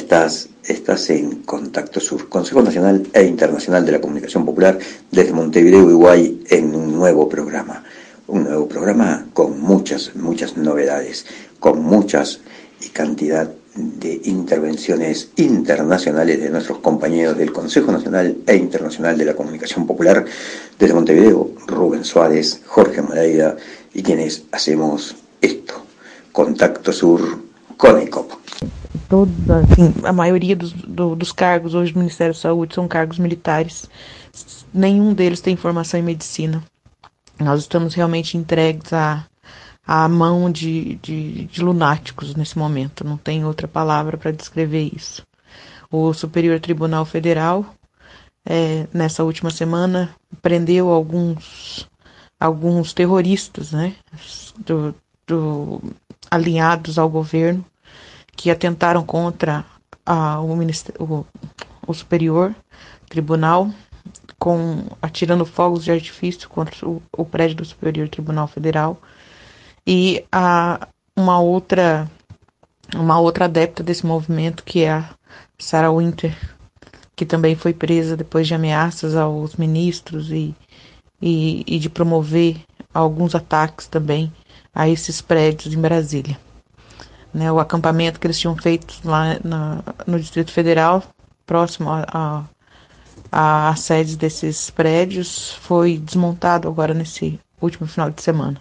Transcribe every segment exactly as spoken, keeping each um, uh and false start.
estás? Estás en Contacto Sur, Consejo Nacional e Internacional de la Comunicación Popular, desde Montevideo, Uruguay, en un nuevo programa. Un nuevo programa con muchas, muchas novedades, con muchas y cantidad de intervenciones internacionales de nuestros compañeros del Consejo Nacional e Internacional de la Comunicación Popular, desde Montevideo, Rubén Suárez, Jorge Moreira, y quienes hacemos esto, Contacto Sur con ECOP. Todos, assim, a maioria dos, do, dos cargos hoje do Ministério da Saúde são cargos militares. Nenhum deles tem formação em medicina. Nós estamos realmente entregues à, à mão de, de, de lunáticos nesse momento. Não tem outra palavra para descrever isso. O Superior Tribunal Federal, é, nessa última semana, prendeu alguns, alguns terroristas, né, do, do, alinhados ao governo, que atentaram contra a, o, o, o Superior Tribunal, com, atirando fogos de artifício contra o, o prédio do Superior Tribunal Federal. E a, uma, outra, uma outra adepta desse movimento, que é a Sarah Winter, que também foi presa depois de ameaças aos ministros e, e, e de promover alguns ataques também a esses prédios em Brasília. Né, o acampamento que eles tinham feito lá na, no Distrito Federal, próximo a, a, a sede desses prédios, foi desmontado agora nesse último final de semana.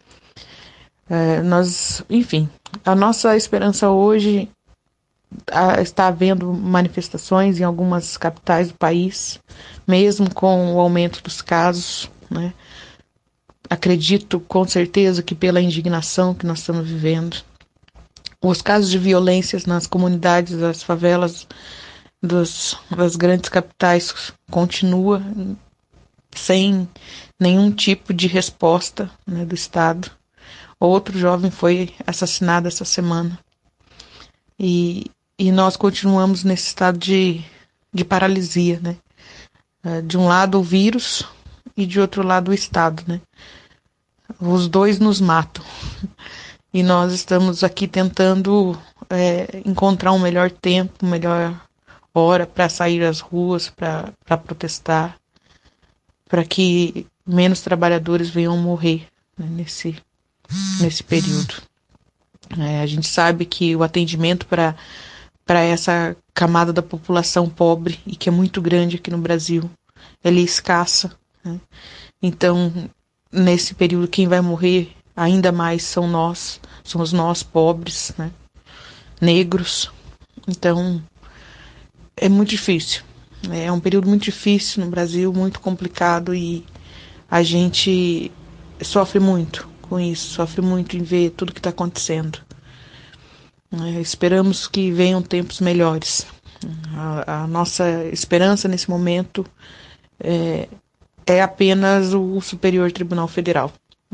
É, nós, enfim, a nossa esperança hoje a, está havendo manifestações em algumas capitais do país, mesmo com o aumento dos casos, né? Acredito com certeza que pela indignação que nós estamos vivendo, os casos de violências nas comunidades, das favelas dos, das grandes capitais continua sem nenhum tipo de resposta, né, do Estado. Outro jovem foi assassinado essa semana. E, e nós continuamos nesse estado de, de paralisia, né? De um lado o vírus e de outro lado o Estado, né? Os dois nos matam. E nós estamos aqui tentando é, encontrar um melhor tempo, uma melhor hora para sair às ruas, para protestar, para que menos trabalhadores venham morrer, né, nesse, nesse período. É, a gente sabe que o atendimento para para essa camada da população pobre, e que é muito grande aqui no Brasil, ele é escassa, né? Então, nesse período, quem vai morrer ainda mais são nós, somos nós pobres, né? Negros. Então, é muito difícil. É um período muito difícil no Brasil, muito complicado, e a gente sofre muito com isso, sofre muito em ver tudo que está acontecendo. É, esperamos que venham tempos melhores. A, a nossa esperança nesse momento é, é apenas o Superior Tribunal Federal.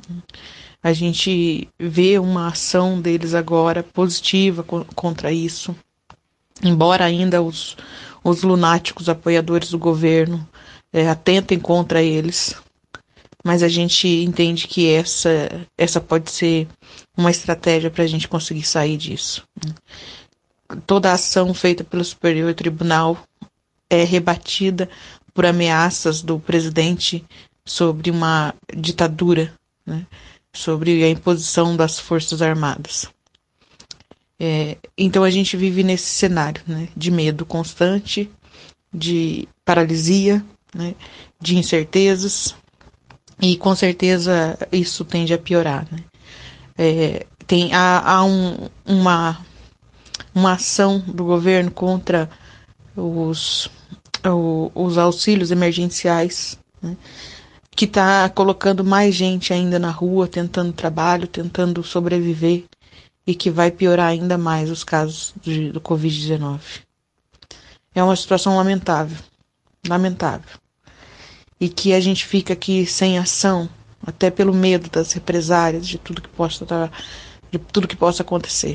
A gente vê uma ação deles agora positiva co- contra isso, embora ainda os, os lunáticos apoiadores do governo é, atentem contra eles, mas a gente entende que essa, essa pode ser uma estratégia para a gente conseguir sair disso. Toda a ação feita pelo Superior Tribunal é rebatida por ameaças do presidente sobre uma ditadura, né? Sobre a imposição das Forças Armadas. É, então a gente vive nesse cenário, né, de medo constante, de paralisia, né, de incertezas, e com certeza isso tende a piorar, né? É, tem, há há um, uma, uma ação do governo contra os, o, os auxílios emergenciais, né, que está colocando mais gente ainda na rua, tentando trabalho, tentando sobreviver, e que vai piorar ainda mais os casos de, do covid dezenove. É uma situação lamentável, lamentável. E que a gente fica aqui sem ação, até pelo medo das represárias, de tudo que possa, de tudo que possa acontecer.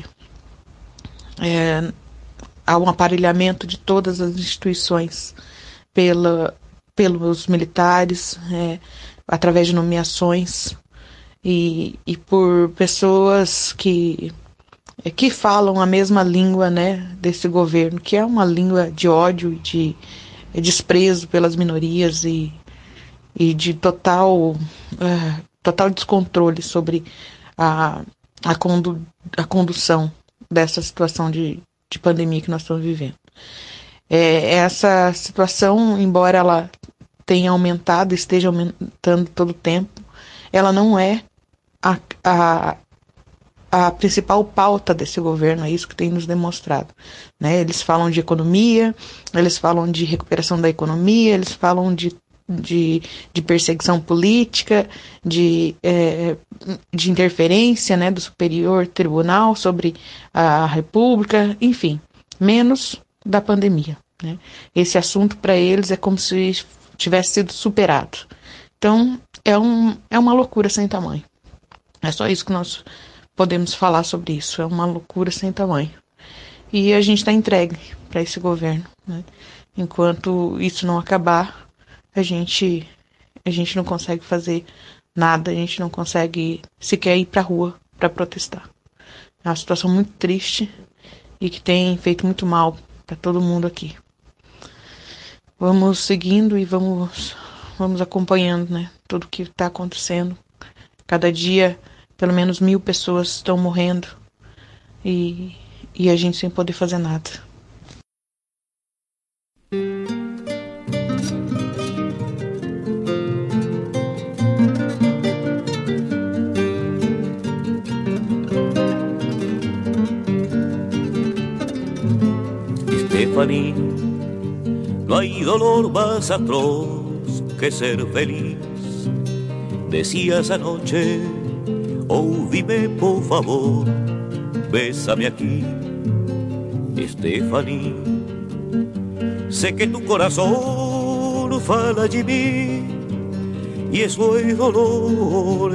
É, há um aparelhamento de todas as instituições pela, pelos militares, é, através de nomeações, e, e por pessoas que é, que falam a mesma língua, né, desse governo, que é uma língua de ódio e de é, desprezo pelas minorias e, e de total, é, total descontrole sobre a, a, condu, a condução dessa situação de, de pandemia que nós estamos vivendo. É, essa situação, embora ela tenha aumentado, esteja aumentando todo o tempo, ela não é a, a, a principal pauta desse governo, é isso que tem nos demonstrado. Né? Eles falam de economia, eles falam de recuperação da economia, eles falam de, de, de perseguição política, de, é, de interferência, né, do Superior Tribunal sobre a República, enfim, menos da pandemia. Né? Esse assunto para eles é como se tivesse sido superado. Então, é, um, é uma loucura sem tamanho. É só isso que nós podemos falar sobre isso. É uma loucura sem tamanho. E a gente está entregue para esse governo. Né? Enquanto isso não acabar, a gente, a gente não consegue fazer nada, a gente não consegue sequer ir para a rua para protestar. É uma situação muito triste e que tem feito muito mal para todo mundo aqui. Vamos seguindo e vamos, vamos acompanhando, né, tudo o que está acontecendo. Cada dia, pelo menos mil pessoas estão morrendo e, e a gente sem poder fazer nada. Stephanie, no hay dolor más atroz que ser feliz. Decías anoche, oh dime por favor, bésame aquí. Stephanie, sé que tu corazón fala de mí y eso es dolor,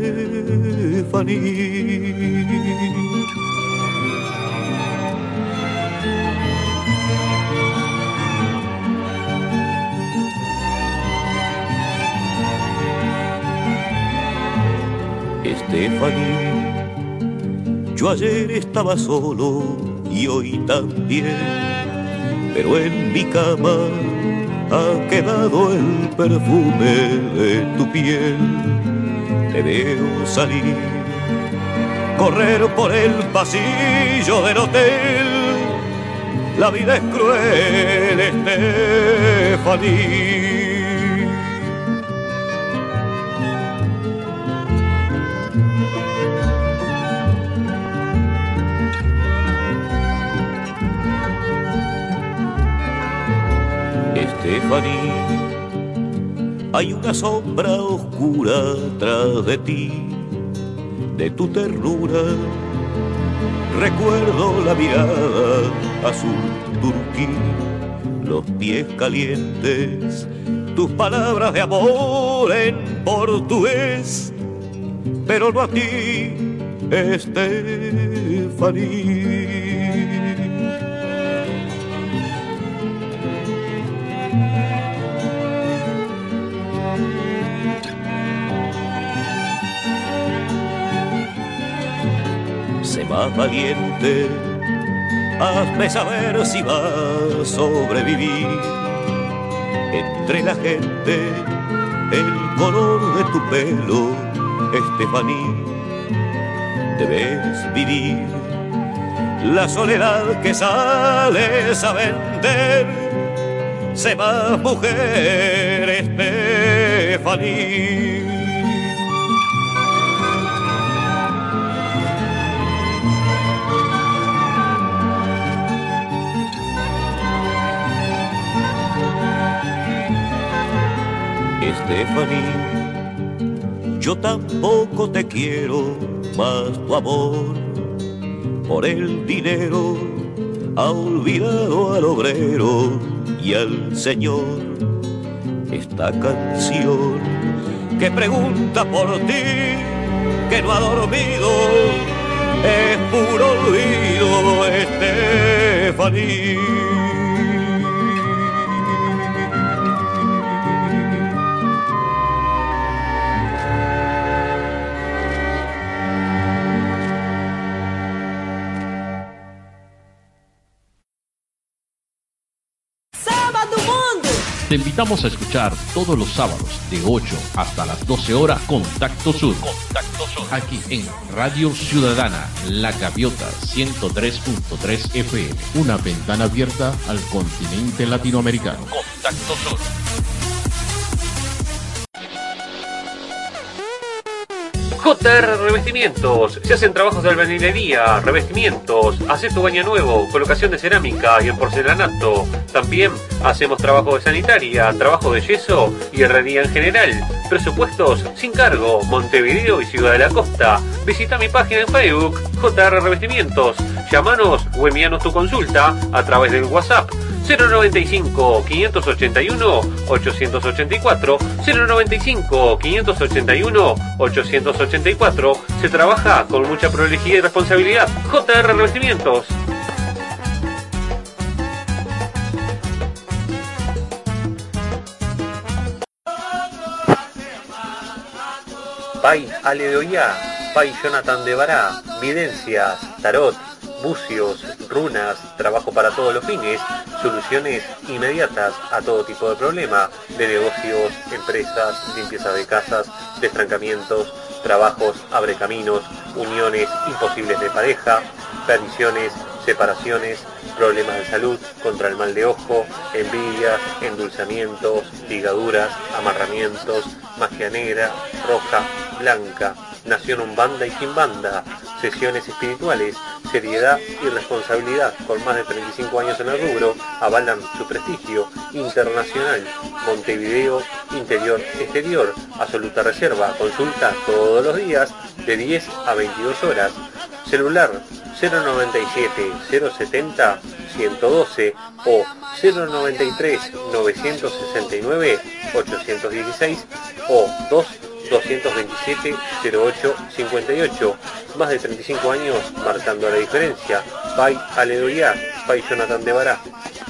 Stephanie. Stephanie, yo ayer estaba solo y hoy también, pero en mi cama ha quedado el perfume de tu piel. Te veo salir, correr por el pasillo del hotel. La vida es cruel, Stephanie. Stephanie, hay una sombra oscura tras de ti, de tu ternura. Recuerdo la mirada azul turquí, los pies calientes, tus palabras de amor en portugués, pero no a ti, Stephanie. Sé más valiente, hazme saber si vas a sobrevivir. Entre la gente, el color de tu pelo, Stephanie, debes vivir. La soledad que sales a vender, sé más mujer, Stephanie. Stephanie, yo tampoco te quiero, mas tu amor por el dinero ha olvidado al obrero y al señor. Esta canción que pregunta por ti, que no ha dormido, es puro olvido, Stephanie. Te invitamos a escuchar todos los sábados de ocho hasta las doce horas Contacto Sur. Contacto Sur. Aquí en Radio Ciudadana, La Gaviota ciento tres punto tres F M. Una ventana abierta al continente latinoamericano. Contacto Sur. J R Revestimientos. Se hacen trabajos de albañilería, revestimientos, haces tu baño nuevo, colocación de cerámica y en porcelanato. También hacemos trabajo de sanitaria, trabajo de yeso y herrería en general. Presupuestos sin cargo, Montevideo y Ciudad de la Costa. Visita mi página en Facebook, J R Revestimientos. Llámanos o envíanos tu consulta a través del WhatsApp cero noventa y cinco, quinientos ochenta y uno, ochocientos ochenta y cuatro, cero noventa y cinco, quinientos ochenta y uno, ochocientos ochenta y cuatro. Se trabaja con mucha prolijidad y responsabilidad. J R Revestimientos. Pai Ale de Ollá, Pai Jonathan de Bará, videncias, tarot, bucios, runas, trabajo para todos los fines, soluciones inmediatas a todo tipo de problema, de negocios, empresas, limpieza de casas, destrancamientos, trabajos, abre caminos, uniones imposibles de pareja, perdiciones, separaciones, problemas de salud, contra el mal de ojo, envidias, endulzamientos, ligaduras, amarramientos, magia negra, roja, blanca, nación umbanda y sin banda, sesiones espirituales, seriedad y responsabilidad, con más de treinta y cinco años en el rubro, avalan su prestigio internacional. Montevideo, interior, exterior, absoluta reserva, consulta todos los días de diez a veintidós horas. Celular cero noventa y siete, cero setenta, ciento doce o cero noventa y tres, novecientos sesenta y nueve, ochocientos dieciséis o dos doscientos veintisiete, cero ocho cincuenta y ocho. Más de treinta y cinco años marcando la diferencia. Pai Ale de Ollá, Pai Jonathan de Bará.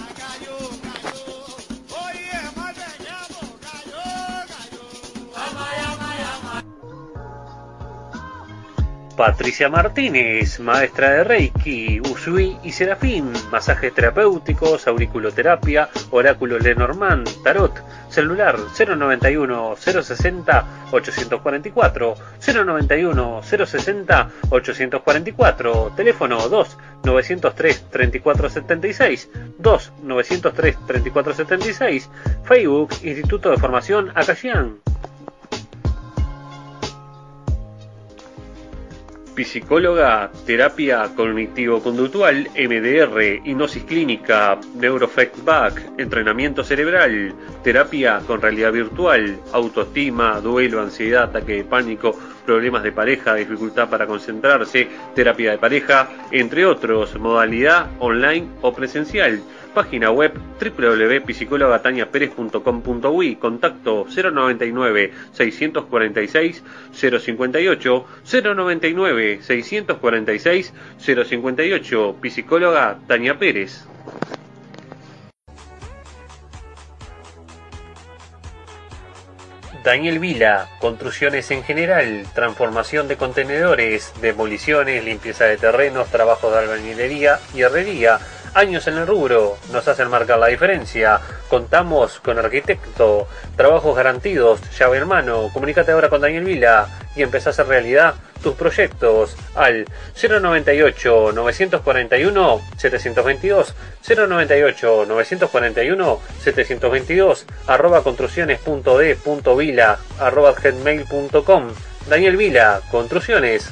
Patricia Martínez, maestra de Reiki, Usui y Serafín, masajes terapéuticos, auriculoterapia, oráculo Lenormand, tarot. Celular cero noventa y uno, cero sesenta, ochocientos cuarenta y cuatro, cero noventa y uno, cero sesenta, ochocientos cuarenta y cuatro, teléfono dos novecientos tres, treinta y cuatro setenta y seis, dos novecientos tres, treinta y cuatro setenta y seis, Facebook, Instituto de Formación Acayán. Psicóloga, terapia cognitivo-conductual, M D R, hipnosis clínica, neurofeedback, entrenamiento cerebral, terapia con realidad virtual, autoestima, duelo, ansiedad, ataque de pánico, problemas de pareja, dificultad para concentrarse, terapia de pareja, entre otros, modalidad online o presencial. Página web doble u doble u doble u punto psicóloga tania pérez punto com punto uy, contacto cero noventa y nueve, seiscientos cuarenta y seis, cero cincuenta y ocho, cero noventa y nueve, seiscientos cuarenta y seis, cero cincuenta y ocho, psicóloga Tania Pérez. Daniel Vila, construcciones en general, transformación de contenedores, demoliciones, limpieza de terrenos, trabajos de albañilería y herrería. Años en el rubro nos hacen marcar la diferencia. Contamos con arquitecto, trabajos garantidos, llave en mano. Comunícate ahora con Daniel Vila y empezá a hacer realidad tus proyectos al cero noventa y ocho, novecientos cuarenta y uno, setecientos veintidós, cero noventa y ocho, novecientos cuarenta y uno, setecientos veintidós, arroba construcciones punto d punto vila, arroba gmail punto com. Daniel Vila, construcciones.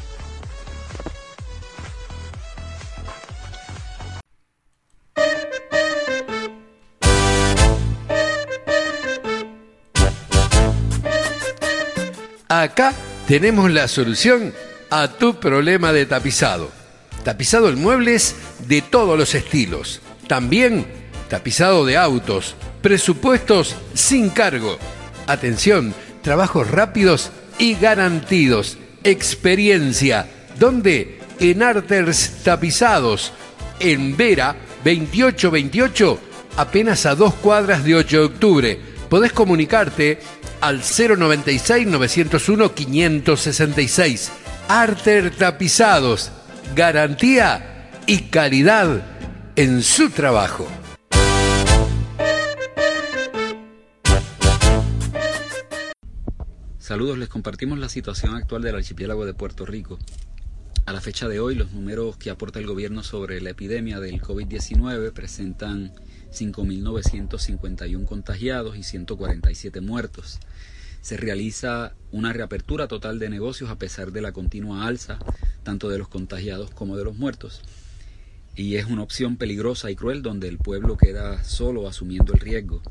Acá tenemos la solución a tu problema de tapizado. Tapizado en muebles de todos los estilos. También tapizado de autos. Presupuestos sin cargo. Atención, trabajos rápidos y garantidos. Experiencia. ¿Dónde? En Arters Tapizados. En Vera, veintiocho veintiocho, apenas a dos cuadras de ocho de octubre. Podés comunicarte al cero noventa y seis, novecientos uno, quinientos sesenta y seis. Arter Tapizados, garantía y calidad en su trabajo. Saludos, les compartimos la situación actual del archipiélago de Puerto Rico. A la fecha de hoy, los números que aporta el gobierno sobre la epidemia del COVID diecinueve presentan cinco mil novecientos cincuenta y uno contagiados y ciento cuarenta y siete muertos. Se realiza una reapertura total de negocios a pesar de la continua alza, tanto de los contagiados como de los muertos. Y es una opción peligrosa y cruel donde el pueblo queda solo asumiendo el riesgo.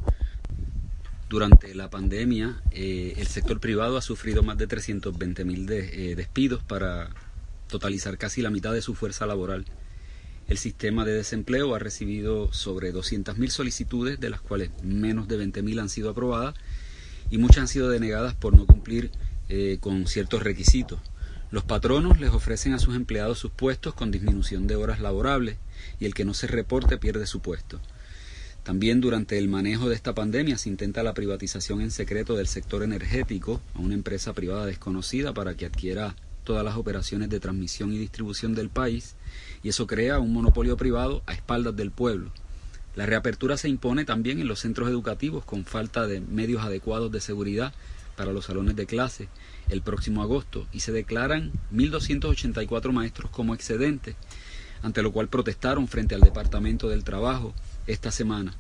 Durante la pandemia, eh, el sector privado ha sufrido más de trescientos veinte mil de, eh, despidos para totalizar casi la mitad de su fuerza laboral. El sistema de desempleo ha recibido sobre doscientas mil solicitudes, de las cuales menos de veinte mil han sido aprobadas y muchas han sido denegadas por no cumplir eh, con ciertos requisitos. Los patronos les ofrecen a sus empleados sus puestos con disminución de horas laborables y el que no se reporte pierde su puesto. También durante el manejo de esta pandemia se intenta la privatización en secreto del sector energético a una empresa privada desconocida para que adquiera todas las operaciones de transmisión y distribución del país, y eso crea un monopolio privado a espaldas del pueblo. La reapertura se impone también en los centros educativos con falta de medios adecuados de seguridad para los salones de clase el próximo agosto y se declaran mil doscientos ochenta y cuatro maestros como excedentes, ante lo cual protestaron frente al Departamento del Trabajo esta semana.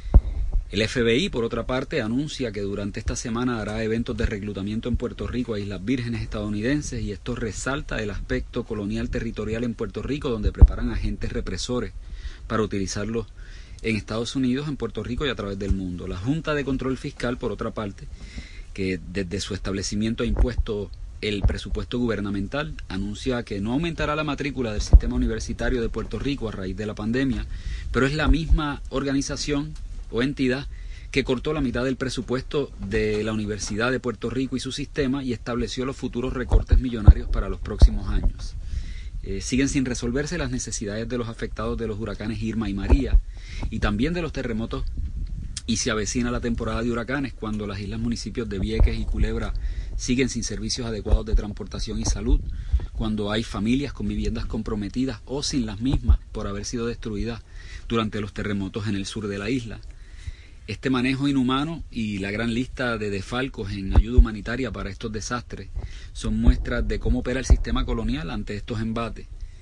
El F B I, por otra parte, anuncia que durante esta semana hará eventos de reclutamiento en Puerto Rico a Islas Vírgenes estadounidenses y esto resalta el aspecto colonial territorial en Puerto Rico, donde preparan agentes represores para utilizarlos en Estados Unidos, en Puerto Rico y a través del mundo. La Junta de Control Fiscal, por otra parte, que desde su establecimiento ha impuesto el presupuesto gubernamental, anuncia que no aumentará la matrícula del sistema universitario de Puerto Rico a raíz de la pandemia, pero es la misma organización o entidad que cortó la mitad del presupuesto de la Universidad de Puerto Rico y su sistema y estableció los futuros recortes millonarios para los próximos años. Eh, siguen sin resolverse las necesidades de los afectados de los huracanes Irma y María y también de los terremotos, y se avecina la temporada de huracanes cuando las islas municipios de Vieques y Culebra siguen sin servicios adecuados de transportación y salud, cuando hay familias con viviendas comprometidas o sin las mismas por haber sido destruidas durante los terremotos en el sur de la isla. Este manejo inhumano y la gran lista de desfalcos en ayuda humanitaria para estos desastres son muestras de cómo opera el sistema colonial ante estos embates.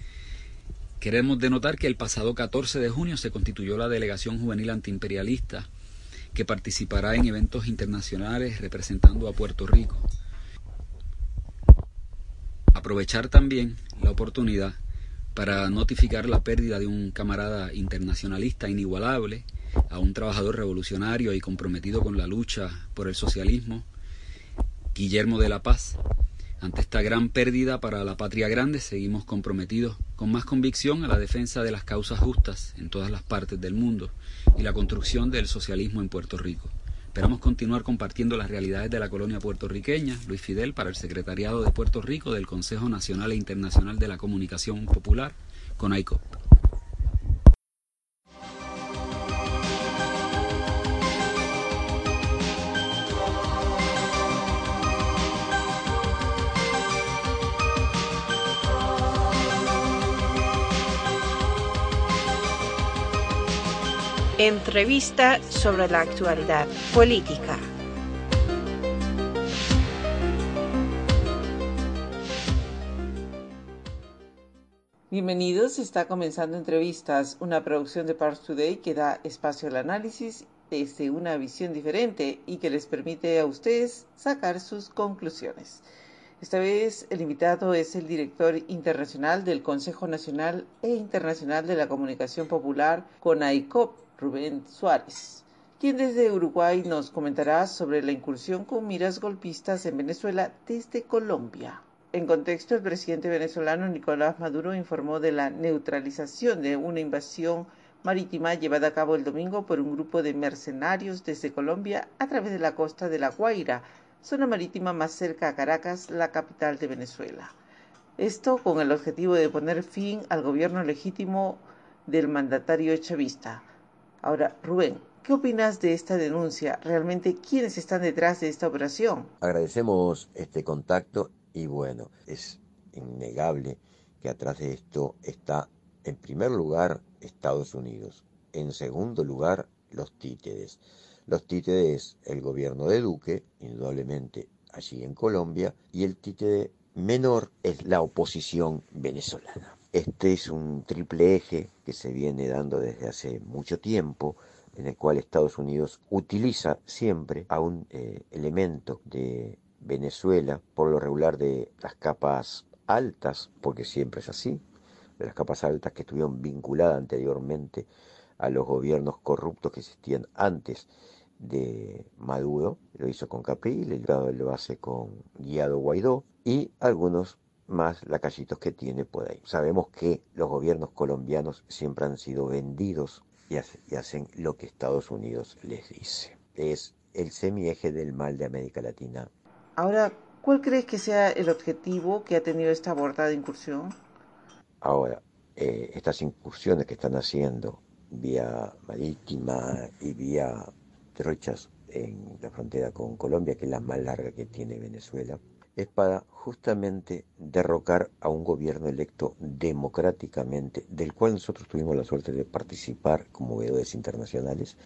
Queremos denotar que el pasado catorce de junio se constituyó la Delegación Juvenil Antiimperialista, que participará en eventos internacionales representando a Puerto Rico. Aprovechar también la oportunidad para notificar la pérdida de un camarada internacionalista inigualable, a un trabajador revolucionario y comprometido con la lucha por el socialismo, Guillermo de la Paz. Ante esta gran pérdida para la patria grande, seguimos comprometidos con más convicción a la defensa de las causas justas en todas las partes del mundo y la construcción del socialismo en Puerto Rico. Esperamos continuar compartiendo las realidades de la colonia puertorriqueña. Luis Fidel, para el Secretariado de Puerto Rico del Consejo Nacional e Internacional de la Comunicación Popular, CONAICOP. Entrevista sobre la actualidad política. Bienvenidos, está comenzando Entrevistas, una producción de Pars Today que da espacio al análisis desde una visión diferente y que les permite a ustedes sacar sus conclusiones. Esta vez el invitado es el director internacional del Consejo Nacional e Internacional de la Comunicación Popular, CONAICOP, Rubén Suárez, quien desde Uruguay nos comentará sobre la incursión con miras golpistas en Venezuela desde Colombia. En contexto, el presidente venezolano Nicolás Maduro informó de la neutralización de una invasión marítima llevada a cabo el domingo por un grupo de mercenarios desde Colombia a través de la costa de La Guaira, zona marítima más cerca a Caracas, la capital de Venezuela. Esto con el objetivo de poner fin al gobierno legítimo del mandatario chavista. Ahora, Rubén, ¿qué opinas de esta denuncia? ¿Realmente quiénes están detrás de esta operación? Agradecemos este contacto y bueno, es innegable que atrás de esto está, en primer lugar, Estados Unidos. En segundo lugar, los títeres. Los títeres, el gobierno de Duque, indudablemente allí en Colombia, y el títere menor es la oposición venezolana. Este es un triple eje que se viene dando desde hace mucho tiempo, en el cual Estados Unidos utiliza siempre a un eh, elemento de Venezuela, por lo regular de las capas altas, porque siempre es así, de las capas altas que estuvieron vinculadas anteriormente a los gobiernos corruptos que existían antes de Maduro. Lo hizo con Capriles, lo hace con Guaidó Guaidó y algunos más lacayitos que tiene por ahí. Sabemos que los gobiernos colombianos siempre han sido vendidos y, hace, y hacen lo que Estados Unidos les dice. Es el semieje del mal de América Latina. Ahora, ¿cuál crees que sea el objetivo que ha tenido esta abordada incursión? Ahora, eh, estas incursiones que están haciendo vía marítima y vía trochas en la frontera con Colombia, que es la más larga que tiene Venezuela, es para justamente derrocar a un gobierno electo democráticamente, del cual nosotros tuvimos la suerte de participar como veedores internacionales,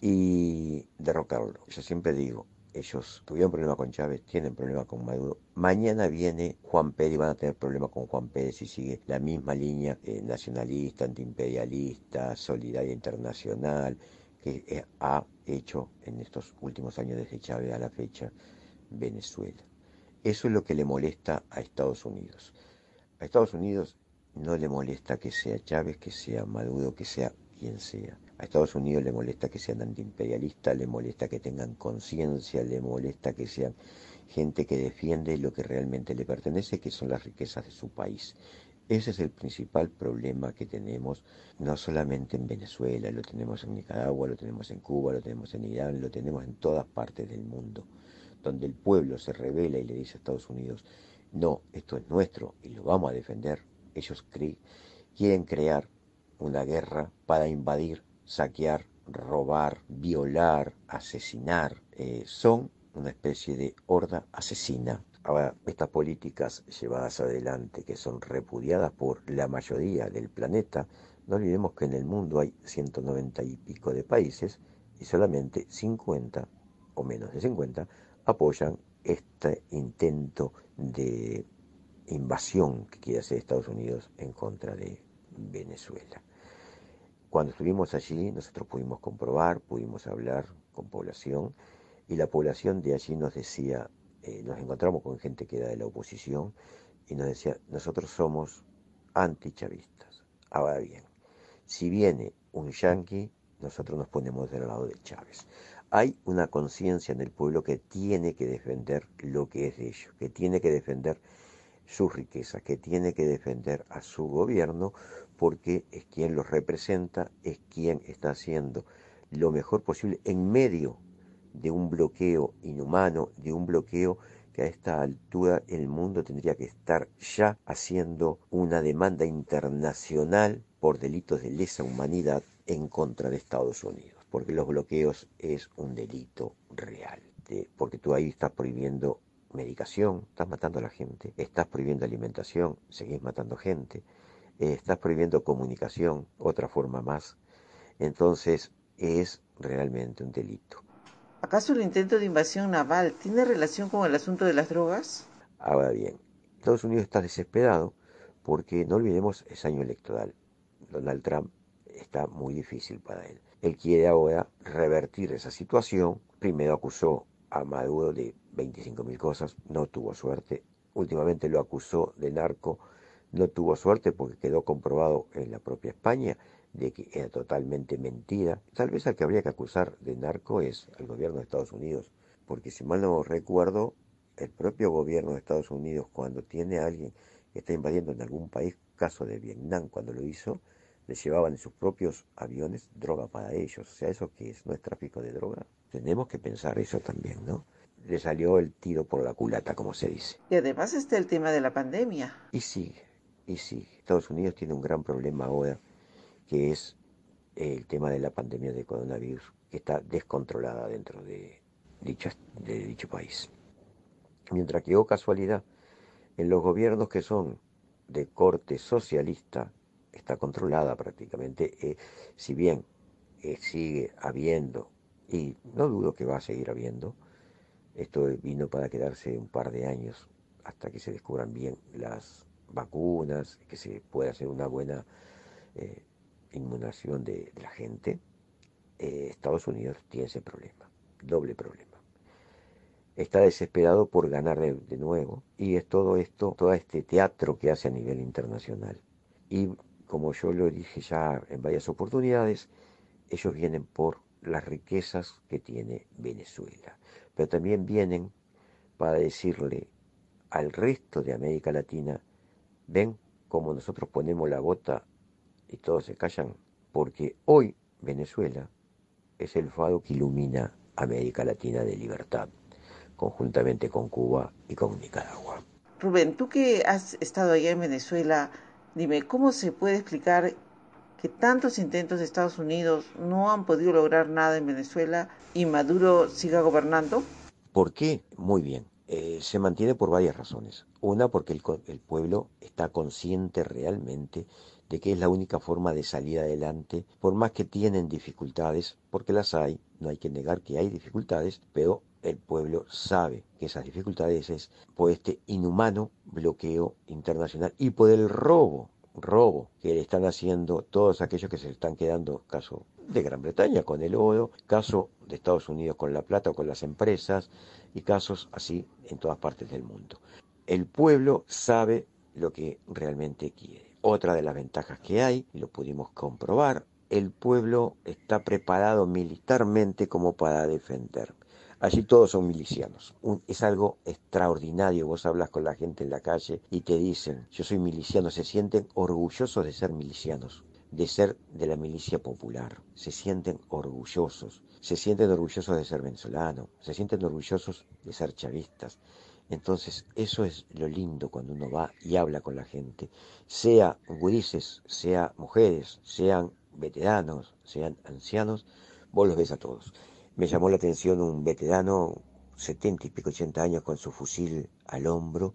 y derrocarlo. Yo siempre digo, ellos tuvieron problema con Chávez, tienen problema con Maduro. Mañana viene Juan Pérez y van a tener problema con Juan Pérez si sigue la misma línea eh, nacionalista, antiimperialista, solidaria internacional, que eh, ha hecho en estos últimos años desde Chávez a la fecha Venezuela. Eso es lo que le molesta a Estados Unidos. A Estados Unidos no le molesta que sea Chávez, que sea Maduro, que sea quien sea. A Estados Unidos le molesta que sean antiimperialistas, le molesta que tengan conciencia, le molesta que sean gente que defiende lo que realmente le pertenece, que son las riquezas de su país. Ese es el principal problema que tenemos, no solamente en Venezuela, lo tenemos en Nicaragua, lo tenemos en Cuba, lo tenemos en Irán, lo tenemos en todas partes del mundo, donde el pueblo se rebela y le dice a Estados Unidos, no, esto es nuestro y lo vamos a defender. Ellos creen, quieren crear una guerra para invadir, saquear, robar, violar, asesinar. Eh, son una especie de horda asesina. Ahora, estas políticas llevadas adelante, que son repudiadas por la mayoría del planeta, no olvidemos que en el mundo hay ciento noventa y pico de países y solamente cincuenta o menos de cincuenta apoyan este intento de invasión que quiere hacer Estados Unidos en contra de Venezuela. Cuando estuvimos allí, nosotros pudimos comprobar, pudimos hablar con población, y la población de allí nos decía, eh, nos encontramos con gente que era de la oposición, y nos decía, nosotros somos antichavistas. Ahora bien, si viene un yanqui, nosotros nos ponemos del lado de Chávez. Hay una conciencia en el pueblo que tiene que defender lo que es de ellos, que tiene que defender sus riquezas, que tiene que defender a su gobierno, porque es quien los representa, es quien está haciendo lo mejor posible en medio de un bloqueo inhumano, de un bloqueo que a esta altura el mundo tendría que estar ya haciendo una demanda internacional por delitos de lesa humanidad en contra de Estados Unidos, porque los bloqueos es un delito real, de, porque tú ahí estás prohibiendo medicación, estás matando a la gente, estás prohibiendo alimentación, seguís matando gente, eh, estás prohibiendo comunicación, otra forma más. Entonces es realmente un delito. ¿Acaso el intento de invasión naval tiene relación con el asunto de las drogas? Ahora bien, Estados Unidos está desesperado porque, no olvidemos, es año electoral. Donald Trump está muy difícil para él. Él quiere ahora revertir esa situación. Primero acusó a Maduro de veinticinco mil cosas, no tuvo suerte. Últimamente lo acusó de narco, no tuvo suerte porque quedó comprobado en la propia España de que era totalmente mentira. Tal vez al que habría que acusar de narco es al gobierno de Estados Unidos, porque si mal no recuerdo, el propio gobierno de Estados Unidos, cuando tiene a alguien que está invadiendo en algún país, caso de Vietnam, cuando lo hizo, le llevaban en sus propios aviones droga para ellos. O sea, ¿eso qué es? ¿No es tráfico de droga? Tenemos que pensar eso también, ¿no? Le salió el tiro por la culata, como se dice. Y además está el tema de la pandemia. Y sigue, y sigue. Estados Unidos tiene un gran problema ahora, que es el tema de la pandemia de coronavirus, que está descontrolada dentro de dicho, de dicho país. Mientras que, oh casualidad, en los gobiernos que son de corte socialista, está controlada prácticamente, eh, si bien eh, sigue habiendo, y no dudo que va a seguir habiendo, Esto vino para quedarse un par de años hasta que se descubran bien las vacunas, que se pueda hacer una buena eh, inmunización de, de la gente. Eh, Estados Unidos tiene ese problema, doble problema. Está desesperado por ganar de, de nuevo y es todo esto, todo este teatro que hace a nivel internacional. Y como yo lo dije ya en varias oportunidades, ellos vienen por las riquezas que tiene Venezuela, pero también vienen para decirle al resto de América Latina, ven cómo nosotros ponemos la bota y todos se callan, porque hoy Venezuela es el faro que ilumina América Latina de libertad, conjuntamente con Cuba y con Nicaragua. Rubén, tú que has estado allá en Venezuela, dime, ¿cómo se puede explicar que tantos intentos de Estados Unidos no han podido lograr nada en Venezuela y Maduro siga gobernando? ¿Por qué? Muy bien. Eh, se mantiene por varias razones. Una, porque el, el pueblo está consciente realmente de que es la única forma de salir adelante, por más que tienen dificultades, porque las hay, no hay que negar que hay dificultades, pero el pueblo sabe que esas dificultades es por este inhumano bloqueo internacional y por el robo, robo que le están haciendo todos aquellos que se están quedando, caso de Gran Bretaña con el oro, caso de Estados Unidos con la plata o con las empresas, y casos así en todas partes del mundo. El pueblo sabe lo que realmente quiere. Otra de las ventajas que hay, y lo pudimos comprobar, el pueblo está preparado militarmente como para defender. Allí todos son milicianos. Un, es algo extraordinario. Vos hablas con la gente en la calle y te dicen, yo soy miliciano, se sienten orgullosos de ser milicianos, de ser de la milicia popular. Se sienten orgullosos. Se sienten orgullosos de ser venezolanos, se sienten orgullosos de ser chavistas. Entonces, eso es lo lindo cuando uno va y habla con la gente, sea gurises, sea mujeres, sean veteranos, sean ancianos, vos los ves a todos. Me llamó la atención un veterano, setenta y pico, ochenta años, con su fusil al hombro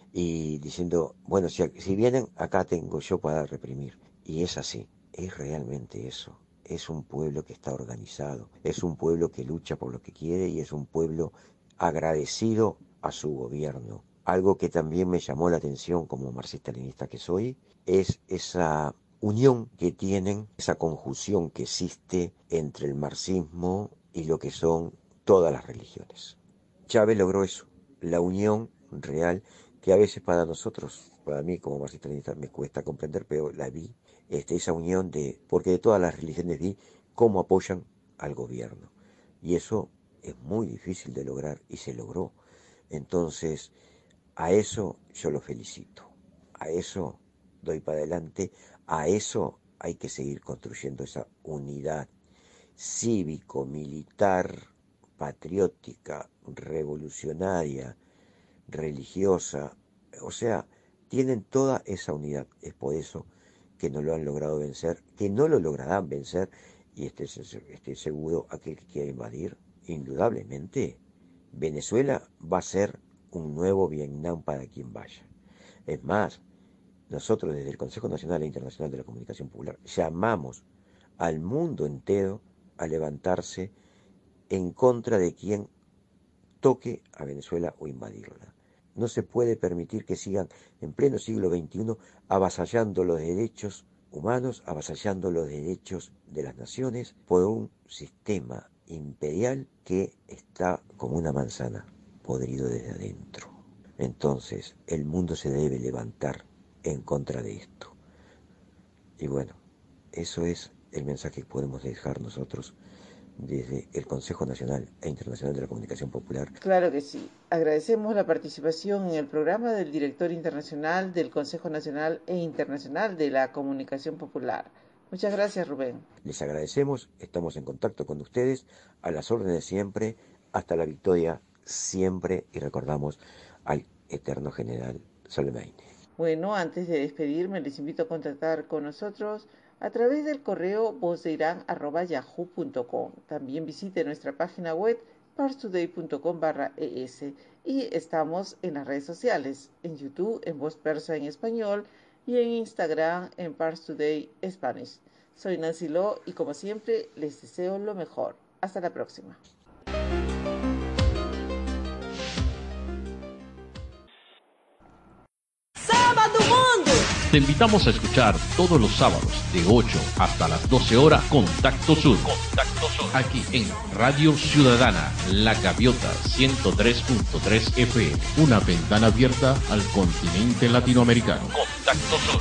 y diciendo, bueno, si, si vienen, acá tengo yo para reprimir. Y es así, es realmente eso. Es un pueblo que está organizado, es un pueblo que lucha por lo que quiere y es un pueblo agradecido a su gobierno. Algo que también me llamó la atención como marxista-leninista que soy, es esa unión que tienen, esa conjunción que existe entre el marxismo y lo que son todas las religiones. Chávez logró eso, la unión real que a veces para nosotros, para mí como marxista-leninista me cuesta comprender, pero la vi. Este, esa unión de, porque de todas las religiones vi cómo apoyan al gobierno. Y eso es muy difícil de lograr y se logró. Entonces, a eso yo lo felicito. A eso doy para adelante. A eso hay que seguir construyendo esa unidad cívico, militar, patriótica, revolucionaria, religiosa. O sea, tienen toda esa unidad. Es por eso que no lo han logrado vencer, que no lo lograrán vencer, y estoy, estoy seguro aquel que quiera invadir, indudablemente, Venezuela va a ser un nuevo Vietnam para quien vaya. Es más, nosotros desde el Consejo Nacional e Internacional de la Comunicación Popular llamamos al mundo entero a levantarse en contra de quien toque a Venezuela o invadirla. No se puede permitir que sigan en pleno siglo veintiuno avasallando los derechos humanos, avasallando los derechos de las naciones por un sistema imperial que está como una manzana, podrido desde adentro. Entonces, el mundo se debe levantar en contra de esto. Y bueno, eso es el mensaje que podemos dejar nosotros desde el Consejo Nacional e Internacional de la Comunicación Popular. Claro que sí. Agradecemos la participación en el programa del director internacional del Consejo Nacional e Internacional de la Comunicación Popular. Muchas gracias, Rubén. Les agradecemos, estamos en contacto con ustedes, a las órdenes siempre, hasta la victoria siempre, y recordamos al eterno general Soleimani. Bueno, antes de despedirme, les invito a contactar con nosotros a través del correo vozdeirán arroba yahoo punto com. También visite nuestra página web parstoday punto com barra es y estamos en las redes sociales, en YouTube en Voz Persa en Español y en Instagram en Parstoday Spanish. Soy Nancy Lo y como siempre les deseo lo mejor. Hasta la próxima. todo mundo. Te invitamos a escuchar todos los sábados de ocho hasta las doce horas Contacto Sur. Contacto Sur. Aquí en Radio Ciudadana, La Gaviota ciento tres punto tres F M. Una ventana abierta al continente latinoamericano. Contacto Sur.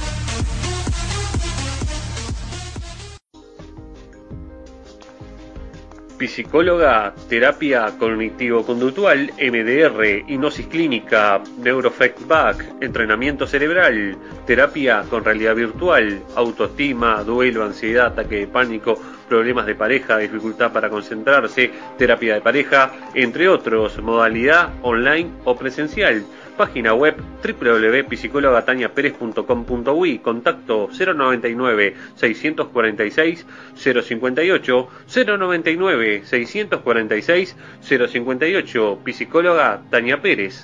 Psicóloga, terapia cognitivo-conductual, M D R, hipnosis clínica, neurofeedback, entrenamiento cerebral, terapia con realidad virtual, autoestima, duelo, ansiedad, ataque de pánico, problemas de pareja, dificultad para concentrarse, terapia de pareja, entre otros, modalidad online o presencial. Página web doble u doble u doble u punto psicóloga tania pérez punto com punto uy, contacto cero noventa y nueve, seiscientos cuarenta y seis, cero cincuenta y ocho, cero noventa y nueve, seiscientos cuarenta y seis, cero cincuenta y ocho, psicóloga Tania Pérez.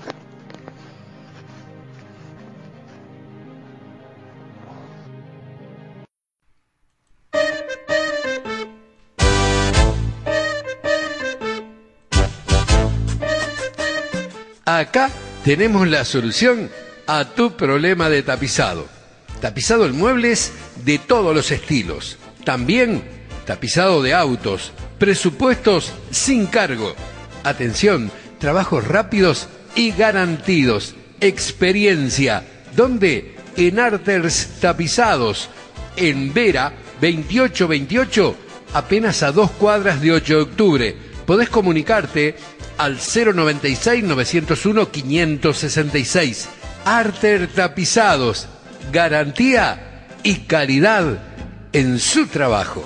Acá tenemos la solución a tu problema de tapizado. Tapizado en muebles de todos los estilos. También tapizado de autos. Presupuestos sin cargo. Atención, trabajos rápidos y garantidos. Experiencia. ¿Dónde? En Arters Tapizados. En Vera, veintiocho veintiocho, apenas a dos cuadras de ocho de octubre. Podés comunicarte al cero noventa y seis, novecientos uno, quinientos sesenta y seis. Arter Tapizados, garantía y calidad en su trabajo.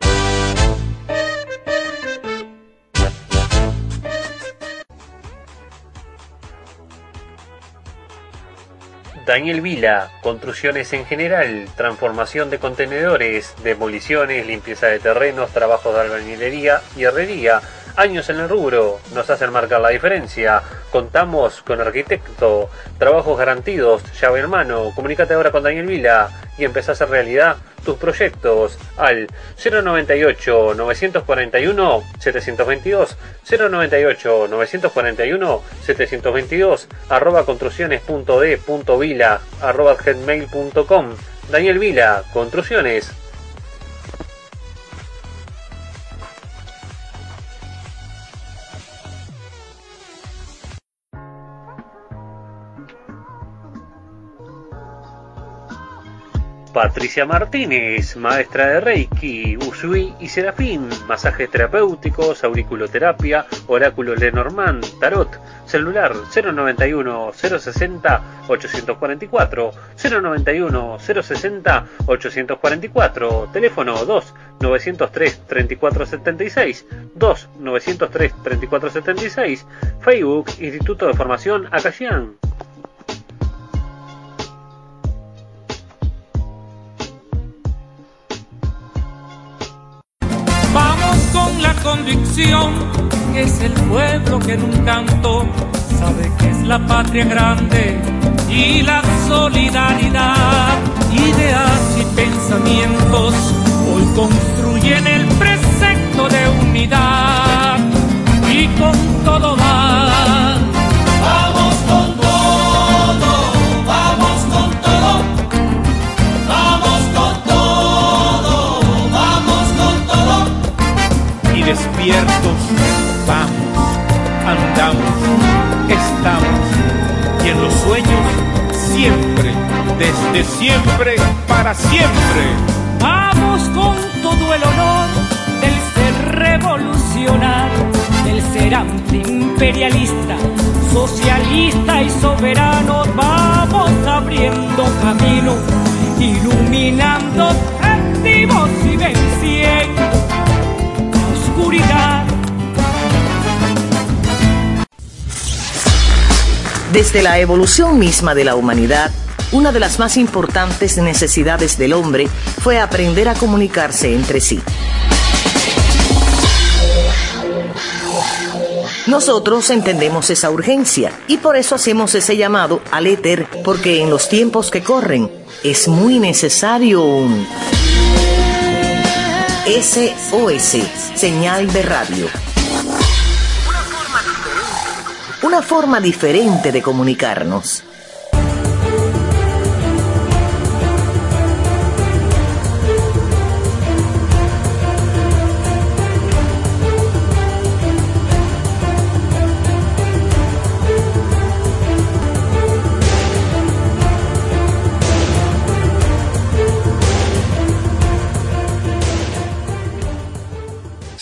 Daniel Vila, construcciones en general, transformación de contenedores, demoliciones, limpieza de terrenos, trabajos de albañilería y herrería. Años en el rubro, nos hacen marcar la diferencia. Contamos con arquitecto, trabajos garantidos, llave en mano. Comunícate ahora con Daniel Vila y empezá a hacer realidad tus proyectos al cero noventa y ocho, novecientos cuarenta y uno, setecientos veintidós, cero noventa y ocho, novecientos cuarenta y uno, setecientos veintidós, arroba construcciones punto d punto vila, arroba gmail punto com. Daniel Vila, construcciones. Patricia Martínez, maestra de Reiki, Usui y Serafín, masajes terapéuticos, auriculoterapia, oráculo Lenormand, tarot, celular cero noventa y uno, cero sesenta, ochocientos cuarenta y cuatro, cero noventa y uno, cero sesenta, ochocientos cuarenta y cuatro, teléfono dos novecientos tres, treinta y cuatro setenta y seis, dos novecientos tres, treinta y cuatro setenta y seis, Facebook, Instituto de Formación Acayán. Con la convicción que es el pueblo que en un canto sabe que es la patria grande y la solidaridad. Ideas y pensamientos hoy construyen el precepto de unidad y con todo va. Vamos con todo, vamos con todo, vamos con todo, vamos con todo. Y despiertos vamos, andamos, estamos, y en los sueños siempre, desde siempre, para siempre. Vamos con todo el honor del ser revolucionario, del ser antiimperialista, socialista y soberano. Vamos abriendo camino, iluminando, activos y venciendo oscuridad. Desde la evolución misma de la humanidad, una de las más importantes necesidades del hombre fue aprender a comunicarse entre sí. Nosotros entendemos esa urgencia y por eso hacemos ese llamado al éter, porque en los tiempos que corren es muy necesario un S O S, señal de radio. Una forma diferente de comunicarnos.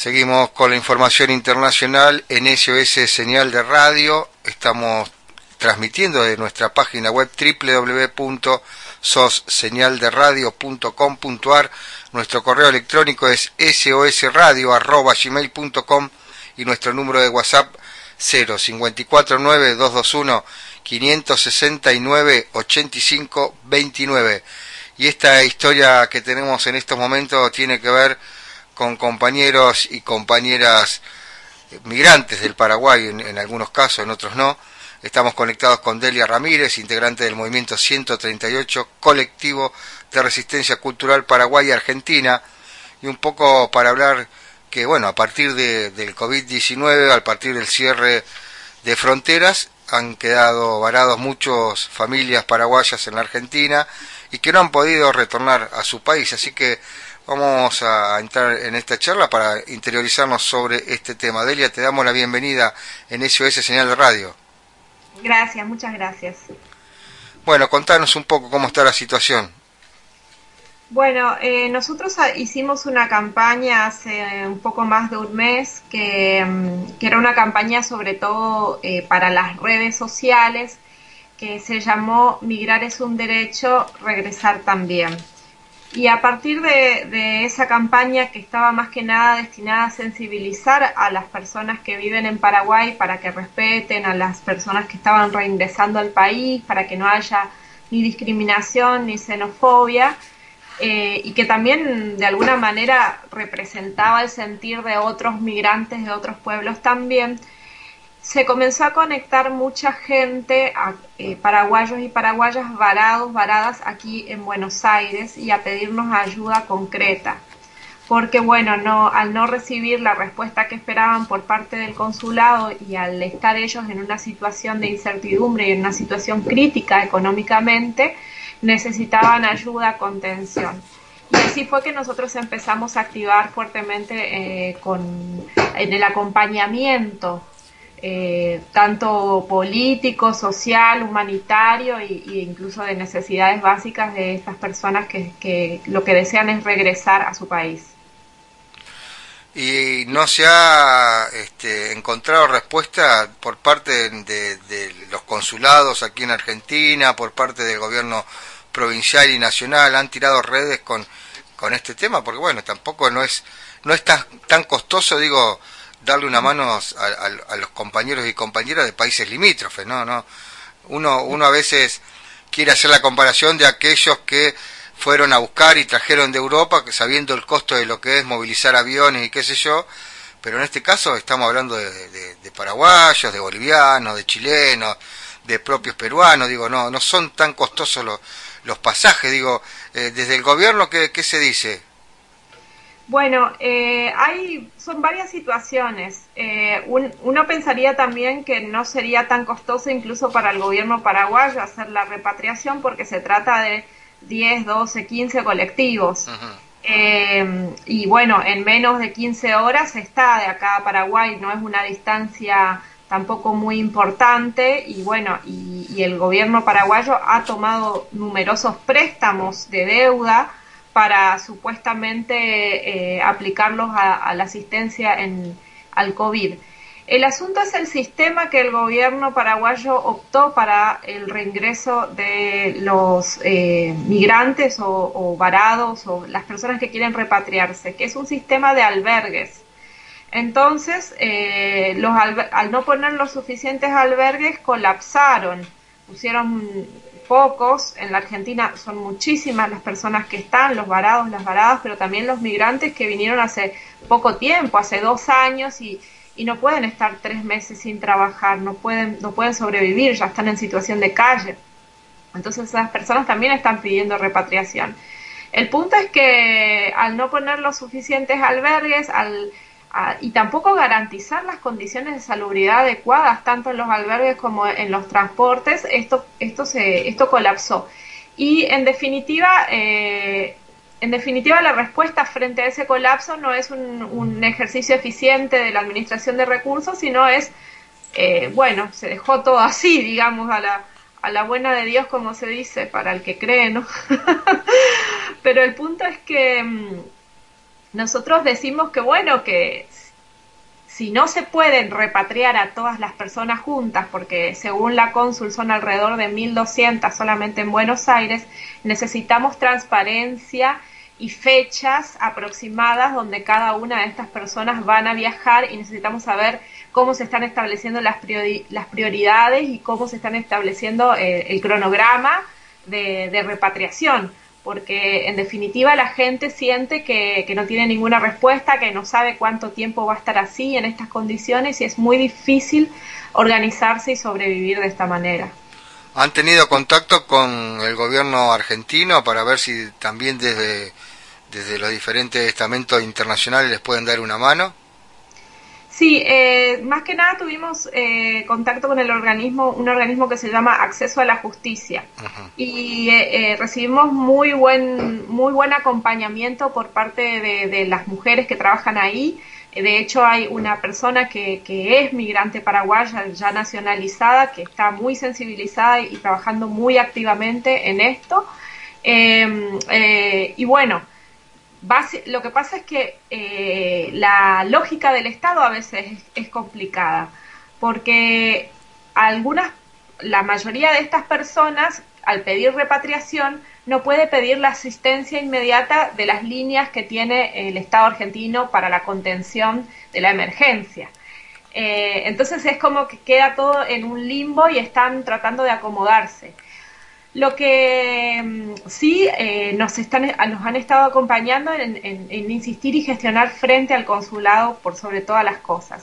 Seguimos con la información internacional en S O S Señal de Radio. Estamos transmitiendo de nuestra página web doble u doble u doble u punto sos señal de radio punto com punto a r. Nuestro correo electrónico es sosradio arroba gmail punto com y nuestro número de WhatsApp cero cinco cuatro nueve dos dos uno cinco seis nueve ocho cinco dos nueve. Y esta historia que tenemos en estos momentos tiene que ver con compañeros y compañeras migrantes del Paraguay, en, en algunos casos, en otros no. Estamos conectados con Delia Ramírez, integrante del Movimiento ciento treinta y ocho, colectivo de resistencia cultural Paraguay-Argentina, y un poco para hablar que, bueno, a partir de, del COVID diecinueve, a partir del cierre de fronteras, han quedado varados muchas familias paraguayas en la Argentina y que no han podido retornar a su país, así que vamos a entrar en esta charla para interiorizarnos sobre este tema. Delia, te damos la bienvenida en S O S Señal de Radio. Gracias, muchas gracias. Bueno, contanos un poco cómo está la situación. Bueno, eh, nosotros hicimos una campaña hace un poco más de un mes, que, que era una campaña sobre todo eh, para las redes sociales, que se llamó Migrar es un derecho, regresar también. Y a partir de, de esa campaña, que estaba más que nada destinada a sensibilizar a las personas que viven en Paraguay para que respeten a las personas que estaban reingresando al país, para que no haya ni discriminación ni xenofobia, eh, y que también de alguna manera representaba el sentir de otros migrantes de otros pueblos también, se comenzó a conectar mucha gente, a, eh, paraguayos y paraguayas varados, varadas aquí en Buenos Aires, y a pedirnos ayuda concreta. Porque bueno, no, al no recibir la respuesta que esperaban por parte del consulado y al estar ellos en una situación de incertidumbre y en una situación crítica económicamente, necesitaban ayuda, contención. Y así fue que nosotros empezamos a activar fuertemente eh, con, en el acompañamiento, Eh, tanto político, social, humanitario y, y incluso de necesidades básicas de estas personas que, que lo que desean es regresar a su país. ¿Y no se ha este, encontrado respuesta por parte de, de los consulados aquí en Argentina, por parte del gobierno provincial y nacional? ¿Han tirado redes con, con este tema? Porque bueno, tampoco no es, no es tan, tan costoso, digo, darle una mano a, a, a los compañeros y compañeras de países limítrofes, ¿no? no uno uno a veces quiere hacer la comparación de aquellos que fueron a buscar y trajeron de Europa, sabiendo el costo de lo que es movilizar aviones y qué sé yo, pero en este caso estamos hablando de, de, de paraguayos, de bolivianos, de chilenos, de propios peruanos, digo, no no son tan costosos los, los pasajes, digo, eh, desde el gobierno, ¿qué, qué se dice? Bueno, eh, hay, son varias situaciones. Eh, un, uno pensaría también que no sería tan costoso incluso para el gobierno paraguayo hacer la repatriación, porque se trata de diez, doce, quince colectivos. Uh-huh. Eh, y bueno, en menos de quince horas está de acá a Paraguay, no es una distancia tampoco muy importante, y bueno, y, y el gobierno paraguayo ha tomado numerosos préstamos de deuda para supuestamente eh, aplicarlos a, a la asistencia en, al COVID. El asunto es el sistema que el gobierno paraguayo optó para el reingreso de los eh, migrantes o, o varados o las personas que quieren repatriarse, que es un sistema de albergues. Entonces, eh, los alber- al no poner los suficientes albergues, colapsaron, pusieron pocos. En la Argentina son muchísimas las personas que están, los varados, las varadas, pero también los migrantes que vinieron hace poco tiempo, hace dos años, y, y no pueden estar tres meses sin trabajar, no pueden, no pueden sobrevivir, ya están en situación de calle. Entonces esas personas también están pidiendo repatriación. El punto es que al no poner los suficientes albergues, al Uh, y tampoco garantizar las condiciones de salubridad adecuadas tanto en los albergues como en los transportes, esto esto se esto colapsó. Y en definitiva eh, en definitiva la respuesta frente a ese colapso no es un, un ejercicio eficiente de la administración de recursos, sino es eh, bueno, se dejó todo así, digamos, a la a la buena de Dios, como se dice, para el que cree, ¿no? Pero el punto es que nosotros decimos que bueno, que si no se pueden repatriar a todas las personas juntas, porque según la cónsul son alrededor de mil doscientas solamente en Buenos Aires, necesitamos transparencia y fechas aproximadas donde cada una de estas personas van a viajar, y necesitamos saber cómo se están estableciendo las, priori las prioridades y cómo se están estableciendo eh, el cronograma de, de repatriación, porque en definitiva la gente siente que, que no tiene ninguna respuesta, que no sabe cuánto tiempo va a estar así en estas condiciones, y es muy difícil organizarse y sobrevivir de esta manera. ¿Han tenido contacto con el gobierno argentino para ver si también desde, desde los diferentes estamentos internacionales les pueden dar una mano? Sí, eh, más que nada tuvimos eh, contacto con el organismo, un organismo que se llama Acceso a la Justicia, uh-huh. y eh, eh, recibimos muy buen, muy buen acompañamiento por parte de, de las mujeres que trabajan ahí. De hecho, hay una persona que, que es migrante paraguaya, ya nacionalizada, que está muy sensibilizada y, y trabajando muy activamente en esto. Eh, eh, y bueno, base, lo que pasa es que eh, la lógica del Estado a veces es, es complicada, porque algunas, la mayoría de estas personas, al pedir repatriación, no puede pedir la asistencia inmediata de las líneas que tiene el Estado argentino para la contención de la emergencia. Eh, entonces es como que queda todo en un limbo y están tratando de acomodarse. Lo que sí eh, nos, están, nos han estado acompañando en, en, en insistir y gestionar frente al consulado por sobre todas las cosas.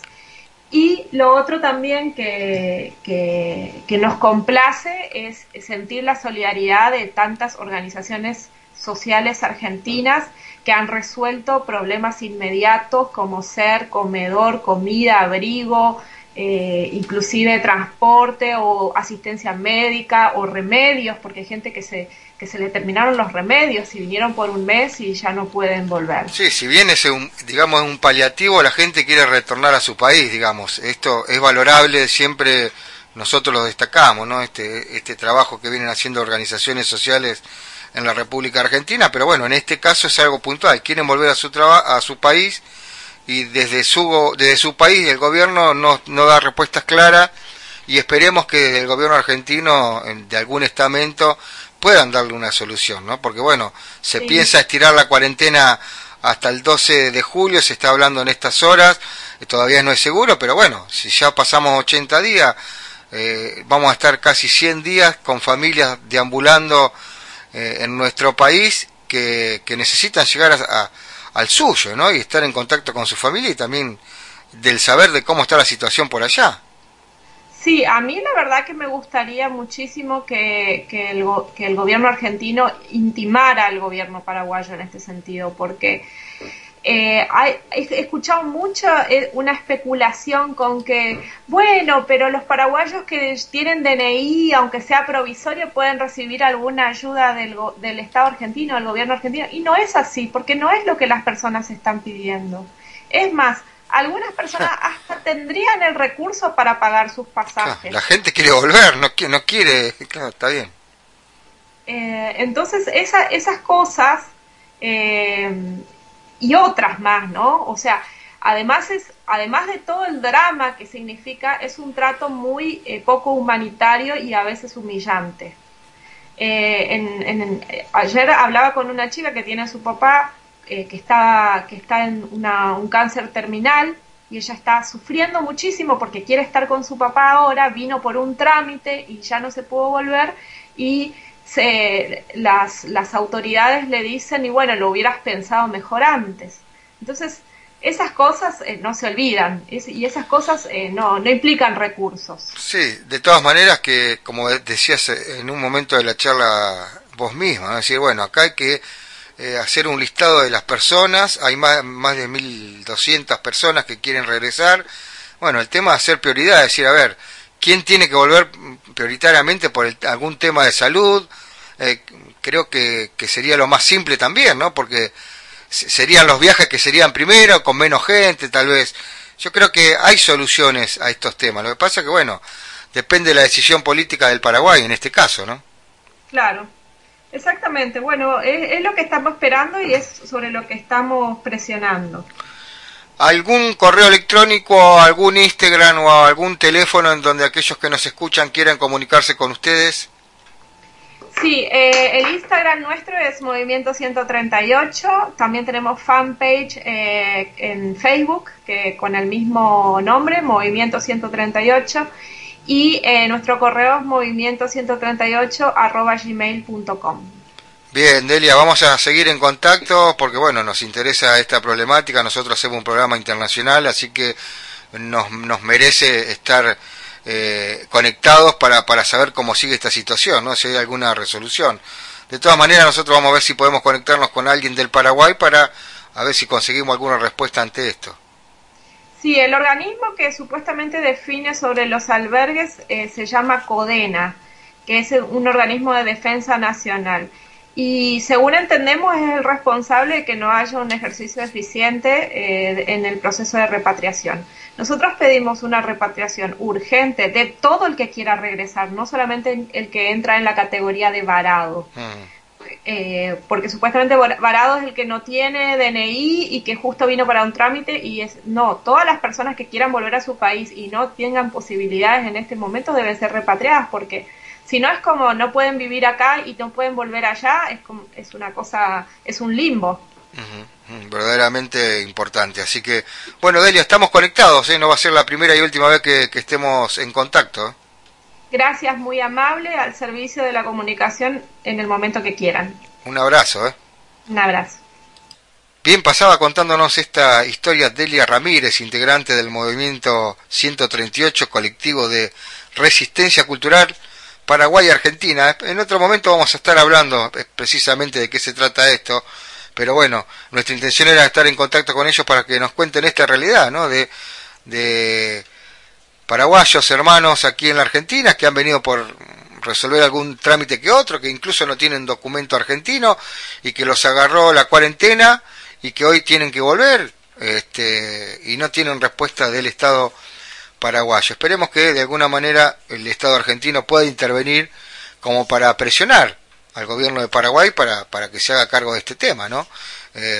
Y lo otro también que, que, que nos complace es sentir la solidaridad de tantas organizaciones sociales argentinas que han resuelto problemas inmediatos como ser comedor, comida, abrigo, eh, inclusive transporte o asistencia médica o remedios, porque hay gente que se, que se le terminaron los remedios y vinieron por un mes y ya no pueden volver. Sí, si bien es un, digamos, un paliativo, la gente quiere retornar a su país, digamos. Esto es valorable, siempre nosotros lo destacamos, ¿no? Este, este trabajo que vienen haciendo organizaciones sociales en la República Argentina, pero bueno, en este caso es algo puntual. Quieren volver a su traba, a su país, y desde su desde su país el gobierno no, no da respuestas claras, y esperemos que desde el gobierno argentino, de algún estamento, puedan darle una solución, ¿no? Porque bueno, se sí. piensa estirar la cuarentena hasta el doce de julio, se está hablando en estas horas, todavía no es seguro, pero bueno, si ya pasamos ochenta días, eh, vamos a estar casi cien días con familias deambulando eh, en nuestro país que, que necesitan llegar a, a, al suyo, ¿no? Y estar en contacto con su familia, y también del saber de cómo está la situación por allá. Sí, a mí la verdad que me gustaría muchísimo que, que, el, que el gobierno argentino intimara al gobierno paraguayo en este sentido, porque eh, hay, he escuchado mucho eh, una especulación con que, bueno, pero los paraguayos que tienen D N I, aunque sea provisorio, pueden recibir alguna ayuda del, del Estado argentino, del gobierno argentino, y no es así, porque no es lo que las personas están pidiendo. Es más, algunas personas hasta tendrían el recurso para pagar sus pasajes. Claro, la gente quiere volver, no quiere, no quiere, claro, está bien. Eh, entonces, esa, esas cosas eh, y otras más, ¿no? O sea, además es, además de todo el drama que significa, es un trato muy eh, poco humanitario y a veces humillante. Eh, en, en, ayer hablaba con una chica que tiene a su papá Eh, que está que está en una, un cáncer terminal, y ella está sufriendo muchísimo porque quiere estar con su papá ahora, vino por un trámite y ya no se pudo volver, y se, las, las autoridades le dicen, y bueno, lo hubieras pensado mejor antes. Entonces, esas cosas eh, no se olvidan, es, y esas cosas eh, no, no implican recursos. Sí, de todas maneras, que como decías en un momento de la charla vos misma, ¿no? Decir, bueno, acá hay que Eh, hacer un listado de las personas, hay más, más de mil doscientas personas que quieren regresar. Bueno, el tema de hacer prioridad, es decir, a ver, ¿quién tiene que volver prioritariamente por el, algún tema de salud? Eh, creo que, que sería lo más simple también, ¿no? Porque serían los viajes que serían primero, con menos gente, tal vez. Yo creo que hay soluciones a estos temas. Lo que pasa es que, bueno, depende de la decisión política del Paraguay en este caso, ¿no? Claro. Exactamente, bueno, es, es lo que estamos esperando y es sobre lo que estamos presionando. ¿Algún correo electrónico, algún Instagram o algún teléfono en donde aquellos que nos escuchan quieran comunicarse con ustedes? Sí, eh, el Instagram nuestro es Movimiento ciento treinta y ocho, también tenemos fanpage eh, en Facebook que con el mismo nombre, Movimiento ciento treinta y ocho, y eh, nuestro correo es movimiento ciento treinta y ocho arroba gmail punto com. Bien, Delia, vamos a seguir en contacto porque, bueno, nos interesa esta problemática. Nosotros hacemos un programa internacional, así que nos, nos merece estar eh, conectados para, para saber cómo sigue esta situación, ¿no? Si hay alguna resolución. De todas maneras, nosotros vamos a ver si podemos conectarnos con alguien del Paraguay para a ver si conseguimos alguna respuesta ante esto. Sí, el organismo que supuestamente define sobre los albergues eh, se llama CODENA, que es un organismo de defensa nacional. Y según entendemos es el responsable de que no haya un ejercicio eficiente eh, en el proceso de repatriación. Nosotros pedimos una repatriación urgente de todo el que quiera regresar, no solamente el que entra en la categoría de varado. Mm. Eh, porque supuestamente varado es el que no tiene D N I y que justo vino para un trámite y es no, todas las personas que quieran volver a su país y no tengan posibilidades en este momento deben ser repatriadas porque si no es como no pueden vivir acá y no pueden volver allá, es como es una cosa, es un limbo. Uh-huh. Verdaderamente importante. Así que, bueno, Delia, estamos conectados, ¿eh? No va a ser la primera y última vez que, que estemos en contacto. Gracias, muy amable, al servicio de la comunicación en el momento que quieran. Un abrazo, ¿eh? Un abrazo. Bien, pasaba contándonos esta historia Delia Ramírez, integrante del Movimiento ciento treinta y ocho, colectivo de resistencia cultural Paraguay-Argentina. En otro momento vamos a estar hablando precisamente de qué se trata esto, pero bueno, nuestra intención era estar en contacto con ellos para que nos cuenten esta realidad, ¿no? De, de paraguayos, hermanos aquí en la Argentina, que han venido por resolver algún trámite que otro, que incluso no tienen documento argentino y que los agarró la cuarentena y que hoy tienen que volver este, y no tienen respuesta del Estado paraguayo. Esperemos que de alguna manera el Estado argentino pueda intervenir como para presionar al gobierno de Paraguay para, para que se haga cargo de este tema, ¿no? Eh,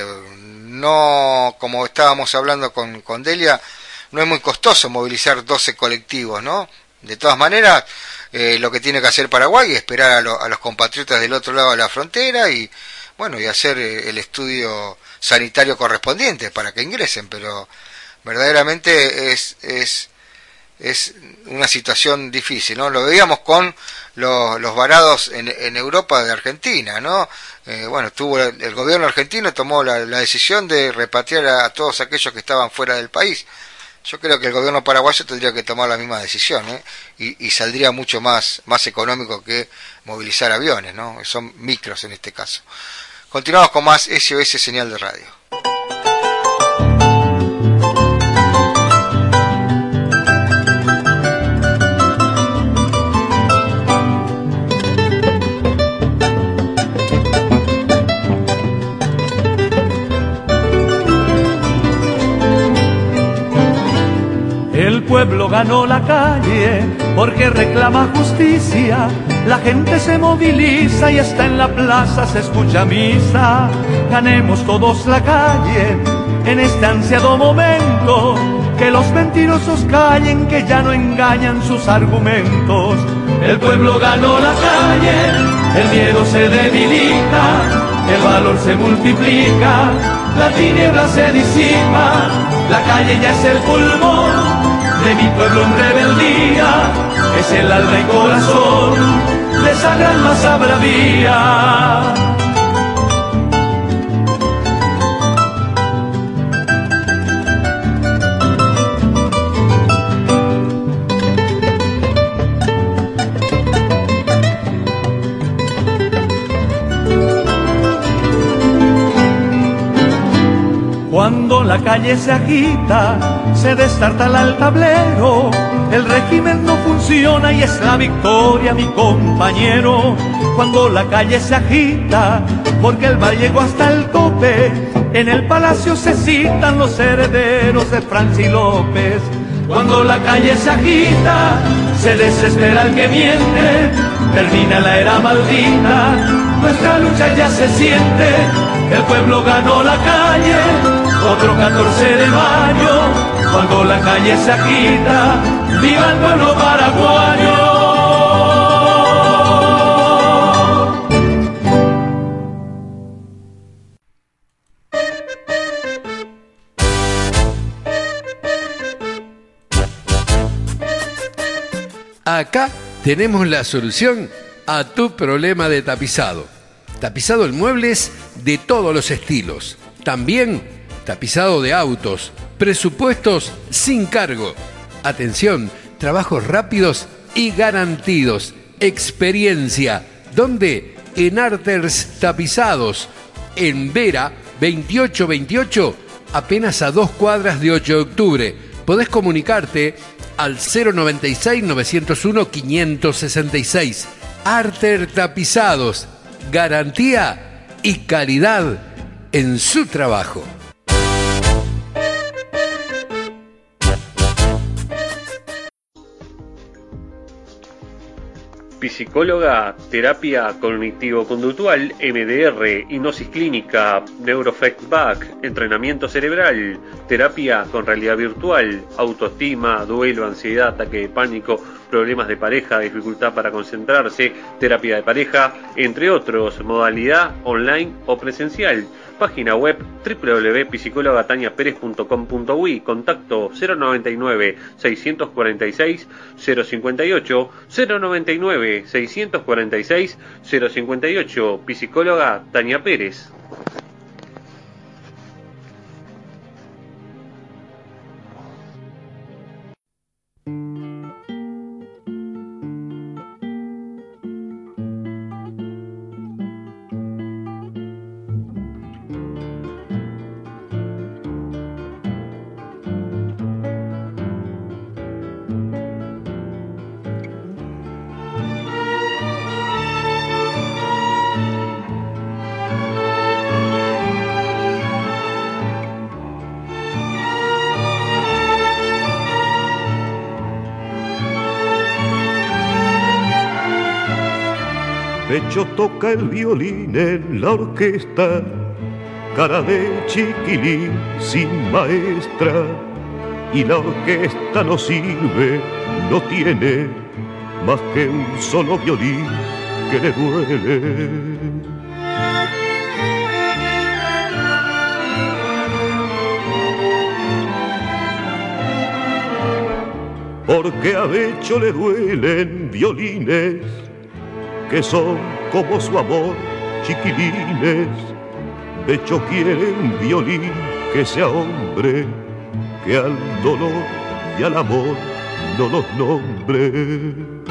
no, como estábamos hablando con, con Delia, no es muy costoso movilizar doce colectivos, ¿no? De todas maneras, eh, lo que tiene que hacer Paraguay es esperar a, lo, a los compatriotas del otro lado de la frontera y, bueno, y hacer eh, el estudio sanitario correspondiente para que ingresen, pero verdaderamente es... es es una situación difícil, ¿no? Lo veíamos con los, los varados en, en Europa de Argentina, ¿no? Eh, bueno, tuvo el, el gobierno argentino tomó la, la decisión de repatriar a, a todos aquellos que estaban fuera del país. Yo creo que el gobierno paraguayo tendría que tomar la misma decisión, ¿eh? y, y saldría mucho más, más económico que movilizar aviones, ¿no? Son micros en este caso. Continuamos con más S O S Señal de Radio. El pueblo ganó la calle porque reclama justicia. La gente se moviliza y hasta en la plaza se escucha misa. Ganemos todos la calle en este ansiado momento. Que los mentirosos callen, que ya no engañan sus argumentos. El pueblo ganó la calle, el miedo se debilita, el valor se multiplica, la tiniebla se disipa. La calle ya es el pulmón de mi pueblo en rebeldía, es el alma y corazón de esa gran masa bravía. Cuando la calle se agita, se destartala el tablero, el régimen no funciona y es la victoria, mi compañero. Cuando la calle se agita, porque el mal llegó hasta el tope, en el palacio se citan los herederos de Franci López. Cuando la calle se agita, se desespera el que miente, termina la era maldita, nuestra lucha ya se siente, el pueblo ganó la calle, otro catorce de mayo, cuando la calle se agita, viva el pueblo paraguayo. Acá tenemos la solución a tu problema de tapizado. Tapizado en muebles de todos los estilos. También tapizado de autos. Presupuestos sin cargo. Atención, trabajos rápidos y garantidos. Experiencia. ¿Dónde? En Arters Tapizados. En Vera, veintiocho veintiocho, apenas a dos cuadras de ocho de octubre. Podés comunicarte al cero noventa y seis, novecientos uno, quinientos sesenta y seis. Arter Tapizados, garantía y calidad en su trabajo. Psicóloga, terapia cognitivo-conductual, M D R, hipnosis clínica, neurofeedback, entrenamiento cerebral, terapia con realidad virtual, autoestima, duelo, ansiedad, ataque de pánico, problemas de pareja, dificultad para concentrarse, terapia de pareja, entre otros, modalidad online o presencial. Página web doble u doble u doble u punto psicóloga tania pérez punto com punto uy, contacto cero noventa y nueve, seiscientos cuarenta y seis, cero cincuenta y ocho, cero noventa y nueve, seiscientos cuarenta y seis, cero cincuenta y ocho, psicóloga Tania Pérez. Pecho toca el violín en la orquesta, cara de chiquilín sin maestra, y la orquesta no sirve, no tiene más que un solo violín que le duele. Porque a Becho le duelen violines que son como su amor, chiquilines. Becho quiere un violín que sea hombre, que al dolor y al amor no los nombre.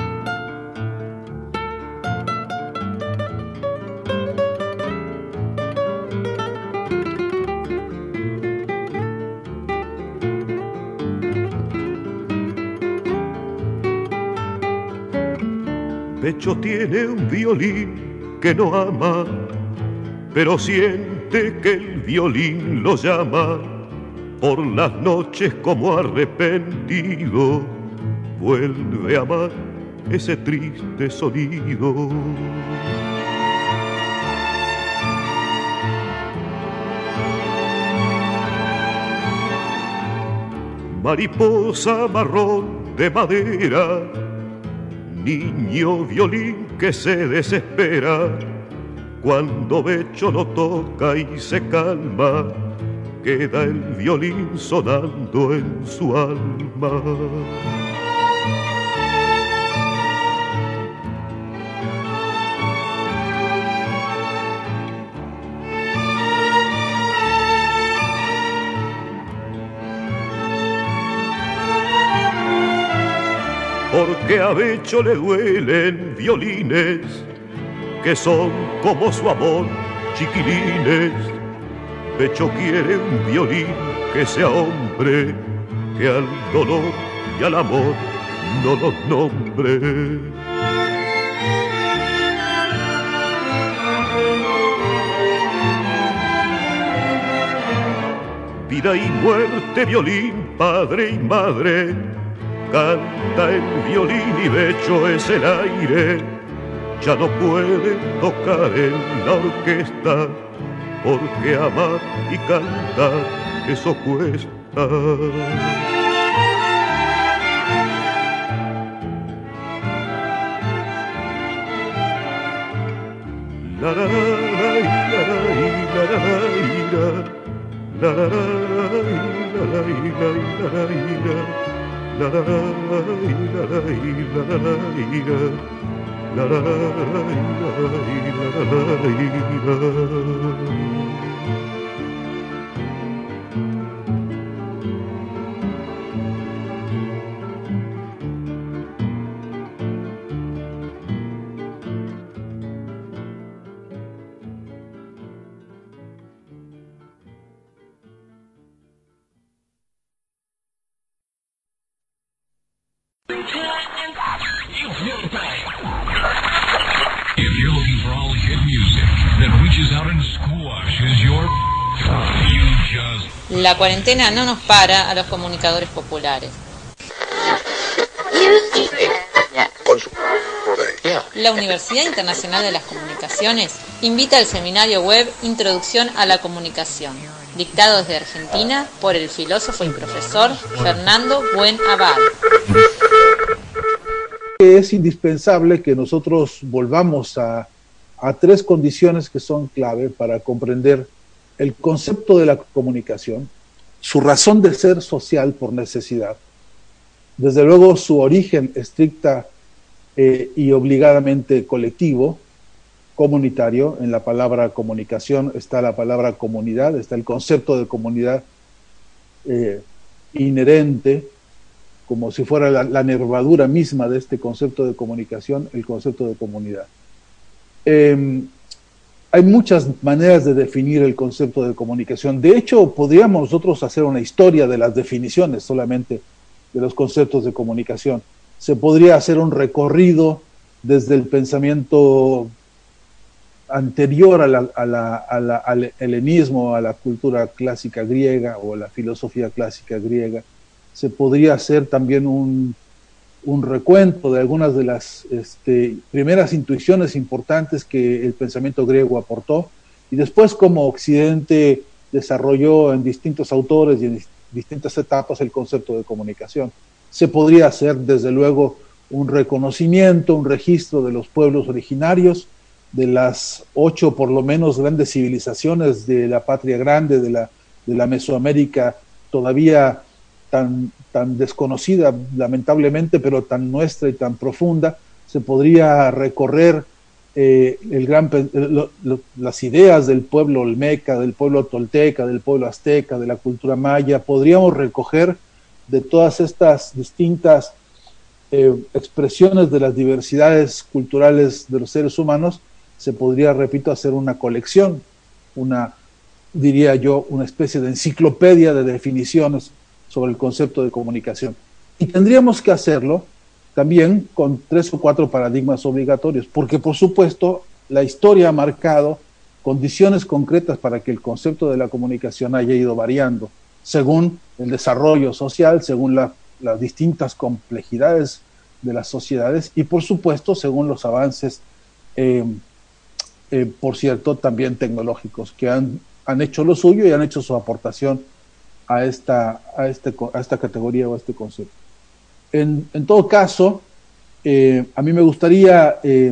Becho tiene un violín que no ama, pero siente que el violín lo llama. Por las noches como arrepentido, vuelve a amar ese triste sonido. Mariposa marrón de madera, niño violín que se desespera, cuando Becho lo toca y se calma, queda el violín sonando en su alma. Porque a Becho le duelen violines que son como su amor, chiquilines. Becho quiere un violín que sea hombre, que al dolor y al amor no los nombre. Vida y muerte, violín, padre y madre, canta el violín y Becho es el aire, ya no puede tocar en la orquesta, porque amar y cantar eso cuesta. La la la la la la la la la La cuarentena no nos para a los comunicadores populares. La Universidad Internacional de las Comunicaciones invita al seminario web Introducción a la Comunicación, dictado desde Argentina por el filósofo y profesor Fernando Buen Abad. Es indispensable que nosotros volvamos a, a tres condiciones que son clave para comprender el concepto de la comunicación, su razón de ser social por necesidad, desde luego su origen estricta eh, y obligadamente colectivo, comunitario. En la palabra comunicación está la palabra comunidad, está el concepto de comunidad eh, inherente, como si fuera la, la nervadura misma de este concepto de comunicación, el concepto de comunidad. Eh, Hay muchas maneras de definir el concepto de comunicación. De hecho, podríamos nosotros hacer una historia de las definiciones solamente de los conceptos de comunicación. Se podría hacer un recorrido desde el pensamiento anterior a la, a la, a la, al helenismo, a la cultura clásica griega o a la filosofía clásica griega. Se podría hacer también un, un recuento de algunas de las este, primeras intuiciones importantes que el pensamiento griego aportó, y después como Occidente desarrolló en distintos autores y en distintas etapas el concepto de comunicación. Se podría hacer desde luego un reconocimiento, un registro de los pueblos originarios, de las ocho por lo menos grandes civilizaciones de la patria grande, de la, de la Mesoamérica, todavía tan, tan desconocida lamentablemente, pero tan nuestra y tan profunda. Se podría recorrer eh, el gran, lo, lo, las ideas del pueblo olmeca, del pueblo tolteca, del pueblo azteca, de la cultura maya. Podríamos recoger de todas estas distintas eh, expresiones de las diversidades culturales de los seres humanos. Se podría, repito, hacer una colección, una, diría yo, una especie de enciclopedia de definiciones sobre el concepto de comunicación. Y tendríamos que hacerlo también con tres o cuatro paradigmas obligatorios, porque por supuesto la historia ha marcado condiciones concretas para que el concepto de la comunicación haya ido variando, según el desarrollo social, según la, las distintas complejidades de las sociedades y por supuesto según los avances eh, Eh, por cierto, también tecnológicos, que han, han hecho lo suyo y han hecho su aportación a esta, a este, a esta categoría o a este concepto. En, en todo caso, eh, a mí me gustaría, eh,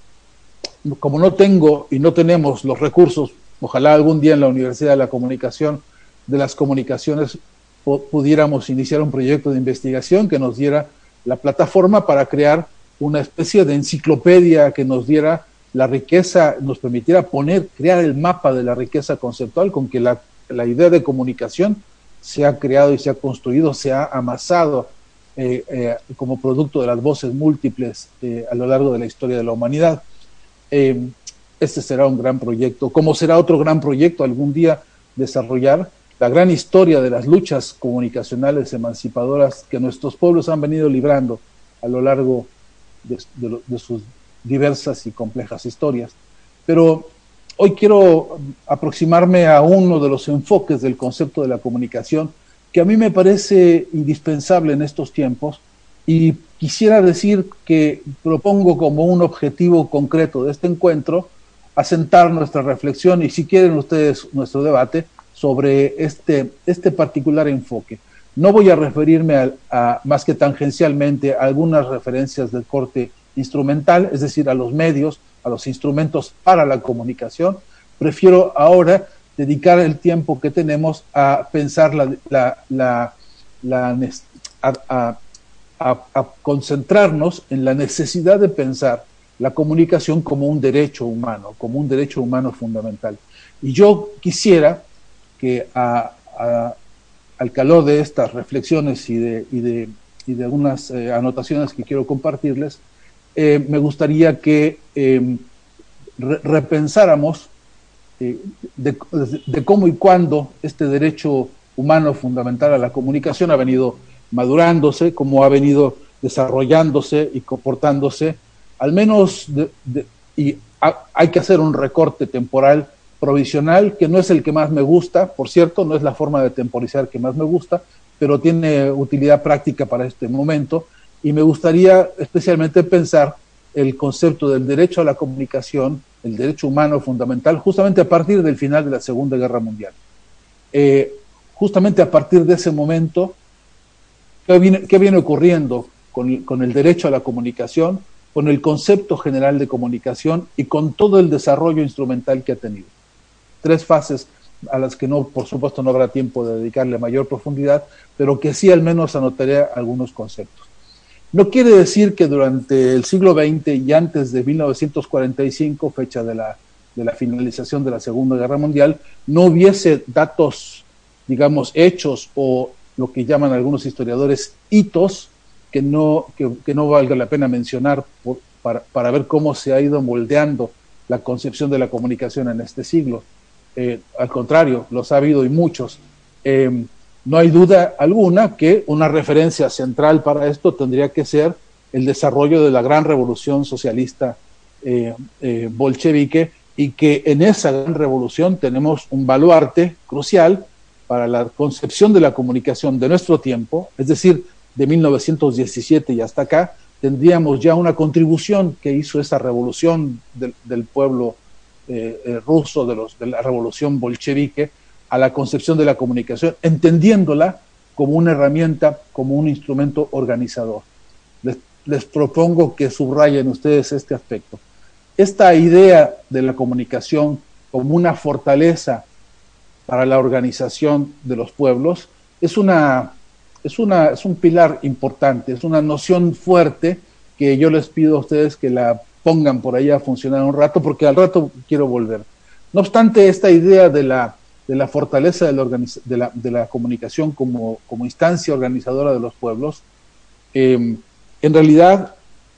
como no tengo y no tenemos los recursos, ojalá algún día en la Universidad de la Comunicación, de las Comunicaciones, pudiéramos iniciar un proyecto de investigación que nos diera la plataforma para crear una especie de enciclopedia que nos diera la riqueza, nos permitiera poner, crear el mapa de la riqueza conceptual con que la, la idea de comunicación se ha creado y se ha construido, se ha amasado eh, eh, como producto de las voces múltiples eh, a lo largo de la historia de la humanidad. Eh, este será un gran proyecto, como será otro gran proyecto algún día desarrollar la gran historia de las luchas comunicacionales emancipadoras que nuestros pueblos han venido librando a lo largo de, de, de sus diversas y complejas historias. Pero hoy quiero aproximarme a uno de los enfoques del concepto de la comunicación que a mí me parece indispensable en estos tiempos y quisiera decir que propongo como un objetivo concreto de este encuentro asentar nuestra reflexión y, si quieren ustedes, nuestro debate sobre este, este particular enfoque. No voy a referirme a, a, más que tangencialmente a algunas referencias del corte instrumental, es decir, a los medios, a los instrumentos para la comunicación. Prefiero ahora dedicar el tiempo que tenemos a pensar la, la, la, la a, a, a, a concentrarnos en la necesidad de pensar la comunicación como un derecho humano, como un derecho humano fundamental. Y yo quisiera que a, a, al calor de estas reflexiones y de, y de, y de algunas eh, anotaciones que quiero compartirles, eh, me gustaría que eh, re repensáramos eh, de, de cómo y cuándo este derecho humano fundamental a la comunicación ha venido madurándose, cómo ha venido desarrollándose y comportándose, al menos, de, de, y ha, hay que hacer un recorte temporal provisional, que no es el que más me gusta, por cierto, no es la forma de temporizar que más me gusta, pero tiene utilidad práctica para este momento, y me gustaría especialmente pensar el concepto del derecho a la comunicación, el derecho humano fundamental, justamente a partir del final de la Segunda Guerra Mundial. Eh, justamente a partir de ese momento, ¿qué viene, qué viene ocurriendo con, con el derecho a la comunicación, con el concepto general de comunicación y con todo el desarrollo instrumental que ha tenido? Tres fases a las que no, por supuesto, no habrá tiempo de dedicarle mayor profundidad, pero que sí al menos anotaré algunos conceptos. No quiere decir que durante el siglo veinte y antes de mil novecientos cuarenta y cinco, fecha de la, de la finalización de la Segunda Guerra Mundial, no hubiese datos, digamos, hechos o lo que llaman algunos historiadores hitos, que no, que, que no valga la pena mencionar por, para, para ver cómo se ha ido moldeando la concepción de la comunicación en este siglo. Eh, al contrario, los ha habido y muchos. Eh, no hay duda alguna que una referencia central para esto tendría que ser el desarrollo de la gran revolución socialista eh, eh, bolchevique, y que en esa gran revolución tenemos un baluarte crucial para la concepción de la comunicación de nuestro tiempo, es decir, de mil novecientos diecisiete y hasta acá, tendríamos ya una contribución que hizo esa revolución del, del pueblo eh, eh, ruso, de, los, de la revolución bolchevique, a la concepción de la comunicación, entendiéndola como una herramienta, como un instrumento organizador. Les, les propongo que subrayen ustedes este aspecto. Esta idea de la comunicación como una fortaleza para la organización de los pueblos es una... Es, una, es un pilar importante, es una noción fuerte que yo les pido a ustedes que la pongan por ahí a funcionar un rato, porque al rato quiero volver. No obstante, esta idea de la, de la fortaleza de la, de la, de la comunicación como, como instancia organizadora de los pueblos, eh, en realidad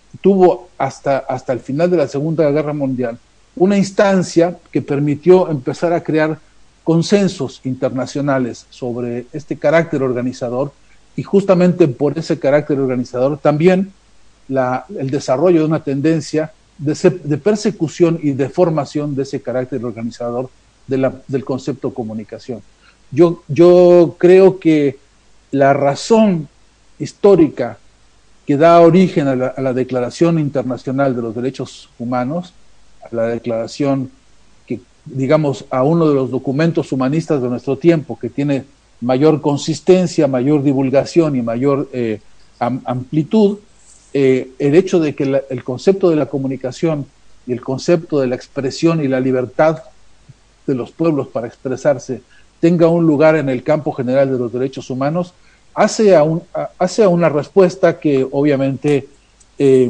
tuvo hasta, hasta el final de la Segunda Guerra Mundial una instancia que permitió empezar a crear consensos internacionales sobre este carácter organizador. Y justamente por ese carácter organizador también la, el desarrollo de una tendencia de, se, de persecución y de formación de ese carácter organizador de la, del concepto comunicación. Yo, yo creo que la razón histórica que da origen a la, a la Declaración Internacional de los Derechos Humanos, a la declaración que, digamos, a uno de los documentos humanistas de nuestro tiempo, que tiene mayor consistencia, mayor divulgación y mayor eh, am, amplitud, eh, el hecho de que la, el concepto de la comunicación y el concepto de la expresión y la libertad de los pueblos para expresarse tenga un lugar en el campo general de los derechos humanos, hace a, un, a, hace a una respuesta que obviamente eh,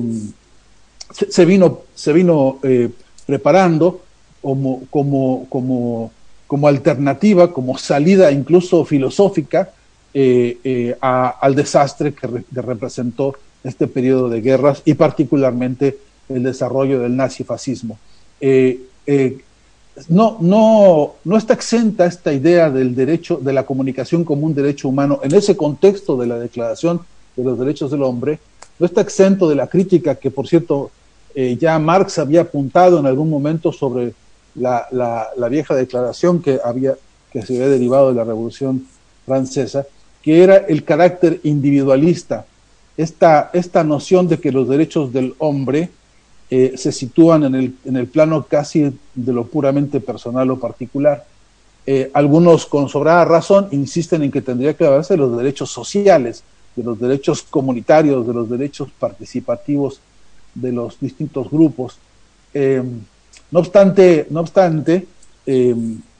se, se vino, se vino eh, preparando como, como, como como alternativa, como salida incluso filosófica eh, eh, a, al desastre que, re, que representó este periodo de guerras y particularmente el desarrollo del nazifascismo. Eh, eh, no, no, no está exenta esta idea del derecho, de la comunicación como un derecho humano en ese contexto de la Declaración de los Derechos del Hombre, no está exento de la crítica que, por cierto, eh, ya Marx había apuntado en algún momento sobre La, la, la vieja declaración que había que se había derivado de la Revolución Francesa, que era el carácter individualista esta, esta noción de que los derechos del hombre eh, se sitúan en el, en el plano casi de lo puramente personal o particular. Eh, algunos con sobrada razón insisten en que tendría que hablarse de los derechos sociales, de los derechos comunitarios, de los derechos participativos de los distintos grupos. Eh, no obstante, no obstante eh,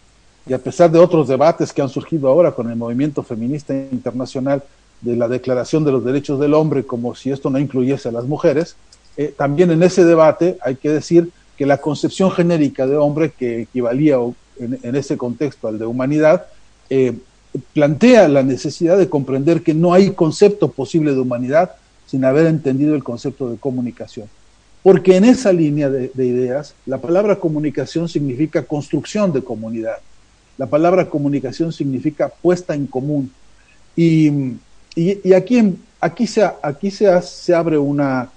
y a pesar de otros debates que han surgido ahora con el movimiento feminista internacional de la Declaración de los Derechos del Hombre, como si esto no incluyese a las mujeres, eh, también en ese debate hay que decir que la concepción genérica de hombre, que equivalía en, en ese contexto al de humanidad, eh, plantea la necesidad de comprender que no hay concepto posible de humanidad sin haber entendido el concepto de comunicación. Porque en esa línea de, de ideas, la palabra comunicación significa construcción de comunidad. La palabra comunicación significa puesta en común. Y, y, y aquí, aquí, se, aquí se, se abre una,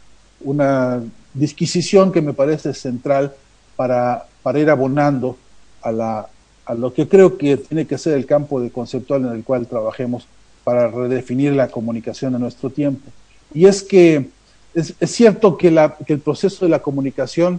una disquisición que me parece central para, para ir abonando a, la, a lo que creo que tiene que ser el campo de conceptual en el cual trabajemos para redefinir la comunicación en nuestro tiempo. Y es que es, es cierto que, la, que el proceso de la comunicación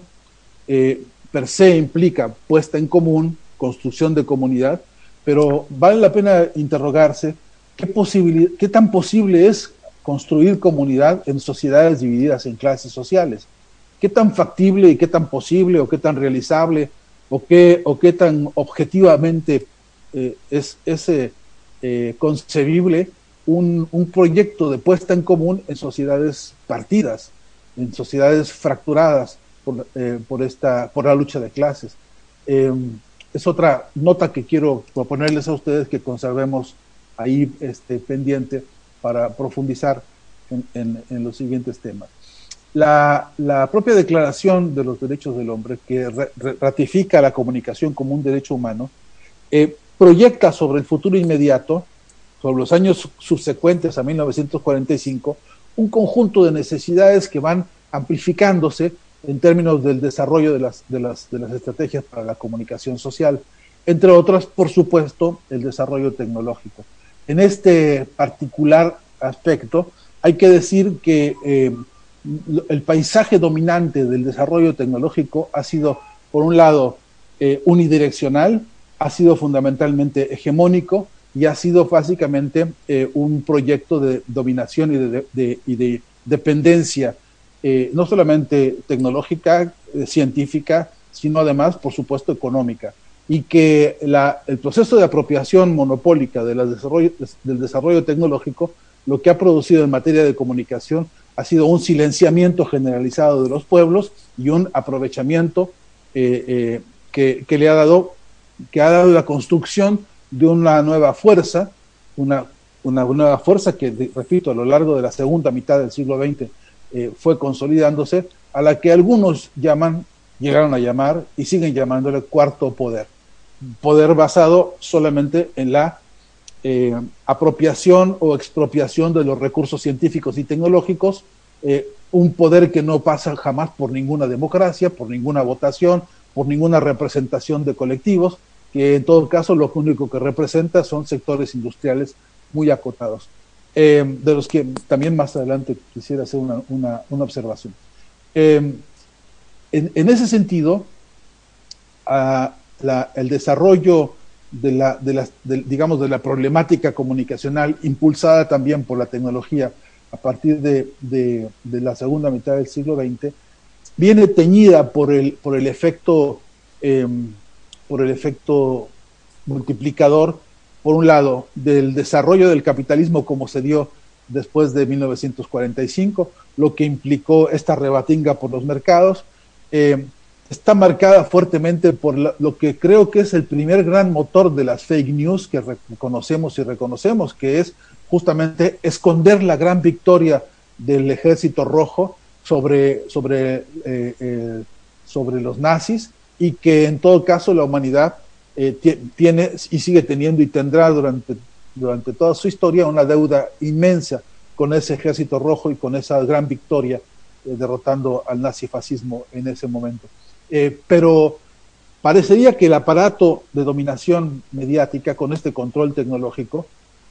eh, per se implica puesta en común, construcción de comunidad, pero vale la pena interrogarse qué, posibil- qué tan posible es construir comunidad en sociedades divididas en clases sociales. Qué tan factible y qué tan posible o qué tan realizable o qué, o qué tan objetivamente eh, es, es eh, eh, concebible un, un proyecto de puesta en común en sociedades partidas, en sociedades fracturadas por, eh, por, esta, por la lucha de clases. Eh, es otra nota que quiero proponerles a ustedes que conservemos ahí este, pendiente para profundizar en, en, en los siguientes temas. La, la propia Declaración de los Derechos del Hombre, que re, ratifica la comunicación como un derecho humano, eh, proyecta sobre el futuro inmediato, sobre los años subsecuentes a mil novecientos cuarenta y cinco, un conjunto de necesidades que van amplificándose en términos del desarrollo de las, de las, de las estrategias para la comunicación social, entre otras, por supuesto, el desarrollo tecnológico. En este particular aspecto, hay que decir que eh, el paisaje dominante del desarrollo tecnológico ha sido, por un lado, eh, unidireccional, ha sido fundamentalmente hegemónico y ha sido básicamente eh, un proyecto de dominación y de, de, y de dependencia, eh, no solamente tecnológica, eh, científica, sino además, por supuesto, económica. Y que la, el proceso de apropiación monopólica de la desarrollo, del desarrollo tecnológico, lo que ha producido en materia de comunicación ha sido un silenciamiento generalizado de los pueblos y un aprovechamiento eh, eh, que, que le ha dado, que ha dado la construcción de una nueva fuerza, una, una nueva fuerza que, repito, a lo largo de la segunda mitad del siglo veinte eh, fue consolidándose, a la que algunos llaman, llegaron a llamar y siguen llamándole cuarto poder. Poder basado solamente en la eh, apropiación o expropiación de los recursos científicos y tecnológicos, eh, un poder que no pasa jamás por ninguna democracia, por ninguna votación, por ninguna representación de colectivos, que en todo caso lo único que representa son sectores industriales muy acotados, eh, de los que también más adelante quisiera hacer una, una, una observación. Eh, en, en ese sentido, a la, el desarrollo de la, de la, de, digamos, de la problemática comunicacional impulsada también por la tecnología a partir de, de, de la segunda mitad del siglo veinte, viene teñida por el, por el efecto eh, por el efecto multiplicador, por un lado, del desarrollo del capitalismo como se dio después de mil novecientos cuarenta y cinco, lo que implicó esta rebatinga por los mercados, eh, está marcada fuertemente por la, lo que creo que es el primer gran motor de las fake news que reconocemos y reconocemos, que es justamente esconder la gran victoria del Ejército Rojo sobre, sobre, eh, eh, sobre los nazis, y que en todo caso la humanidad eh, tiene y sigue teniendo y tendrá durante, durante toda su historia una deuda inmensa con ese Ejército Rojo y con esa gran victoria eh, derrotando al nazifascismo en ese momento. Eh, pero parecería que el aparato de dominación mediática con este control tecnológico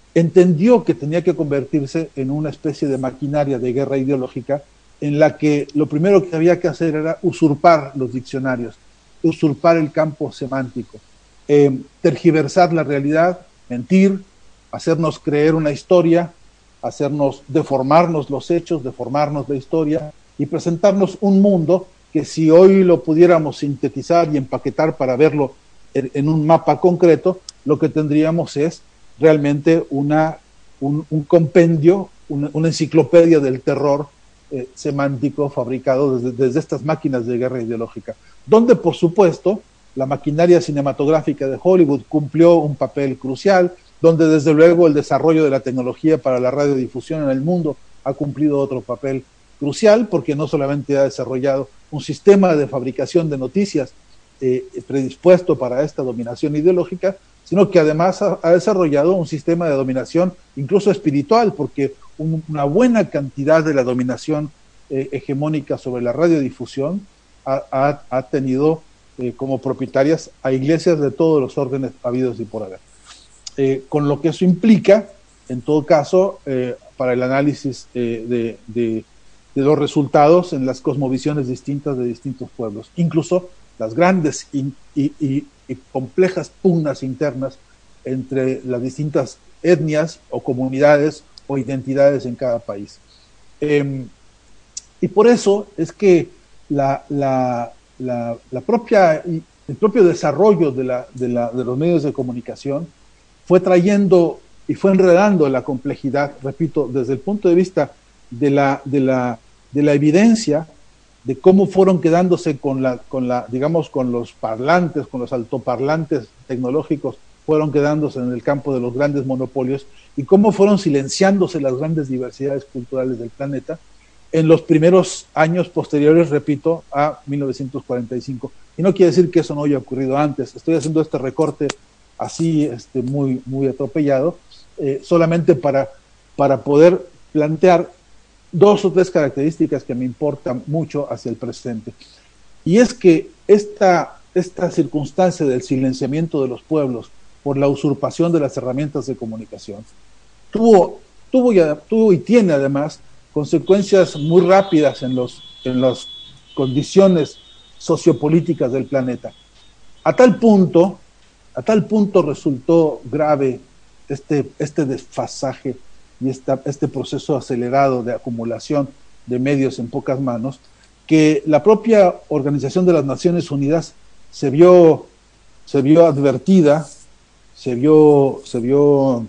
entendió que tenía que convertirse en una especie de maquinaria de guerra ideológica en la que lo primero que había que hacer era usurpar los diccionarios, usurpar el campo semántico, eh, tergiversar la realidad, mentir, hacernos creer una historia, hacernos deformarnos los hechos, deformarnos la historia y presentarnos un mundo que si hoy lo pudiéramos sintetizar y empaquetar para verlo en, en un mapa concreto, lo que tendríamos es realmente una, un, un compendio, una, una enciclopedia del terror eh, semántico fabricado desde, desde estas máquinas de guerra ideológica, donde por supuesto la maquinaria cinematográfica de Hollywood cumplió un papel crucial, donde desde luego el desarrollo de la tecnología para la radiodifusión en el mundo ha cumplido otro papel crucial, porque no solamente ha desarrollado un sistema de fabricación de noticias eh, predispuesto para esta dominación ideológica, sino que además ha, ha desarrollado un sistema de dominación incluso espiritual, porque un, una buena cantidad de la dominación eh, hegemónica sobre la radiodifusión ha, ha, ha tenido eh, como propietarias a iglesias de todos los órdenes habidos y por haber. Eh, con lo que eso implica, en todo caso, eh, para el análisis eh, de, de, de los resultados en las cosmovisiones distintas de distintos pueblos, incluso las grandes y, y, y, y complejas pugnas internas entre las distintas etnias o comunidades o identidades en cada país. Eh, y por eso es que la, la, la, la propia, el propio desarrollo de, la, de, la, de los medios de comunicación fue trayendo y fue enredando la complejidad, repito, desde el punto de vista de la, de la, de la evidencia de cómo fueron quedándose con la, con la, digamos, con los parlantes, con los altoparlantes tecnológicos, fueron quedándose en el campo de los grandes monopolios y cómo fueron silenciándose las grandes diversidades culturales del planeta en los primeros años posteriores, repito, a mil novecientos cuarenta y cinco. Y no quiere decir que eso no haya ocurrido antes. Estoy haciendo este recorte así este, muy, muy atropellado, eh, solamente para, para poder plantear dos o tres características que me importan mucho hacia el presente. Y es que esta, esta circunstancia del silenciamiento de los pueblos por la usurpación de las herramientas de comunicación tuvo, tuvo, y, tuvo y tiene además consecuencias muy rápidas en, los, en las condiciones sociopolíticas del planeta. A tal punto, a tal punto resultó grave este, este desfasaje y esta, este proceso acelerado de acumulación de medios en pocas manos, que la propia Organización de las Naciones Unidas se vio, se vio advertida, se vio, se vio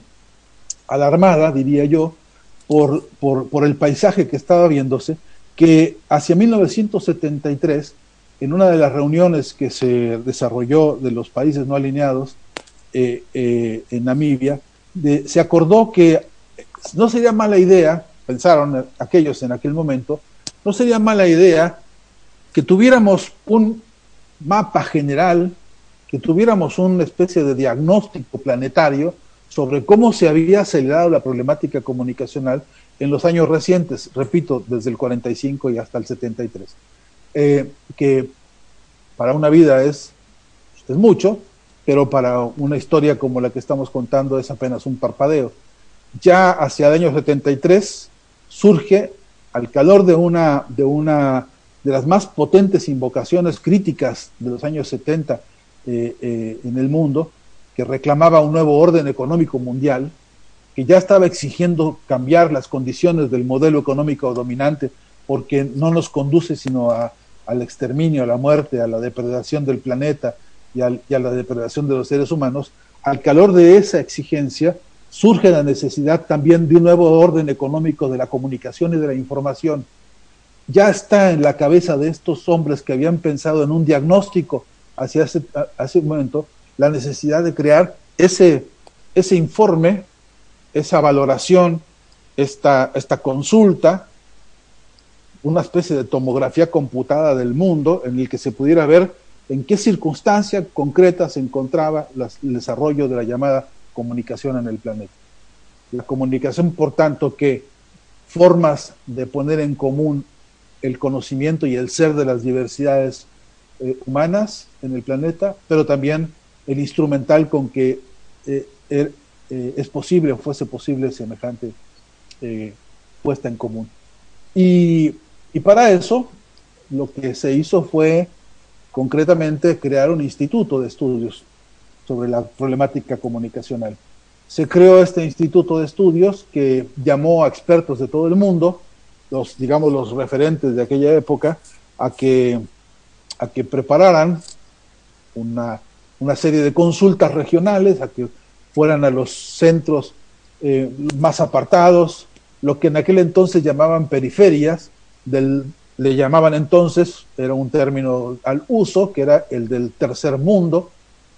alarmada, diría yo, por, por, por el paisaje que estaba viéndose, que hacia mil novecientos setenta y tres, en una de las reuniones que se desarrolló de los países no alineados eh, eh, en Namibia, de, se acordó que no sería mala idea, pensaron aquellos en aquel momento, no sería mala idea que tuviéramos un mapa general, que tuviéramos una especie de diagnóstico planetario sobre cómo se había acelerado la problemática comunicacional en los años recientes, repito, desde el cuarenta y cinco y hasta el setenta y tres. Eh, que para una vida es, es mucho, pero para una historia como la que estamos contando es apenas un parpadeo. Ya hacia el año setenta y tres surge, al calor de una, de una de las más potentes invocaciones críticas de los años setenta eh, eh, en el mundo, que reclamaba un nuevo orden económico mundial, que ya estaba exigiendo cambiar las condiciones del modelo económico dominante, porque no nos conduce sino a, al exterminio, a la muerte, a la depredación del planeta y, al, y a la depredación de los seres humanos. Al calor de esa exigencia surge la necesidad también de un nuevo orden económico de la comunicación y de la información. Ya está en la cabeza de estos hombres que habían pensado en un diagnóstico hacia ese, hacia ese momento, la necesidad de crear ese, ese informe, esa valoración, esta, esta consulta, una especie de tomografía computada del mundo en el que se pudiera ver en qué circunstancia concreta se encontraba las, el desarrollo de la llamada comunicación en el planeta. La comunicación, por tanto, que formas de poner en común el conocimiento y el ser de las diversidades eh, humanas en el planeta, pero también el instrumental con que eh, er, eh, es posible o fuese posible semejante eh, puesta en común. Y, y para eso lo que se hizo fue concretamente crear un instituto de estudios sobre la problemática comunicacional. Se creó este instituto de estudios que llamó a expertos de todo el mundo, los, digamos, los referentes de aquella época, a que, a que prepararan una, una serie de consultas regionales, a que fueran a los centros eh, más apartados, lo que en aquel entonces llamaban periferias, del, le llamaban entonces, era un término al uso, que era el del tercer mundo,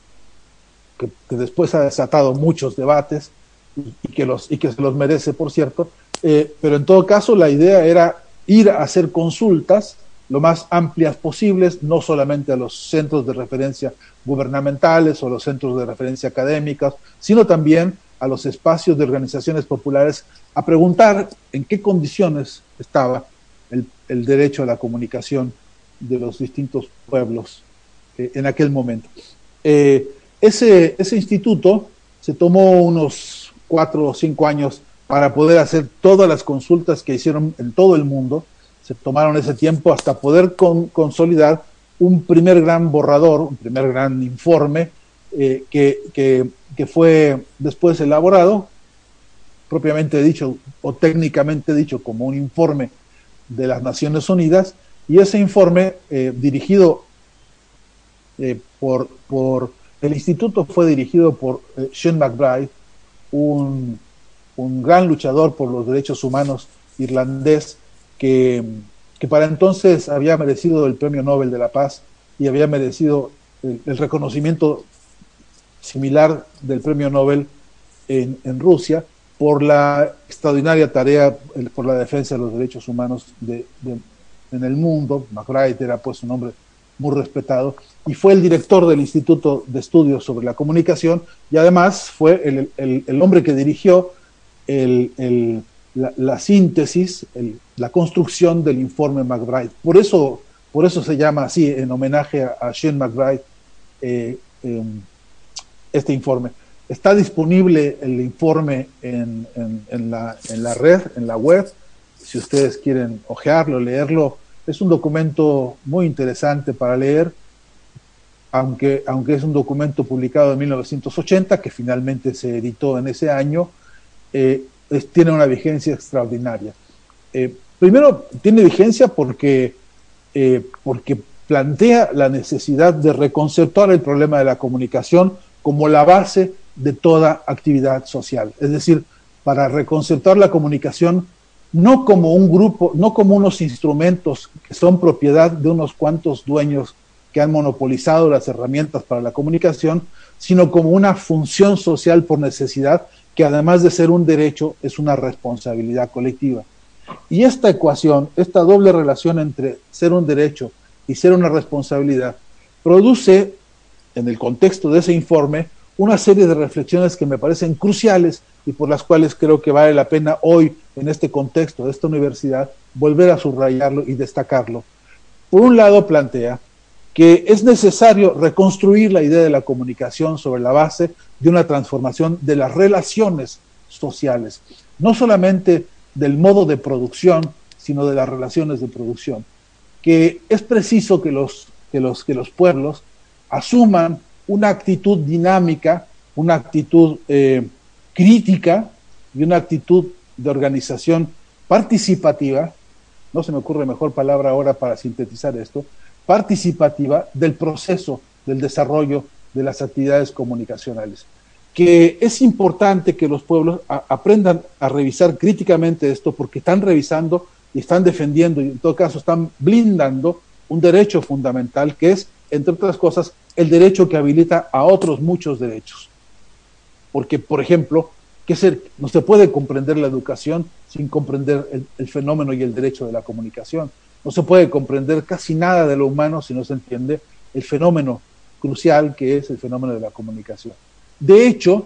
que, que después ha desatado muchos debates, y, y, que, los, y que se los merece, por cierto, eh, pero en todo caso la idea era ir a hacer consultas lo más amplias posibles, no solamente a los centros de referencia gubernamentales o los centros de referencia académicas, sino también a los espacios de organizaciones populares, a preguntar en qué condiciones estaba el, el derecho a la comunicación de los distintos pueblos eh, en aquel momento. Eh, ese, ese instituto se tomó unos cuatro o cinco años para poder hacer todas las consultas que hicieron en todo el mundo. Se tomaron ese tiempo hasta poder con, consolidar un primer gran borrador, un primer gran informe eh, que, que, que fue después elaborado, propiamente dicho o técnicamente dicho como un informe de las Naciones Unidas, y ese informe eh, dirigido eh, por, por el instituto fue dirigido por eh, Sean McBride, un, un gran luchador por los derechos humanos irlandés, que, que para entonces había merecido el Premio Nobel de la Paz y había merecido el, el reconocimiento similar del Premio Nobel en, en Rusia por la extraordinaria tarea, el, por la defensa de los derechos humanos de, de, en el mundo. McBride era pues un hombre muy respetado y fue el director del Instituto de Estudios sobre la Comunicación, y además fue el, el, el hombre que dirigió el, el La, la síntesis, el, la construcción del informe McBride. Por eso, por eso se llama así, en homenaje a, a Sean McBride, eh, eh, este informe. Está disponible el informe en, en, en, la, en la red, en la web, si ustedes quieren hojearlo, leerlo. Es un documento muy interesante para leer, aunque, aunque es un documento publicado en mil novecientos ochenta, que finalmente se editó en ese año. eh, Es, tiene una vigencia extraordinaria. Eh, primero, tiene vigencia porque, eh, porque plantea la necesidad de reconceptuar el problema de la comunicación como la base de toda actividad social. Es decir, para reconceptuar la comunicación no como un grupo, no como unos instrumentos que son propiedad de unos cuantos dueños que han monopolizado las herramientas para la comunicación, sino como una función social por necesidad, que además de ser un derecho, es una responsabilidad colectiva. Y esta ecuación, esta doble relación entre ser un derecho y ser una responsabilidad, produce, en el contexto de ese informe, una serie de reflexiones que me parecen cruciales y por las cuales creo que vale la pena hoy, en este contexto de esta universidad, volver a subrayarlo y destacarlo. Por un lado, plantea que es necesario reconstruir la idea de la comunicación sobre la base de una transformación de las relaciones sociales, no solamente del modo de producción, sino de las relaciones de producción, que es preciso que los, que los, que los pueblos asuman una actitud dinámica, una actitud eh, crítica y una actitud de organización participativa, no se me ocurre mejor palabra ahora para sintetizar esto, participativa del proceso del desarrollo de las actividades comunicacionales. Que es importante que los pueblos a, aprendan a revisar críticamente esto, porque están revisando y están defendiendo y en todo caso están blindando un derecho fundamental que es, entre otras cosas, el derecho que habilita a otros muchos derechos. Porque, por ejemplo, que se, no se puede comprender la educación sin comprender el, el fenómeno y el derecho de la comunicación. No se puede comprender casi nada de lo humano si no se entiende el fenómeno crucial que es el fenómeno de la comunicación. De hecho,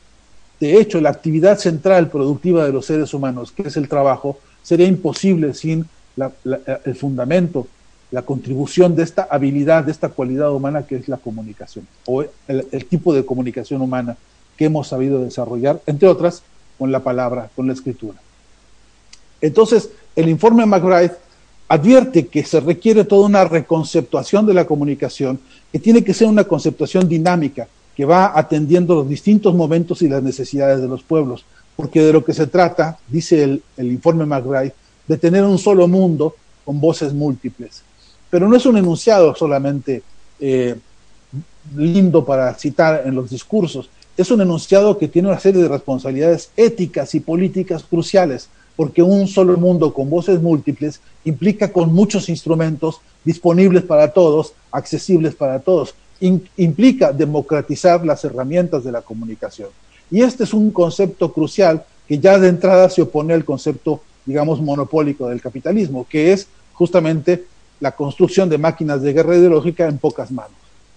de hecho, la actividad central productiva de los seres humanos, que es el trabajo, sería imposible sin la, la, el fundamento, la contribución de esta habilidad, de esta cualidad humana que es la comunicación, o el, el tipo de comunicación humana que hemos sabido desarrollar, entre otras, con la palabra, con la escritura. Entonces, el informe McBride advierte que se requiere toda una reconceptuación de la comunicación, que tiene que ser una conceptuación dinámica, que va atendiendo los distintos momentos y las necesidades de los pueblos, porque de lo que se trata, dice el, el informe McBride, de tener un solo mundo con voces múltiples. Pero no es un enunciado solamente eh, lindo para citar en los discursos, es un enunciado que tiene una serie de responsabilidades éticas y políticas cruciales, porque un solo mundo con voces múltiples implica con muchos instrumentos disponibles para todos, accesibles para todos, In, implica democratizar las herramientas de la comunicación. Y este es un concepto crucial que ya de entrada se opone al concepto, digamos, monopólico del capitalismo, que es justamente la construcción de máquinas de guerra ideológica en pocas manos.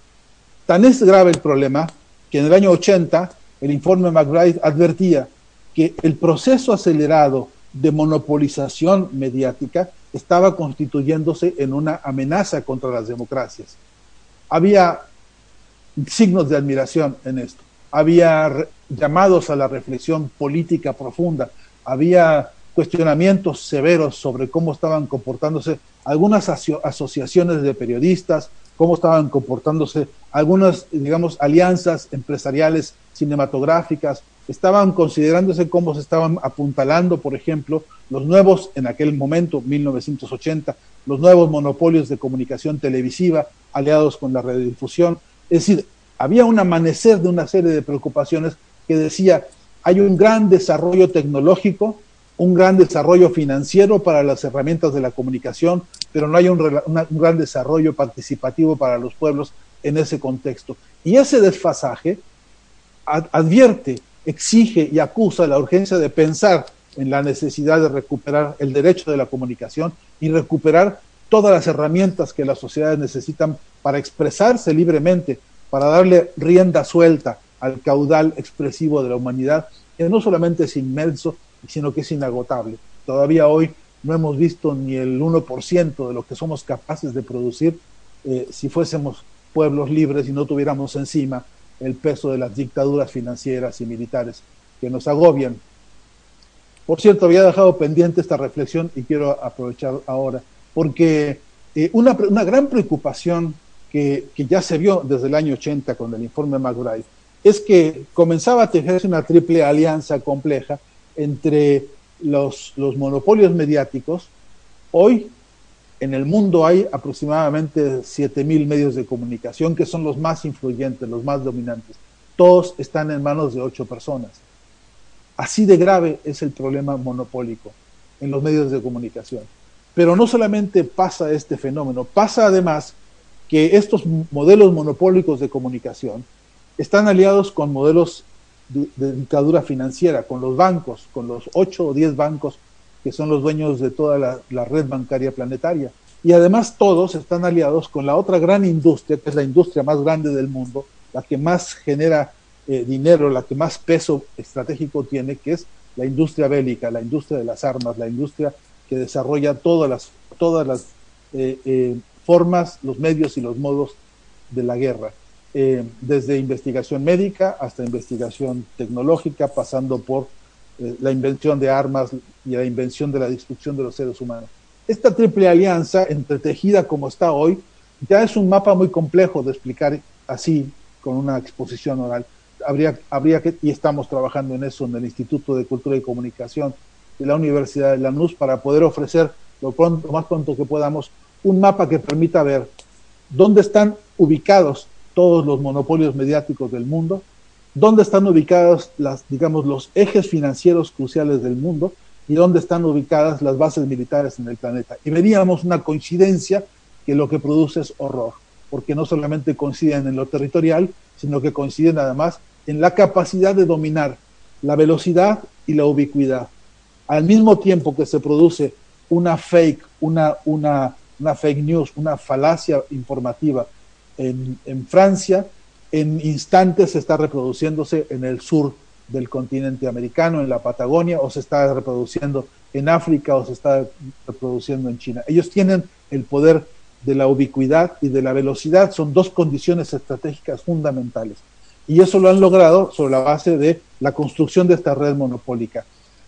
Tan es grave el problema que en el año ochenta el informe McBride advertía que el proceso acelerado de monopolización mediática estaba constituyéndose en una amenaza contra las democracias. Había signos de admiración en esto, había llamados a la reflexión política profunda, había cuestionamientos severos sobre cómo estaban comportándose algunas aso- asociaciones de periodistas, cómo estaban comportándose algunas, digamos, alianzas empresariales cinematográficas, estaban considerándose cómo se estaban apuntalando, por ejemplo, los nuevos, en aquel momento, mil novecientos ochenta, los nuevos monopolios de comunicación televisiva aliados con la radiodifusión. Es decir, había un amanecer de una serie de preocupaciones que decía, hay un gran desarrollo tecnológico, un gran desarrollo financiero para las herramientas de la comunicación, pero no hay un, una, un gran desarrollo participativo para los pueblos en ese contexto. Y ese desfasaje ad, advierte, exige y acusa la urgencia de pensar en la necesidad de recuperar el derecho de la comunicación y recuperar todas las herramientas que las sociedades necesitan para expresarse libremente, para darle rienda suelta al caudal expresivo de la humanidad, que no solamente es inmenso, sino que es inagotable. Todavía hoy no hemos visto ni el uno por ciento de lo que somos capaces de producir eh, si fuésemos pueblos libres y no tuviéramos encima el peso de las dictaduras financieras y militares que nos agobian. Por cierto, había dejado pendiente esta reflexión y quiero aprovechar ahora, porque eh, una, una gran preocupación que, que ya se vio desde el año ochenta con el informe McBride es que comenzaba a tejerse una triple alianza compleja entre los, los monopolios mediáticos. Hoy en el mundo hay aproximadamente siete mil medios de comunicación que son los más influyentes, los más dominantes. Todos están en manos de ocho personas. Así de grave es el problema monopólico en los medios de comunicación. Pero no solamente pasa este fenómeno, pasa además que estos modelos monopólicos de comunicación están aliados con modelos de, de dictadura financiera, con los bancos, con los ocho o diez bancos que son los dueños de toda la, la red bancaria planetaria. Y además todos están aliados con la otra gran industria, que es la industria más grande del mundo, la que más genera eh, dinero, la que más peso estratégico tiene, que es la industria bélica, la industria de las armas, la industria que desarrolla todas las, todas las eh, eh, formas, los medios y los modos de la guerra, eh, desde investigación médica hasta investigación tecnológica, pasando por eh, la invención de armas y la invención de la destrucción de los seres humanos. Esta triple alianza, entretejida como está hoy, ya es un mapa muy complejo de explicar así, con una exposición oral. Habría, habría que, y estamos trabajando en eso en el Instituto de Cultura y Comunicación de la Universidad de Lanús, para poder ofrecer lo, pronto, lo más pronto que podamos un mapa que permita ver dónde están ubicados todos los monopolios mediáticos del mundo, dónde están ubicados las, digamos, los ejes financieros cruciales del mundo y dónde están ubicadas las bases militares en el planeta. Y veríamos una coincidencia que lo que produce es horror, porque no solamente coinciden en lo territorial, sino que coinciden además en la capacidad de dominar la velocidad y la ubicuidad. Al mismo tiempo que se produce una fake, una, una, una fake news, una falacia informativa en, en Francia, en instantes se está reproduciéndose en el sur del continente americano, en la Patagonia, o se está reproduciendo en África, o se está reproduciendo en China. Ellos tienen el poder de la ubicuidad y de la velocidad, son dos condiciones estratégicas fundamentales. Y eso lo han logrado sobre la base de la construcción de esta red monopólica,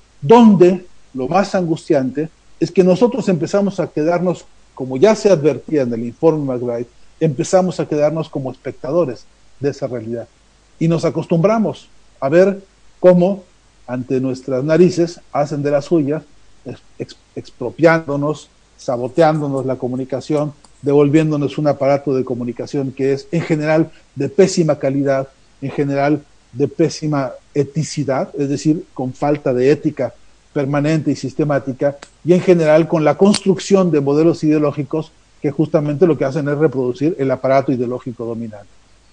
donde lo más angustiante es que nosotros empezamos a quedarnos, como ya se advertía en el informe McBride, empezamos a quedarnos como espectadores de esa realidad. Y nos acostumbramos a ver cómo ante nuestras narices hacen de las suyas, ex expropiándonos, saboteándonos la comunicación, devolviéndonos un aparato de comunicación que es en general de pésima calidad, en general de pésima eticidad, es decir, con falta de ética permanente y sistemática, y en general con la construcción de modelos ideológicos que justamente lo que hacen es reproducir el aparato ideológico dominante.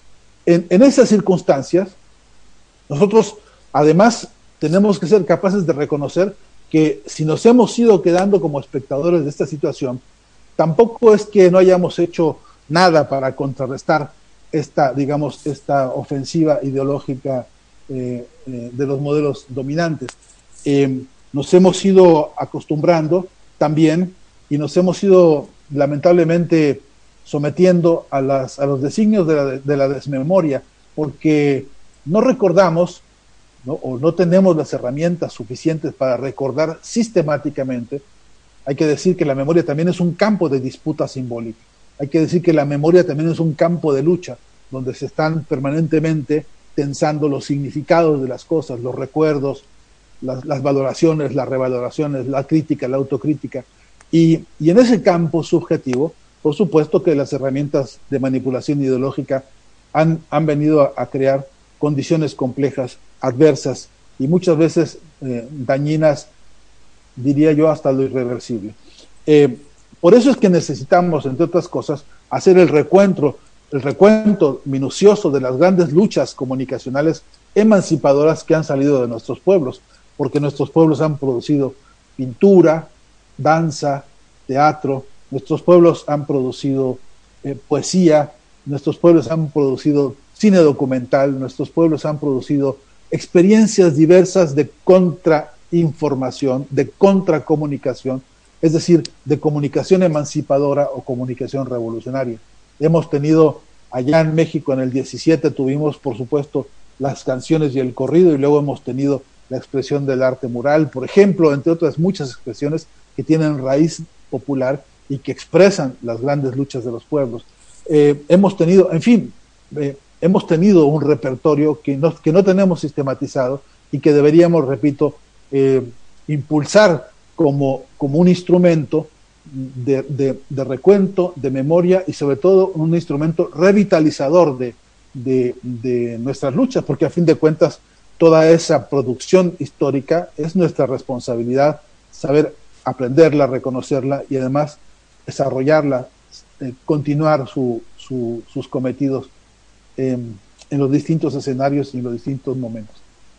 En, en esas circunstancias, nosotros además tenemos que ser capaces de reconocer que si nos hemos ido quedando como espectadores de esta situación, tampoco es que no hayamos hecho nada para contrarrestar esta, digamos, esta ofensiva ideológica eh, eh, de los modelos dominantes. Eh, nos hemos ido acostumbrando también y nos hemos ido lamentablemente sometiendo a, las, a los designios de la, de la desmemoria, porque no recordamos, ¿no? o no tenemos las herramientas suficientes para recordar sistemáticamente. Hay que decir que la memoria también es un campo de disputa simbólica. Hay que decir que la memoria también es un campo de lucha, donde se están permanentemente tensando los significados de las cosas, los recuerdos, las, las valoraciones, las revaloraciones, la crítica, la autocrítica. Y, y en ese campo subjetivo, por supuesto que las herramientas de manipulación ideológica han, han venido a, a crear condiciones complejas, adversas y muchas veces eh, dañinas, diría yo, hasta lo irreversible. Eh, por eso es que necesitamos, entre otras cosas, hacer el recuento, el recuento minucioso de las grandes luchas comunicacionales emancipadoras que han salido de nuestros pueblos, porque nuestros pueblos han producido pintura, danza, teatro, nuestros pueblos han producido eh, poesía, nuestros pueblos han producido cine documental, nuestros pueblos han producido experiencias diversas de contrainformación, de contracomunicación, es decir, de comunicación emancipadora o comunicación revolucionaria. Hemos tenido, allá en México en el diecisiete, tuvimos por supuesto las canciones y el corrido, y luego hemos tenido la expresión del arte mural, por ejemplo, entre otras muchas expresiones que tienen raíz popular y que expresan las grandes luchas de los pueblos. Eh, hemos tenido, en fin, eh, hemos tenido un repertorio que no, que no tenemos sistematizado y que deberíamos, repito, eh, impulsar como, como un instrumento de, de, de recuento, de memoria y sobre todo un instrumento revitalizador de, de, de nuestras luchas, porque a fin de cuentas toda esa producción histórica es nuestra responsabilidad saber aprenderla, reconocerla y además desarrollarla, eh, continuar su, su, sus cometidos eh, en los distintos escenarios y en los distintos momentos.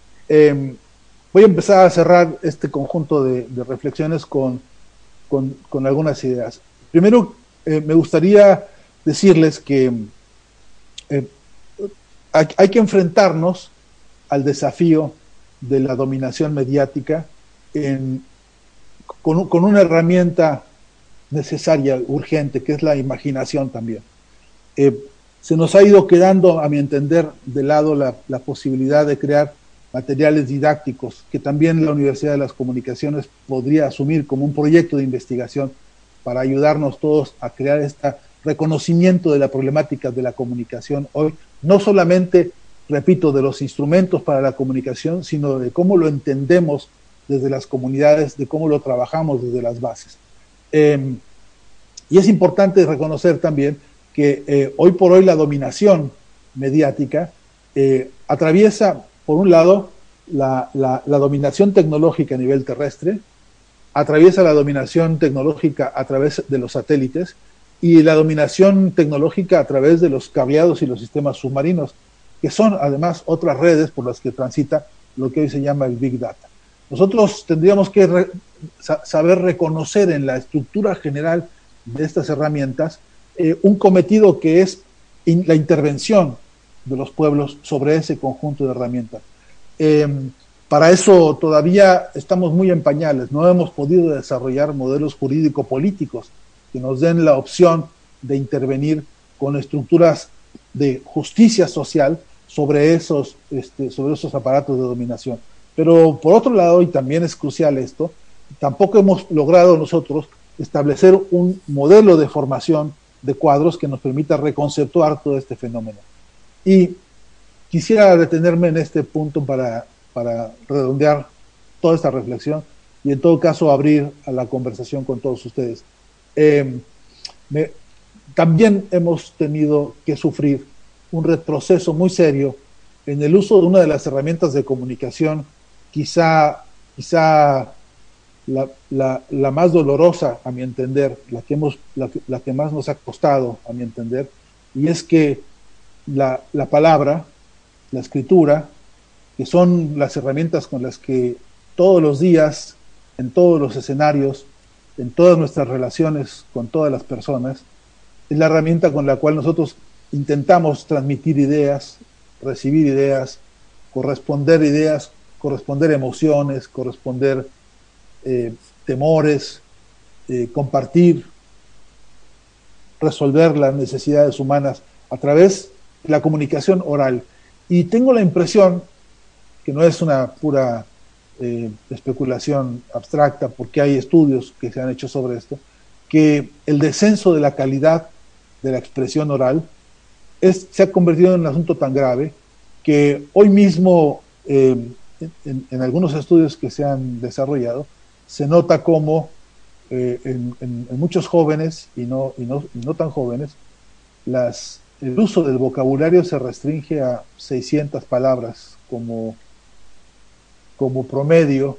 Eh, voy a empezar a cerrar este conjunto de, de reflexiones con, con, con algunas ideas. Primero, eh, me gustaría decirles que eh, hay, hay que enfrentarnos al desafío de la dominación mediática en, con, con una herramienta necesaria, urgente, que es la imaginación también. Eh, se nos ha ido quedando, a mi entender, de lado la, la posibilidad de crear materiales didácticos que también la Universidad de las Comunicaciones podría asumir como un proyecto de investigación para ayudarnos todos a crear este reconocimiento de la problemática de la comunicación hoy, no solamente, repito, de los instrumentos para la comunicación, sino de cómo lo entendemos desde las comunidades, de cómo lo trabajamos desde las bases. Eh, y es importante reconocer también que eh, hoy por hoy la dominación mediática eh, atraviesa, por un lado, la, la, la dominación tecnológica a nivel terrestre, atraviesa la dominación tecnológica a través de los satélites y la dominación tecnológica a través de los cableados y los sistemas submarinos, que son además otras redes por las que transita lo que hoy se llama el Big Data. Nosotros tendríamos que re, sa, saber reconocer en la estructura general de estas herramientas eh, un cometido que es in, la intervención de los pueblos sobre ese conjunto de herramientas. Eh, para eso todavía estamos muy en pañales, no hemos podido desarrollar modelos jurídico-políticos que nos den la opción de intervenir con estructuras de justicia social sobre esos, este, sobre esos aparatos de dominación. Pero por otro lado, y también es crucial esto, tampoco hemos logrado nosotros establecer un modelo de formación de cuadros que nos permita reconceptuar todo este fenómeno. Y quisiera detenerme en este punto para, para redondear toda esta reflexión y en todo caso abrir a la conversación con todos ustedes. Eh, me, también hemos tenido que sufrir un retroceso muy serio en el uso de una de las herramientas de comunicación, quizá, quizá la, la, la más dolorosa a mi entender, la que, hemos, la, la que más nos ha costado a mi entender, y es que la, la palabra, la escritura, que son las herramientas con las que todos los días, en todos los escenarios, en todas nuestras relaciones con todas las personas, es la herramienta con la cual nosotros intentamos transmitir ideas, recibir ideas, corresponder ideas, corresponder emociones, corresponder eh, temores, eh, compartir, resolver las necesidades humanas a través de la comunicación oral. Y tengo la impresión, que no es una pura eh, especulación abstracta, porque hay estudios que se han hecho sobre esto, que el descenso de la calidad de la expresión oral es, se ha convertido en un asunto tan grave que hoy mismo, eh, en, en algunos estudios que se han desarrollado, se nota como eh, en, en, en muchos jóvenes y no, y no, y no tan jóvenes, las, el uso del vocabulario se restringe a seiscientas palabras como, como promedio,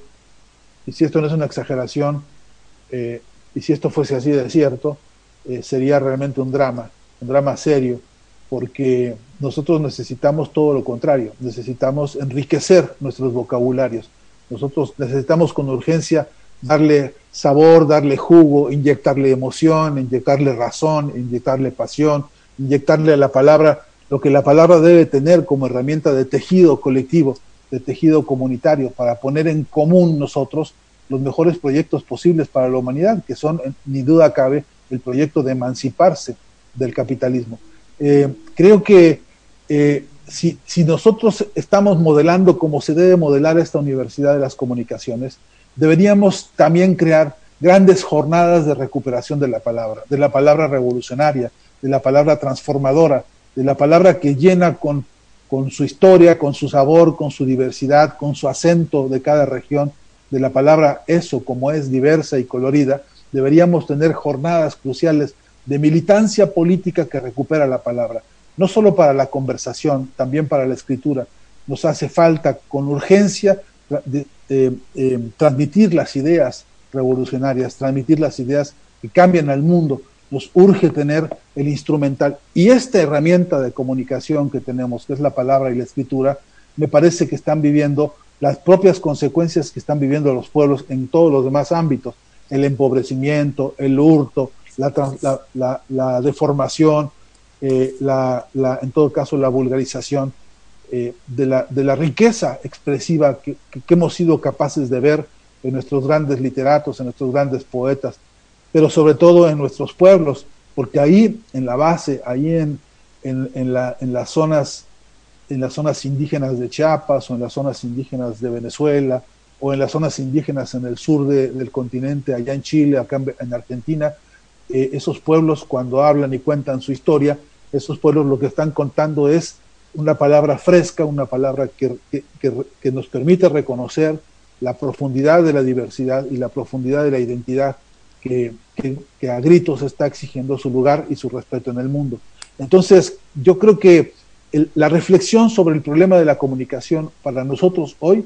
y si esto no es una exageración, eh, y si esto fuese así de cierto, eh, sería realmente un drama, un drama serio, porque nosotros necesitamos todo lo contrario, necesitamos enriquecer nuestros vocabularios, nosotros necesitamos con urgencia darle sabor, darle jugo, inyectarle emoción, inyectarle razón, inyectarle pasión, inyectarle a la palabra lo que la palabra debe tener como herramienta de tejido colectivo, de tejido comunitario, para poner en común nosotros los mejores proyectos posibles para la humanidad, que son, ni duda cabe, el proyecto de emanciparse del capitalismo. Eh, creo que eh, si, si nosotros estamos modelando como se debe modelar esta Universidad de las Comunicaciones, deberíamos también crear grandes jornadas de recuperación de la palabra, de la palabra revolucionaria, de la palabra transformadora, de la palabra que llena con, con su historia, con su sabor, con su diversidad, con su acento de cada región, de la palabra eso, como es diversa y colorida. Deberíamos tener jornadas cruciales de militancia política que recupera la palabra, no solo para la conversación, también para la escritura. Nos hace falta con urgencia de, eh, eh, transmitir las ideas revolucionarias, transmitir las ideas que cambian al mundo. Nos urge tener el instrumental. Y esta herramienta de comunicación que tenemos, que es la palabra y la escritura, me parece que están viviendo las propias consecuencias que están viviendo los pueblos en todos los demás ámbitos: el empobrecimiento, el hurto, la, la, la, la deformación, eh, la, la, en todo caso la vulgarización eh, de, la, de la riqueza expresiva que, que, que hemos sido capaces de ver en nuestros grandes literatos, en nuestros grandes poetas, pero sobre todo en nuestros pueblos, porque ahí en la base, ahí en, en, en, la, en las zonas en las zonas indígenas de Chiapas, o en las zonas indígenas de Venezuela, o en las zonas indígenas en el sur de, del continente, allá en Chile, acá en, en Argentina, eh, esos pueblos, cuando hablan y cuentan su historia, esos pueblos lo que están contando es una palabra fresca, una palabra que, que, que, que nos permite reconocer la profundidad de la diversidad y la profundidad de la identidad que, que, que a gritos está exigiendo su lugar y su respeto en el mundo. Entonces, yo creo que el, la reflexión sobre el problema de la comunicación para nosotros hoy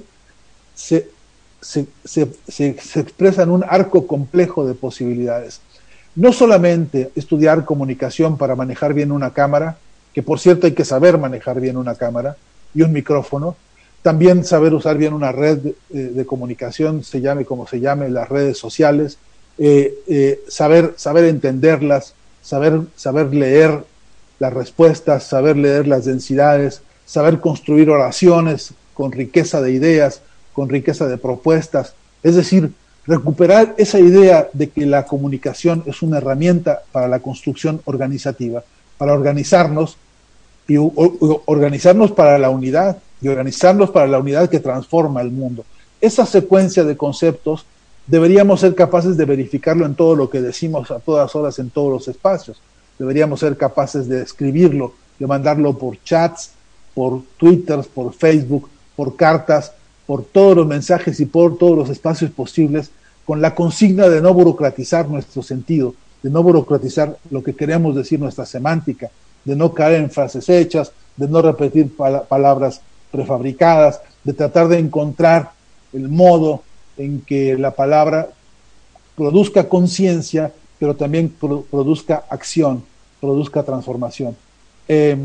se, se, se, se, se expresa en un arco complejo de posibilidades. No solamente estudiar comunicación para manejar bien una cámara, que por cierto hay que saber manejar bien una cámara y un micrófono, también saber usar bien una red de, de comunicación, se llame como se llame, las redes sociales, eh, eh, saber, saber entenderlas, saber, saber leer las respuestas, saber leer las densidades, saber construir oraciones con riqueza de ideas, con riqueza de propuestas, es decir, recuperar esa idea de que la comunicación es una herramienta para la construcción organizativa, para organizarnos y o, o, organizarnos para la unidad, y organizarnos para la unidad que transforma el mundo. Esa secuencia de conceptos deberíamos ser capaces de verificarlo en todo lo que decimos a todas horas en todos los espacios. Deberíamos ser capaces de escribirlo, de mandarlo por chats, por Twitter, por Facebook, por cartas, por todos los mensajes y por todos los espacios posibles, con la consigna de no burocratizar nuestro sentido, de no burocratizar lo que queremos decir, nuestra semántica, de no caer en frases hechas, de no repetir pal- palabras prefabricadas, de tratar de encontrar el modo en que la palabra produzca conciencia, pero también pro- produzca acción, produzca transformación. Eh,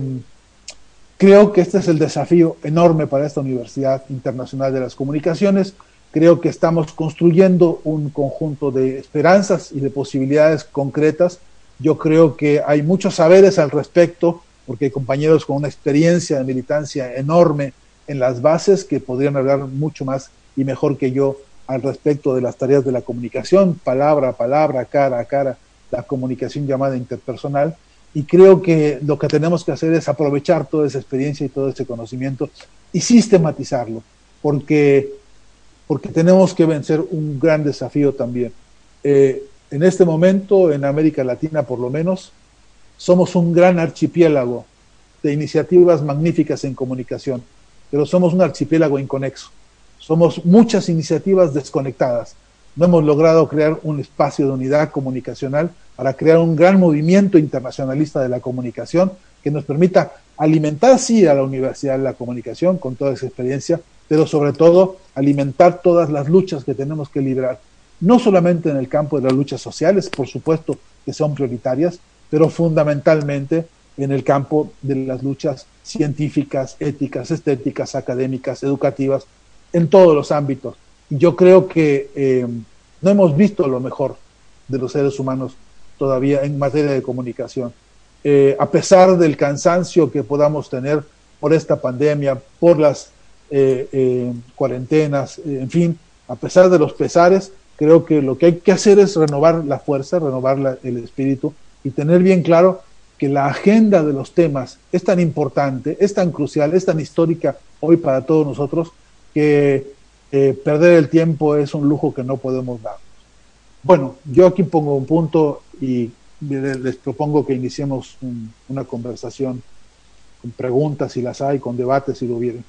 creo que este es el desafío enorme para esta Universidad Internacional de las Comunicaciones. Creo que estamos construyendo un conjunto de esperanzas y de posibilidades concretas. Yo creo que hay muchos saberes al respecto, porque hay compañeros con una experiencia de militancia enorme en las bases que podrían hablar mucho más y mejor que yo al respecto de las tareas de la comunicación, palabra a palabra, cara a cara, la comunicación llamada interpersonal. Y creo que lo que tenemos que hacer es aprovechar toda esa experiencia y todo ese conocimiento y sistematizarlo, porque, porque tenemos que vencer un gran desafío también. Eh, en este momento, en América Latina por lo menos, somos un gran archipiélago de iniciativas magníficas en comunicación, pero somos un archipiélago inconexo. Somos muchas iniciativas desconectadas. No hemos logrado crear un espacio de unidad comunicacional para crear un gran movimiento internacionalista de la comunicación que nos permita alimentar, sí, a la Universidad de la Comunicación con toda esa experiencia, pero sobre todo alimentar todas las luchas que tenemos que librar, no solamente en el campo de las luchas sociales, por supuesto que son prioritarias, pero fundamentalmente en el campo de las luchas científicas, éticas, estéticas, académicas, educativas, en todos los ámbitos. Y yo creo que eh, no hemos visto lo mejor de los seres humanos todavía en materia de comunicación. Eh, a pesar del cansancio que podamos tener por esta pandemia, por las eh, eh, cuarentenas, eh, en fin, a pesar de los pesares, creo que lo que hay que hacer es renovar la fuerza, renovar la, el espíritu y tener bien claro que la agenda de los temas es tan importante, es tan crucial, es tan histórica hoy para todos nosotros, que eh, perder el tiempo es un lujo que no podemos dar. Bueno, yo aquí pongo un punto y les propongo que iniciemos un, una conversación con preguntas si las hay, con debates si lo hubiera.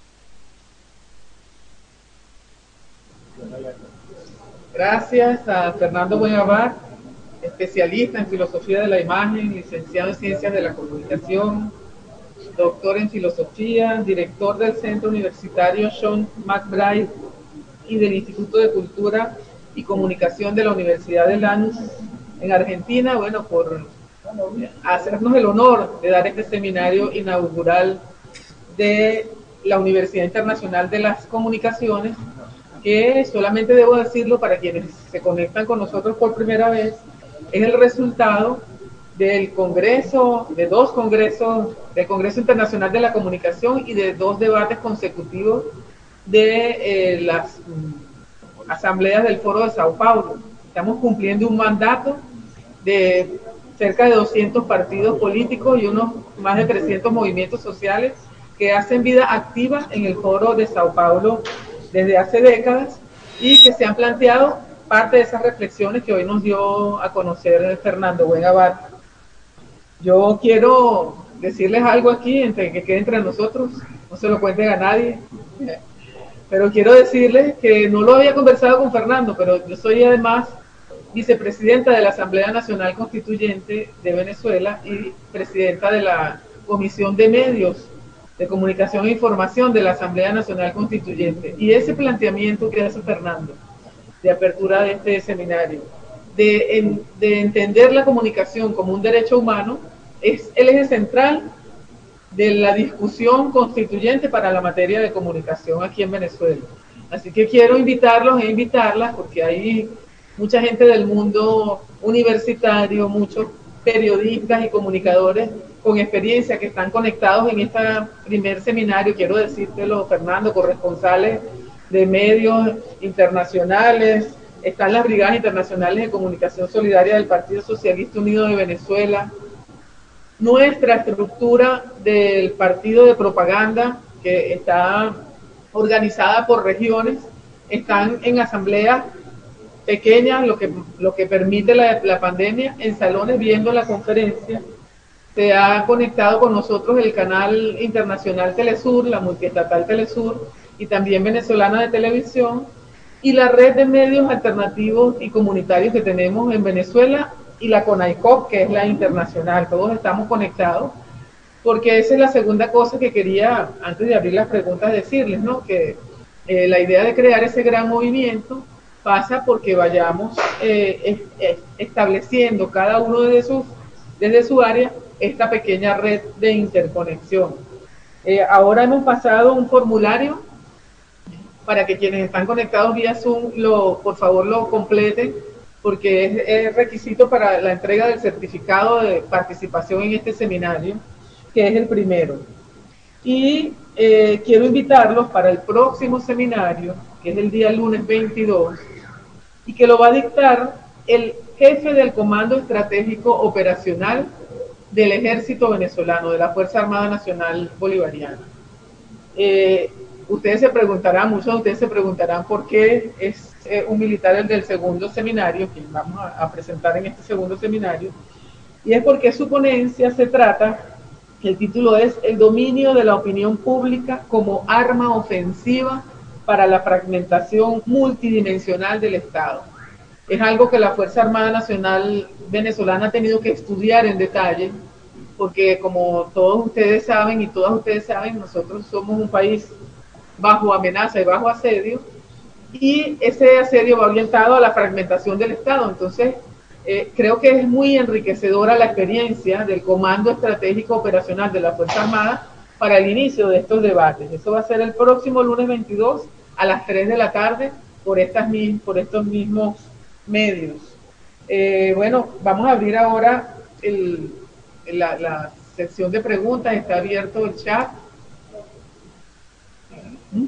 Gracias a Fernando Buenabad, especialista en filosofía de la imagen, licenciado en ciencias de la comunicación, doctor en filosofía, director del Centro Universitario Sean McBride y del Instituto de Cultura y Comunicación de la Universidad de Lanús en Argentina, bueno, por hacernos el honor de dar este seminario inaugural de la Universidad Internacional de las Comunicaciones, que solamente debo decirlo para quienes se conectan con nosotros por primera vez, es el resultado del Congreso, de dos congresos, del Congreso Internacional de la Comunicación y de dos debates consecutivos de eh, las um, asambleas del Foro de Sao Paulo. Estamos cumpliendo un mandato de cerca de doscientos partidos políticos y unos más de trescientos movimientos sociales que hacen vida activa en el Foro de Sao Paulo desde hace décadas y que se han planteado parte de esas reflexiones que hoy nos dio a conocer Fernando Buenabad. Yo quiero decirles algo aquí, entre que quede entre nosotros, no se lo cuenten a nadie, pero quiero decirles que no lo había conversado con Fernando, pero yo soy además vicepresidenta de la Asamblea Nacional Constituyente de Venezuela y presidenta de la Comisión de Medios de Comunicación e Información de la Asamblea Nacional Constituyente. Y ese planteamiento que hace Fernando, de apertura de este seminario, de, en, de entender la comunicación como un derecho humano, es el eje central de la discusión constituyente para la materia de comunicación aquí en Venezuela. Así que quiero invitarlos e invitarlas, porque hay mucha gente del mundo universitario, muchos periodistas y comunicadores con experiencia que están conectados en este primer seminario. Quiero decírtelo, Fernando, corresponsales de medios internacionales, están las Brigadas Internacionales de Comunicación Solidaria del Partido Socialista Unido de Venezuela, nuestra estructura del partido de propaganda, que está organizada por regiones, están en asambleas pequeñas, lo que, lo que permite la, la pandemia, en salones viendo la conferencia. Se ha conectado con nosotros el canal internacional Telesur, la multiestatal Telesur, y también venezolana de televisión, y la red de medios alternativos y comunitarios que tenemos en Venezuela, y la CONAICOP, que es la internacional. Todos estamos conectados, porque esa es la segunda cosa que quería, antes de abrir las preguntas, decirles, ¿no? Que eh, la idea de crear ese gran movimiento pasa porque vayamos eh, eh, estableciendo cada uno desde su, desde su área esta pequeña red de interconexión. Eh, ahora hemos pasado un formulario para que quienes están conectados vía Zoom, lo, por favor lo completen, porque es, es requisito para la entrega del certificado de participación en este seminario, que es el primero. Y eh, quiero invitarlos para el próximo seminario, que es el día lunes veintidós, y que lo va a dictar el jefe del Comando Estratégico Operacional del Ejército Venezolano, de la Fuerza Armada Nacional Bolivariana. Eh, ustedes se preguntarán, muchos de ustedes se preguntarán por qué es eh, un militar el del segundo seminario, que vamos a, a presentar en este segundo seminario, y es porque su ponencia se trata, el título es El dominio de la opinión pública como arma ofensiva para la fragmentación multidimensional del Estado. Es algo que la Fuerza Armada Nacional Venezolana ha tenido que estudiar en detalle, porque como todos ustedes saben y todas ustedes saben, nosotros somos un país bajo amenaza y bajo asedio, y ese asedio va orientado a la fragmentación del Estado. Entonces, eh, creo que es muy enriquecedora la experiencia del Comando Estratégico Operacional de la Fuerza Armada para el inicio de estos debates. Eso va a ser el próximo lunes veintidós a las tres de la tarde por, estas, por estos mismos medios. Eh, bueno, vamos a abrir ahora el, la, la sección de preguntas. Está abierto el chat. ¿Mm?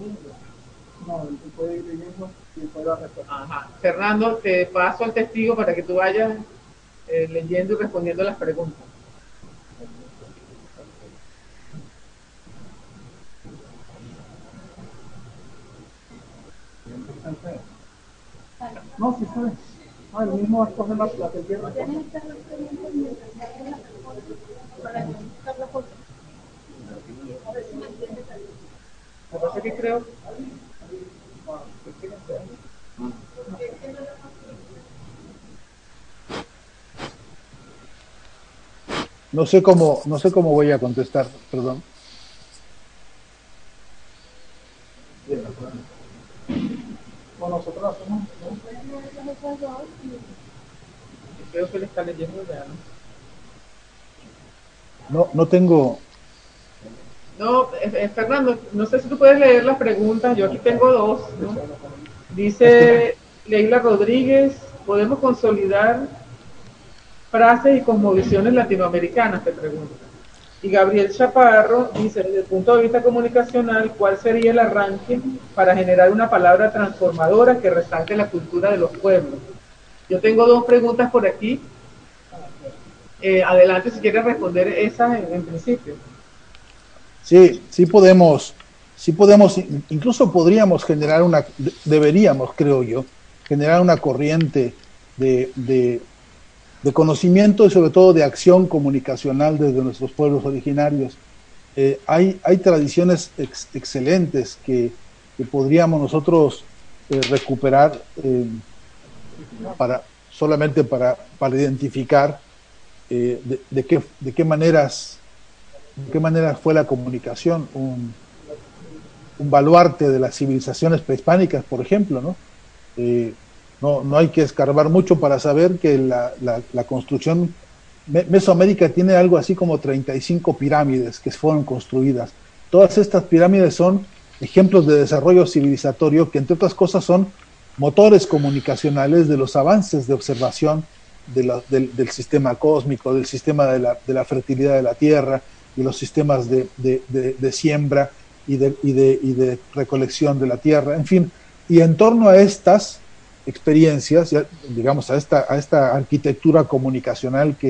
Ajá. Fernando, te paso al testigo para que tú vayas eh, leyendo y respondiendo las preguntas. No, sí sabe. Ah, el mismo va a coger la, la que quiera. Lo que pasa es que creo... No sé cómo, no sé cómo voy a contestar, perdón. Bueno, nosotros hacemos. Creo que le está leyendo ya, ¿no? No, no tengo. No, eh, Fernando, no sé si tú puedes leer las preguntas. Yo aquí tengo dos, ¿no? Dice Leila Rodríguez: ¿podemos consolidar frases y cosmovisiones latinoamericanas? Te pregunto. Y Gabriel Chaparro dice: desde el punto de vista comunicacional, ¿cuál sería el arranque para generar una palabra transformadora que resalte la cultura de los pueblos? Yo tengo dos preguntas por aquí. Eh, adelante si quieres responder esas en, en principio. Sí, sí podemos, sí podemos, incluso podríamos generar una, deberíamos, creo yo, generar una corriente de, de, de conocimiento y sobre todo de acción comunicacional desde nuestros pueblos originarios. Eh, hay, hay tradiciones ex, excelentes que, que podríamos nosotros eh, recuperar eh, para, solamente para, para identificar eh, de, de, qué, de qué maneras de qué manera fue la comunicación un, un baluarte de las civilizaciones prehispánicas, por ejemplo, ¿no? Eh, no, no hay que escarbar mucho para saber que la, la, la construcción, Mesoamérica tiene algo así como treinta y cinco pirámides que fueron construidas. Todas estas pirámides son ejemplos de desarrollo civilizatorio que, entre otras cosas, son motores comunicacionales de los avances de observación de la, del, del sistema cósmico, del sistema de la, de la fertilidad de la Tierra, y los sistemas de, de, de, de siembra y de, y, de, y de recolección de la tierra, en fin, y en torno a estas experiencias, digamos, a esta, a esta arquitectura comunicacional que,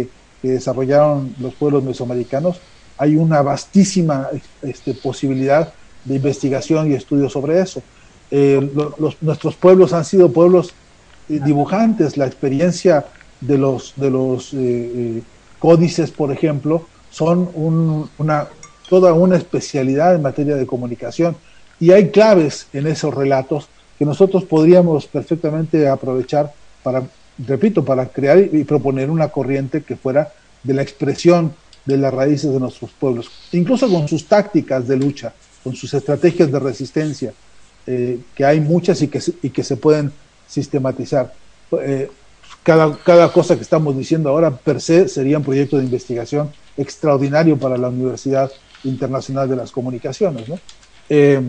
que desarrollaron los pueblos mesoamericanos, hay una vastísima este, posibilidad de investigación y estudio sobre eso. Eh, los, nuestros pueblos han sido pueblos eh, dibujantes. La experiencia de los, de los eh, eh, códices, por ejemplo, son un, una, toda una especialidad en materia de comunicación, y hay claves en esos relatos que nosotros podríamos perfectamente aprovechar para, repito, para crear y proponer una corriente que fuera de la expresión de las raíces de nuestros pueblos, incluso con sus tácticas de lucha, con sus estrategias de resistencia, eh, que hay muchas y que, y que se pueden sistematizar. Eh, cada, cada cosa que estamos diciendo ahora per se sería un proyecto de investigación extraordinario para la Universidad Internacional de las Comunicaciones, ¿no? Eh,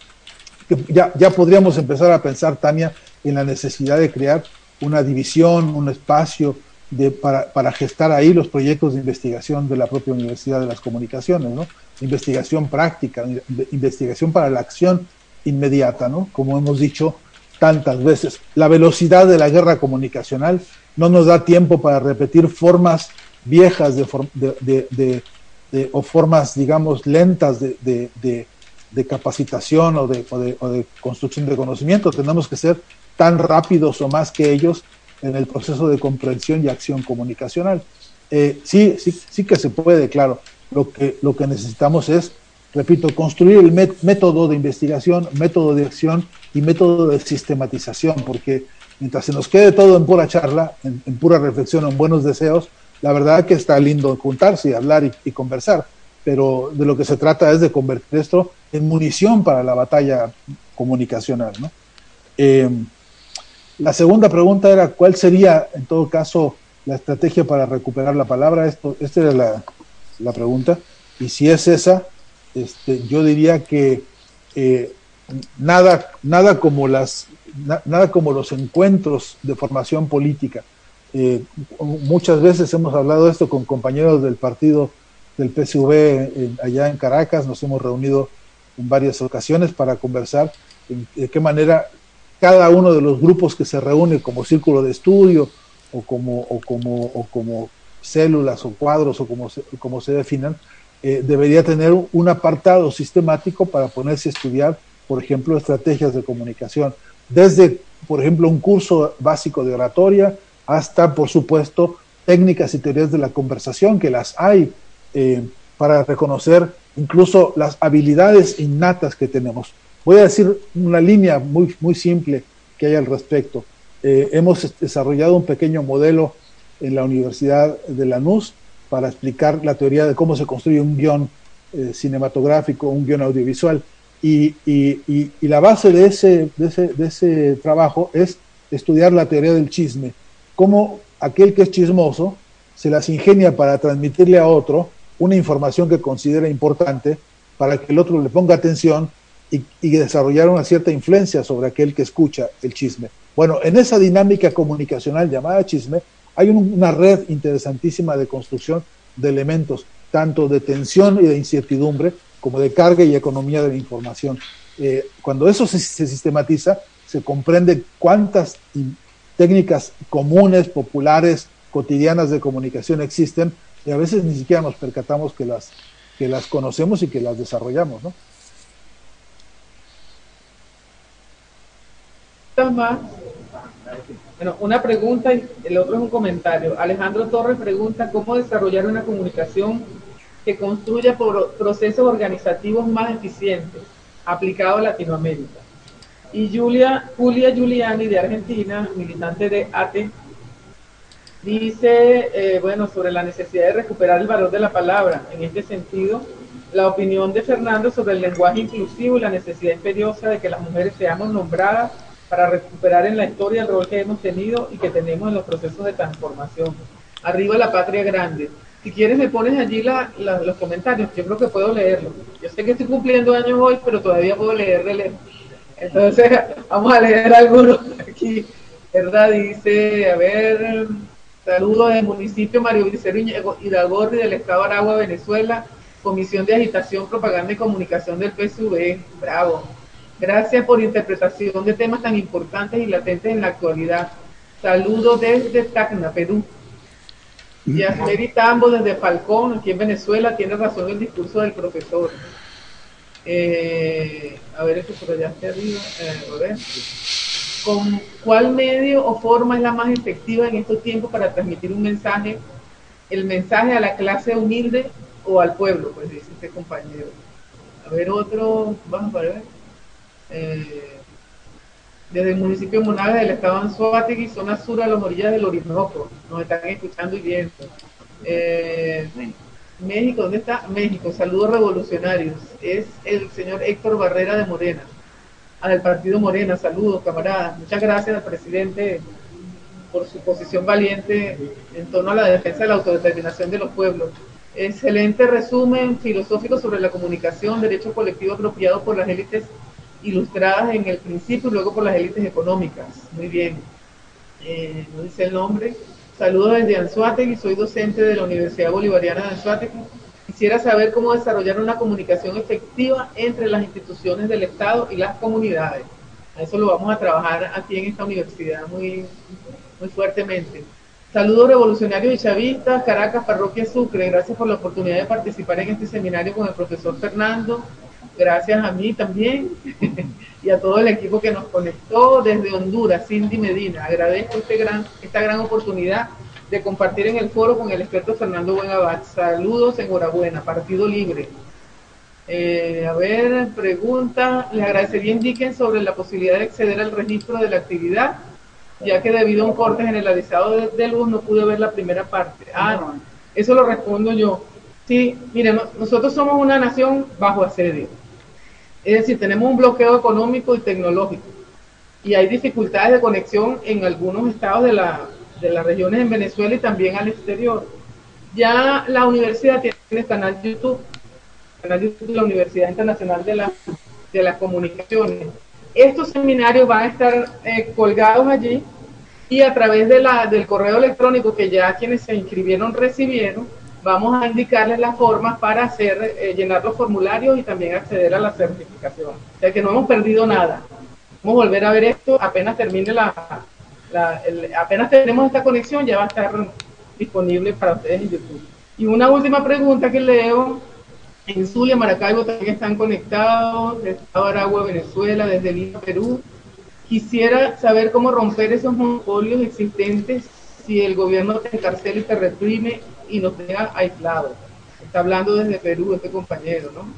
ya, ya podríamos empezar a pensar, Tania, en la necesidad de crear una división, un espacio de, para, para gestar ahí los proyectos de investigación de la propia Universidad de las Comunicaciones, ¿no? Investigación práctica, investigación para la acción inmediata, ¿no? Como hemos dicho tantas veces, la velocidad de la guerra comunicacional no nos da tiempo para repetir formas viejas de, de, de, de, de, o formas, digamos, lentas de, de, de, de capacitación o de, o, de, o de construcción de conocimiento. Tenemos que ser tan rápidos o más que ellos en el proceso de comprensión y acción comunicacional. Eh, sí, sí, sí que se puede, claro. Lo que, lo que necesitamos es, repito, construir el met método de investigación, método de acción y método de sistematización, porque mientras se nos quede todo en pura charla, en, en pura reflexión, en buenos deseos, la verdad que está lindo juntarse y hablar y, y conversar, pero de lo que se trata es de convertir esto en munición para la batalla comunicacional, ¿no? Eh, la segunda pregunta era, ¿cuál sería, en todo caso, la estrategia para recuperar la palabra? Esto, esta era la, la pregunta, y si es esa, este, yo diría que eh, nada, nada, como las, na, nada como los encuentros de formación política. Eh, muchas veces hemos hablado de esto con compañeros del partido del P S V en, allá en Caracas, nos hemos reunido en varias ocasiones para conversar en, de qué manera cada uno de los grupos que se reúne como círculo de estudio o como, o como, o como células o cuadros o como se, como se definan, eh, debería tener un apartado sistemático para ponerse a estudiar, por ejemplo, estrategias de comunicación, desde, por ejemplo, un curso básico de oratoria hasta, por supuesto, técnicas y teorías de la conversación, que las hay, eh, para reconocer incluso las habilidades innatas que tenemos. Voy a decir una línea muy, muy simple que hay al respecto. Eh, hemos desarrollado un pequeño modelo en la Universidad de Lanús para explicar la teoría de cómo se construye un guión eh, cinematográfico, un guión audiovisual. Y, y, y, y la base de ese, de, ese, de ese trabajo es estudiar la teoría del chisme, cómo aquel que es chismoso se las ingenia para transmitirle a otro una información que considera importante para que el otro le ponga atención y, y desarrollar una cierta influencia sobre aquel que escucha el chisme. Bueno, en esa dinámica comunicacional llamada chisme hay un, una red interesantísima de construcción de elementos, tanto de tensión y de incertidumbre, como de carga y economía de la información. Eh, cuando eso se, se sistematiza, se comprende cuántas técnicas comunes, populares, cotidianas de comunicación existen, y a veces ni siquiera nos percatamos que las, que las conocemos y que las desarrollamos, ¿no? Más. Bueno, una pregunta y el otro es un comentario. Alejandro Torres pregunta cómo desarrollar una comunicación que construya por procesos organizativos más eficientes aplicado a Latinoamérica. Y Julia, Julia Giuliani de Argentina, militante de A T E, dice, eh, bueno, sobre la necesidad de recuperar el valor de la palabra. En este sentido, la opinión de Fernando sobre el lenguaje inclusivo y la necesidad imperiosa de que las mujeres seamos nombradas para recuperar en la historia el rol que hemos tenido y que tenemos en los procesos de transformación. Arriba la patria grande. Si quieres me pones allí la, la, los comentarios, yo creo que puedo leerlo. Yo sé que estoy cumpliendo años hoy, pero todavía puedo leer de lejos. Entonces, vamos a leer algunos aquí, ¿verdad? Dice, a ver, saludos del municipio Mario Vicero Iragorri del estado de Aragua, Venezuela, Comisión de Agitación, Propaganda y Comunicación del P S V, bravo. Gracias por interpretación de temas tan importantes y latentes en la actualidad. Saludos desde Tacna, Perú. Y Asmeri Tambo desde Falcón, aquí en Venezuela, tiene razón el discurso del profesor. Eh, a ver, esto por allá hacia arriba, eh, a ver. ¿Con cuál medio o forma es la más efectiva en estos tiempos para transmitir un mensaje, el mensaje a la clase humilde o al pueblo? Pues dice este compañero. A ver, otro, vamos a ver. Eh, desde el municipio de Monagas del estado de Anzoátegui, zona sur a las orillas del Orinoco, nos están escuchando y viendo. Eh, México, ¿dónde está? México, saludos revolucionarios. Es el señor Héctor Barrera de Morena, ah, del partido Morena. Saludos, camaradas. Muchas gracias al presidente por su posición valiente en torno a la defensa de la autodeterminación de los pueblos. Excelente resumen filosófico sobre la comunicación, derecho colectivo apropiado por las élites ilustradas en el principio y luego por las élites económicas. Muy bien. Eh, no dice el nombre. Saludos desde Anzoátegui, soy docente de la Universidad Bolivariana de Anzoátegui. Quisiera saber cómo desarrollar una comunicación efectiva entre las instituciones del Estado y las comunidades. A eso lo vamos a trabajar aquí en esta universidad muy, muy fuertemente. Saludos revolucionarios y chavistas, Caracas, Parroquia Sucre. Gracias por la oportunidad de participar en este seminario con el profesor Fernando. Gracias a mí también y a todo el equipo que nos conectó desde Honduras, Cindy Medina. Agradezco este gran, esta gran oportunidad de compartir en el foro con el experto Fernando Buenabad. Saludos, enhorabuena, Partido Libre. Eh, a ver, pregunta, les agradecería indiquen sobre la posibilidad de acceder al registro de la actividad, ya que debido a un corte generalizado de, de luz no pude ver la primera parte. Ah, eso lo respondo yo. Sí, miren, nosotros somos una nación bajo asedio. Es decir, tenemos un bloqueo económico y tecnológico y hay dificultades de conexión en algunos estados de, la, de las regiones en Venezuela y también al exterior. Ya la universidad tiene canal YouTube, canal YouTube de la Universidad Internacional de, la, de las Comunicaciones. Estos seminarios van a estar eh, colgados allí y a través de la, del correo electrónico que ya quienes se inscribieron recibieron, vamos a indicarles las formas para hacer, eh, llenar los formularios y también acceder a la certificación. O sea que no hemos perdido nada. Vamos a volver a ver esto apenas termine la, la el, apenas tenemos esta conexión, ya va a estar disponible para ustedes en YouTube. Y una última pregunta que leo, en Zulia, Maracaibo también están conectados, desde Aragua, Venezuela, desde Lima, Perú. Quisiera saber cómo romper esos monopolios existentes si el gobierno te encarcela y te reprime y nos deja aislados. Está hablando desde Perú este compañero, ¿no?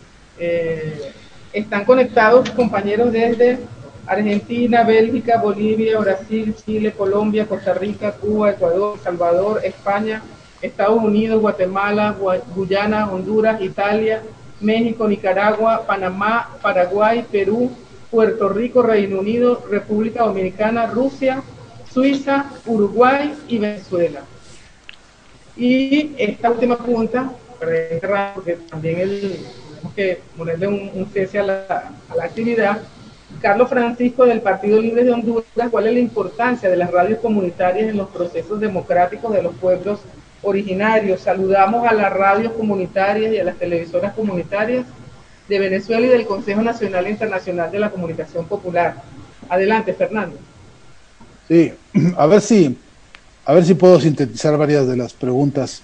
Eh, están conectados compañeros desde Argentina, Bélgica, Bolivia, Brasil, Chile, Colombia, Costa Rica, Cuba, Ecuador, El Salvador, España, Estados Unidos, Guatemala, Guyana, Honduras, Italia, México, Nicaragua, Panamá, Paraguay, Perú, Puerto Rico, Reino Unido, República Dominicana, Rusia, Suiza, Uruguay y Venezuela. Y esta última pregunta, porque también el, tenemos que ponerle un, un cese a la, a la actividad. Carlos Francisco del Partido Libre de Honduras, ¿cuál es la importancia de las radios comunitarias en los procesos democráticos de los pueblos originarios? Saludamos a las radios comunitarias y a las televisoras comunitarias de Venezuela y del Consejo Nacional e Internacional de la Comunicación Popular. Adelante, Fernando. Sí, a ver si, a ver si puedo sintetizar varias de las preguntas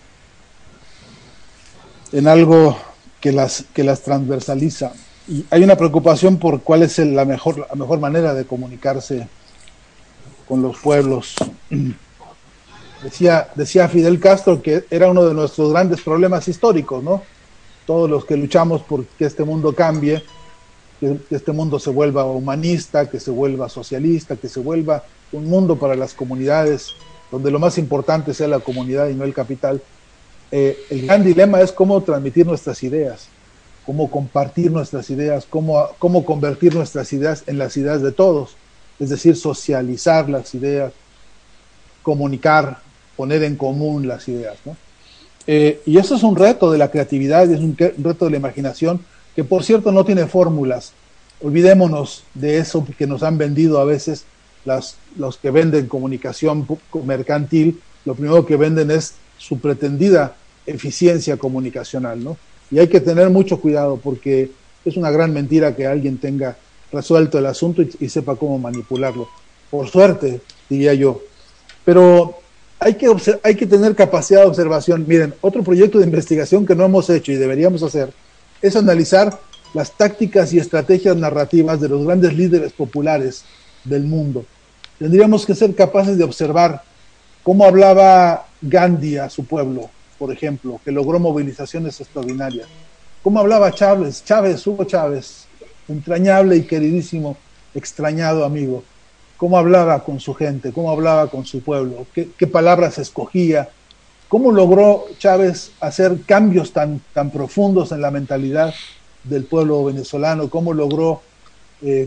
en algo que las, que las transversaliza. Y hay una preocupación por cuál es el, la, mejor, la mejor manera de comunicarse con los pueblos. Decía, decía Fidel Castro que era uno de nuestros grandes problemas históricos, ¿no? Todos los que luchamos por que este mundo cambie, que este mundo se vuelva humanista, que se vuelva socialista, que se vuelva un mundo para las comunidades, donde lo más importante sea la comunidad y no el capital. Eh, el gran dilema es cómo transmitir nuestras ideas, cómo compartir nuestras ideas, cómo, cómo convertir nuestras ideas en las ideas de todos, es decir, socializar las ideas, comunicar, poner en común las ideas, ¿no? Eh, y eso es un reto de la creatividad, es un, un reto de la imaginación, que por cierto no tiene fórmulas. Olvidémonos de eso que nos han vendido a veces las, los que venden comunicación mercantil. Lo primero que venden es su pretendida eficiencia comunicacional, ¿no? Y hay que tener mucho cuidado porque es una gran mentira que alguien tenga resuelto el asunto y, y sepa cómo manipularlo. Por suerte, diría yo. Pero hay que, hay que tener capacidad de observación. Miren, otro proyecto de investigación que no hemos hecho y deberíamos hacer es analizar las tácticas y estrategias narrativas de los grandes líderes populares del mundo. Tendríamos que ser capaces de observar cómo hablaba Gandhi a su pueblo, por ejemplo, que logró movilizaciones extraordinarias. Cómo hablaba Chávez, Chávez, Hugo Chávez, entrañable y queridísimo, extrañado amigo. Cómo hablaba con su gente, cómo hablaba con su pueblo, qué, qué palabras escogía, cómo logró Chávez hacer cambios tan, tan profundos en la mentalidad del pueblo venezolano, cómo logró eh,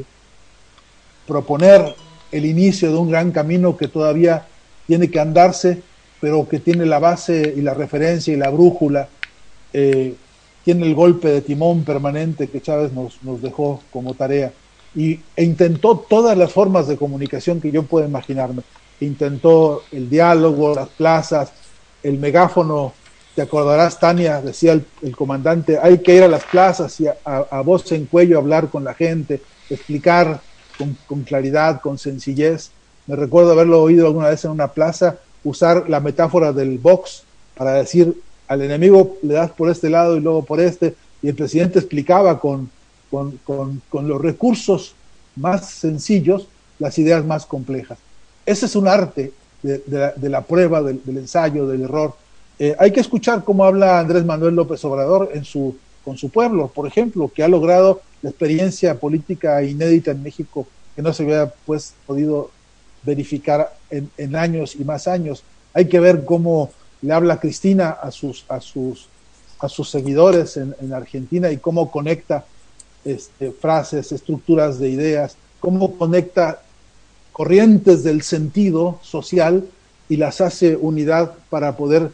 proponer el inicio de un gran camino que todavía tiene que andarse, pero que tiene la base y la referencia y la brújula, eh, tiene el golpe de timón permanente que Chávez nos, nos dejó como tarea. Y, e intentó todas las formas de comunicación que yo puedo imaginarme. Intentó el diálogo, las plazas, el megáfono. Te acordarás, Tania, decía el, el comandante, hay que ir a las plazas y a, a, a voz en cuello hablar con la gente, explicar con, con claridad, con sencillez. Me recuerdo haberlo oído alguna vez en una plaza, usar la metáfora del box para decir al enemigo le das por este lado y luego por este, y el presidente explicaba con, con, con, con los recursos más sencillos las ideas más complejas. Ese es un arte de, de, la, de la prueba, del, del ensayo, del error. Eh, hay que escuchar cómo habla Andrés Manuel López Obrador en su, con su pueblo, por ejemplo, que ha logrado la experiencia política inédita en México que no se había pues podido verificar en, en años y más años. Hay que ver cómo le habla Cristina a sus, a sus, a sus seguidores en, en Argentina y cómo conecta este, frases, estructuras de ideas, cómo conecta corrientes del sentido social y las hace unidad para poder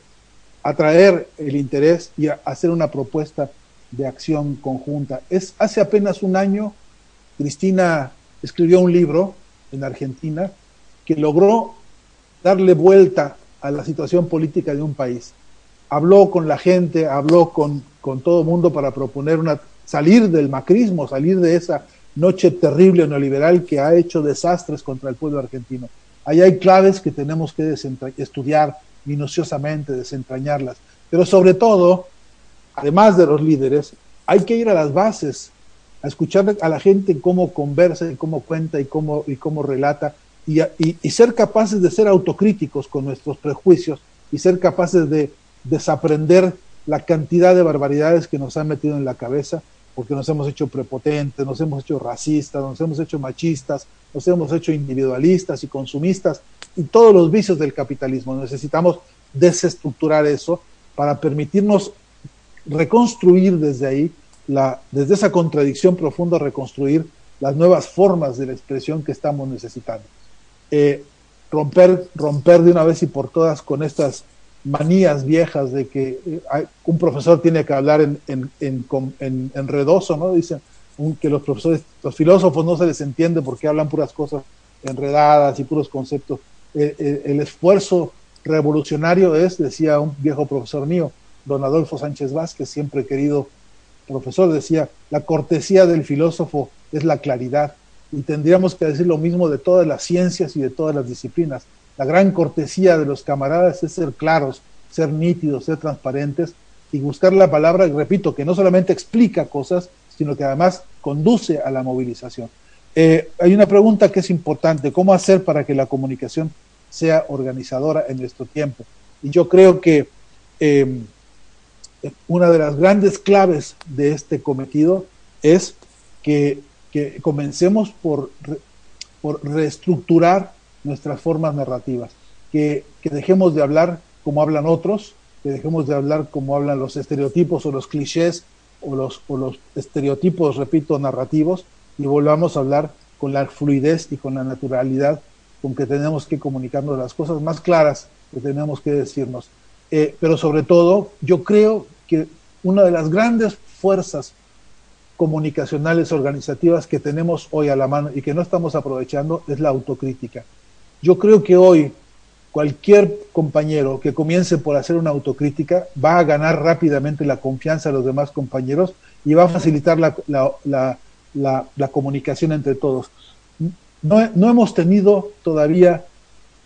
atraer el interés y hacer una propuesta de acción conjunta. Es, hace apenas un año, Cristina escribió un libro en Argentina que logró darle vuelta a la situación política de un país. Habló con la gente, habló con, con todo el mundo para proponer una, salir del macrismo, salir de esa noche terrible neoliberal que ha hecho desastres contra el pueblo argentino. Ahí hay claves que tenemos que estudiar minuciosamente, desentrañarlas. Pero sobre todo, además de los líderes, hay que ir a las bases, a escuchar a la gente cómo conversa y cómo cuenta y cómo, y cómo relata, y, y, y ser capaces de ser autocríticos con nuestros prejuicios y ser capaces de desaprender la cantidad de barbaridades que nos han metido en la cabeza, porque nos hemos hecho prepotentes, nos hemos hecho racistas, nos hemos hecho machistas, nos hemos hecho individualistas y consumistas, y todos los vicios del capitalismo. Necesitamos desestructurar eso para permitirnos reconstruir desde ahí, la, desde esa contradicción profunda, reconstruir las nuevas formas de la expresión que estamos necesitando. Eh, romper, romper de una vez y por todas con estas manías viejas de que eh, hay, un profesor tiene que hablar en, en, en, en, en redoso, ¿no? Dicen un, que los profesores, los filósofos no se les entiende porque hablan puras cosas enredadas y puros conceptos. Eh, eh, el esfuerzo revolucionario es, decía un viejo profesor mío, don Adolfo Sánchez Vázquez, siempre querido profesor, decía, la cortesía del filósofo es la claridad, y tendríamos que decir lo mismo de todas las ciencias y de todas las disciplinas. La gran cortesía de los camaradas es ser claros, ser nítidos, ser transparentes y buscar la palabra, y repito, que no solamente explica cosas, sino que además conduce a la movilización. Eh, hay una pregunta que es importante, ¿cómo hacer para que la comunicación sea organizadora en nuestro tiempo? Y yo creo que eh, una de las grandes claves de este cometido es que, que comencemos por, por reestructurar nuestras formas narrativas, que, que dejemos de hablar como hablan otros, que dejemos de hablar como hablan los estereotipos o los clichés o los, o los estereotipos, repito, narrativos, y volvamos a hablar con la fluidez y con la naturalidad con que tenemos que comunicarnos las cosas más claras que tenemos que decirnos. Eh, pero sobre todo, yo creo que una de las grandes fuerzas comunicacionales organizativas que tenemos hoy a la mano y que no estamos aprovechando es la autocrítica. Yo creo que hoy cualquier compañero que comience por hacer una autocrítica va a ganar rápidamente la confianza de los demás compañeros y va a facilitar la, la, la, la, la comunicación entre todos. No, no hemos tenido todavía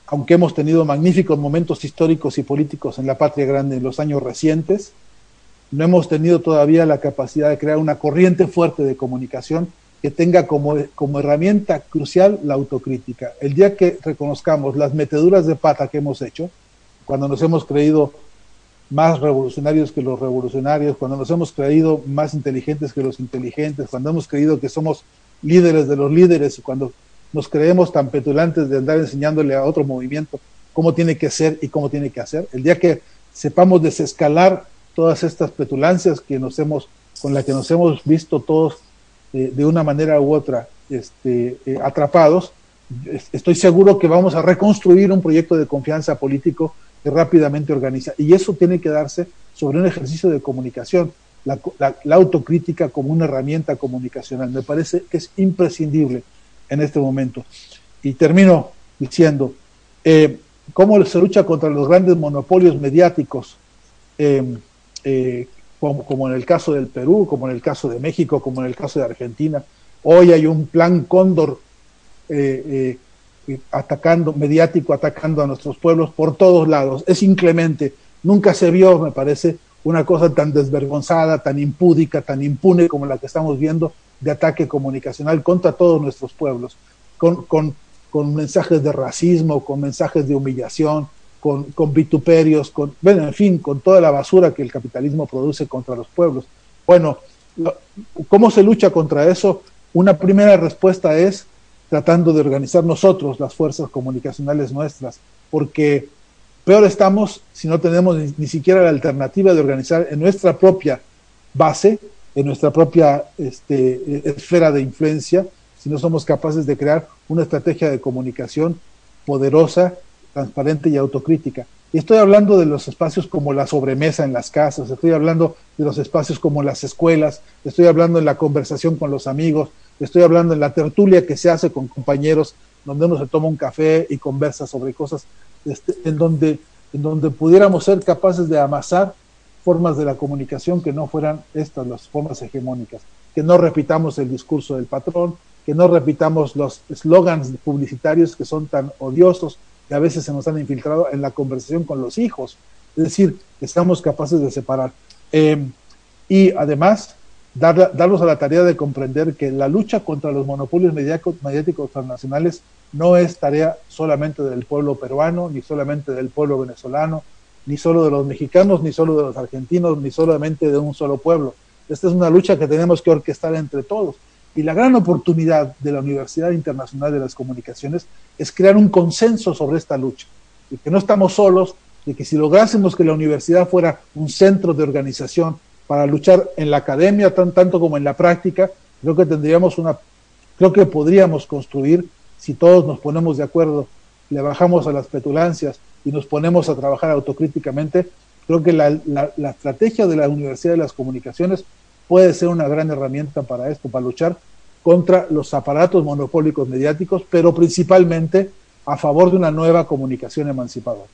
aunque hemos tenido magníficos momentos históricos y políticos en la patria grande en los años recientes, no hemos tenido todavía la capacidad de crear una corriente fuerte de comunicación que tenga como, como herramienta crucial la autocrítica. El día que reconozcamos las meteduras de pata que hemos hecho, cuando nos hemos creído más revolucionarios que los revolucionarios, cuando nos hemos creído más inteligentes que los inteligentes, cuando hemos creído que somos líderes de los líderes y cuando nos creemos tan petulantes de andar enseñándole a otro movimiento cómo tiene que ser y cómo tiene que hacer, el día que sepamos desescalar todas estas petulancias que nos hemos, con las que nos hemos visto todos eh, de una manera u otra este, eh, atrapados, estoy seguro que vamos a reconstruir un proyecto de confianza político que rápidamente organiza, y eso tiene que darse sobre un ejercicio de comunicación, la, la, la autocrítica como una herramienta comunicacional. Me parece que es imprescindible en este momento. Y termino diciendo, eh, cómo se lucha contra los grandes monopolios mediáticos, eh, eh, como, como en el caso del Perú, como en el caso de México, como en el caso de Argentina. Hoy hay un plan Cóndor eh, eh, atacando, mediático, atacando a nuestros pueblos por todos lados. Es inclemente. Nunca se vio, me parece, una cosa tan desvergonzada, tan impúdica, tan impune como la que estamos viendo, de ataque comunicacional contra todos nuestros pueblos, con, con, con mensajes de racismo, con mensajes de humillación, con, con vituperios, con, bueno, en fin, con toda la basura que el capitalismo produce contra los pueblos. Bueno, ¿cómo se lucha contra eso? Una primera respuesta es tratando de organizar nosotros las fuerzas comunicacionales nuestras, porque peor estamos si no tenemos ni, ni siquiera la alternativa de organizar en nuestra propia base, en nuestra propia este, esfera de influencia, si no somos capaces de crear una estrategia de comunicación poderosa, transparente y autocrítica. Y estoy hablando de los espacios como la sobremesa en las casas, estoy hablando de los espacios como las escuelas, estoy hablando en la conversación con los amigos, estoy hablando en la tertulia que se hace con compañeros, donde uno se toma un café y conversa sobre cosas, este, en, donde, en donde pudiéramos ser capaces de amasar formas de la comunicación que no fueran estas las formas hegemónicas, que no repitamos el discurso del patrón, que no repitamos los eslogans publicitarios que son tan odiosos que a veces se nos han infiltrado en la conversación con los hijos. Es decir, estamos capaces de separar. Eh, y además, dar, darnos a la tarea de comprender que la lucha contra los monopolios mediáticos, mediáticos transnacionales no es tarea solamente del pueblo peruano, ni solamente del pueblo venezolano, ni solo de los mexicanos, ni solo de los argentinos, ni solamente de un solo pueblo. Esta es una lucha que tenemos que orquestar entre todos. Y la gran oportunidad de la Universidad Internacional de las Comunicaciones es crear un consenso sobre esta lucha. Y que no estamos solos, de que si lográsemos que la universidad fuera un centro de organización para luchar en la academia, tan, tanto como en la práctica, creo que tendríamos una, creo que podríamos construir, si todos nos ponemos de acuerdo, le bajamos a las petulancias y nos ponemos a trabajar autocríticamente, creo que la, la, la estrategia de la Universidad de las Comunicaciones puede ser una gran herramienta para esto, para luchar contra los aparatos monopólicos mediáticos, pero principalmente a favor de una nueva comunicación emancipadora.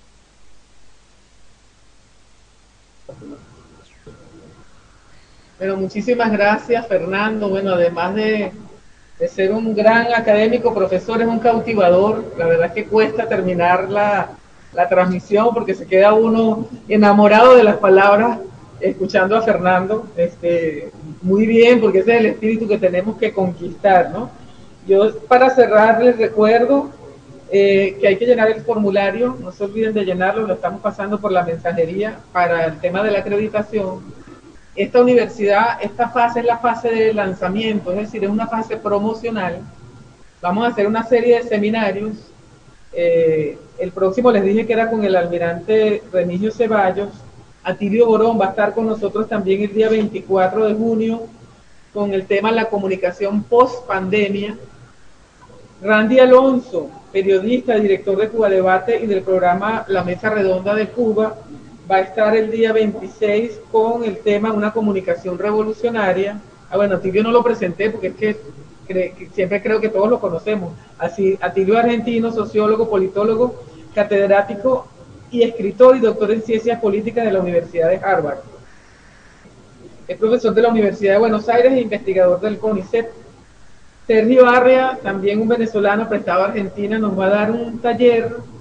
Bueno, muchísimas gracias, Fernando. Bueno, además de, de ser un gran académico, profesor, es un cautivador. La verdad es que cuesta terminar la, la transmisión porque se queda uno enamorado de las palabras escuchando a Fernando. Este, muy bien, porque ese es el espíritu que tenemos que conquistar, ¿no? Yo, para cerrar, les recuerdo eh, que hay que llenar el formulario. No se olviden de llenarlo, lo estamos pasando por la mensajería para el tema de la acreditación. Esta universidad, esta fase es la fase de lanzamiento, es decir, es una fase promocional. Vamos a hacer una serie de seminarios. Eh, el próximo les dije que era con el almirante Remigio Ceballos. Atilio Borón va a estar con nosotros también el día veinticuatro de junio con el tema la comunicación post pandemia. Randy Alonso, periodista, director de Cuba Debate y del programa La Mesa Redonda de Cuba, va a estar el día veintiséis con el tema una comunicación revolucionaria. Ah, bueno, Atilio no lo presenté porque es que, cre que siempre creo que todos lo conocemos. Así, Atilio argentino, sociólogo, politólogo, catedrático y escritor y doctor en Ciencias Políticas de la Universidad de Harvard. Es profesor de la Universidad de Buenos Aires e investigador del CONICET. Sergio Arria, también un venezolano prestado a Argentina, nos va a dar un taller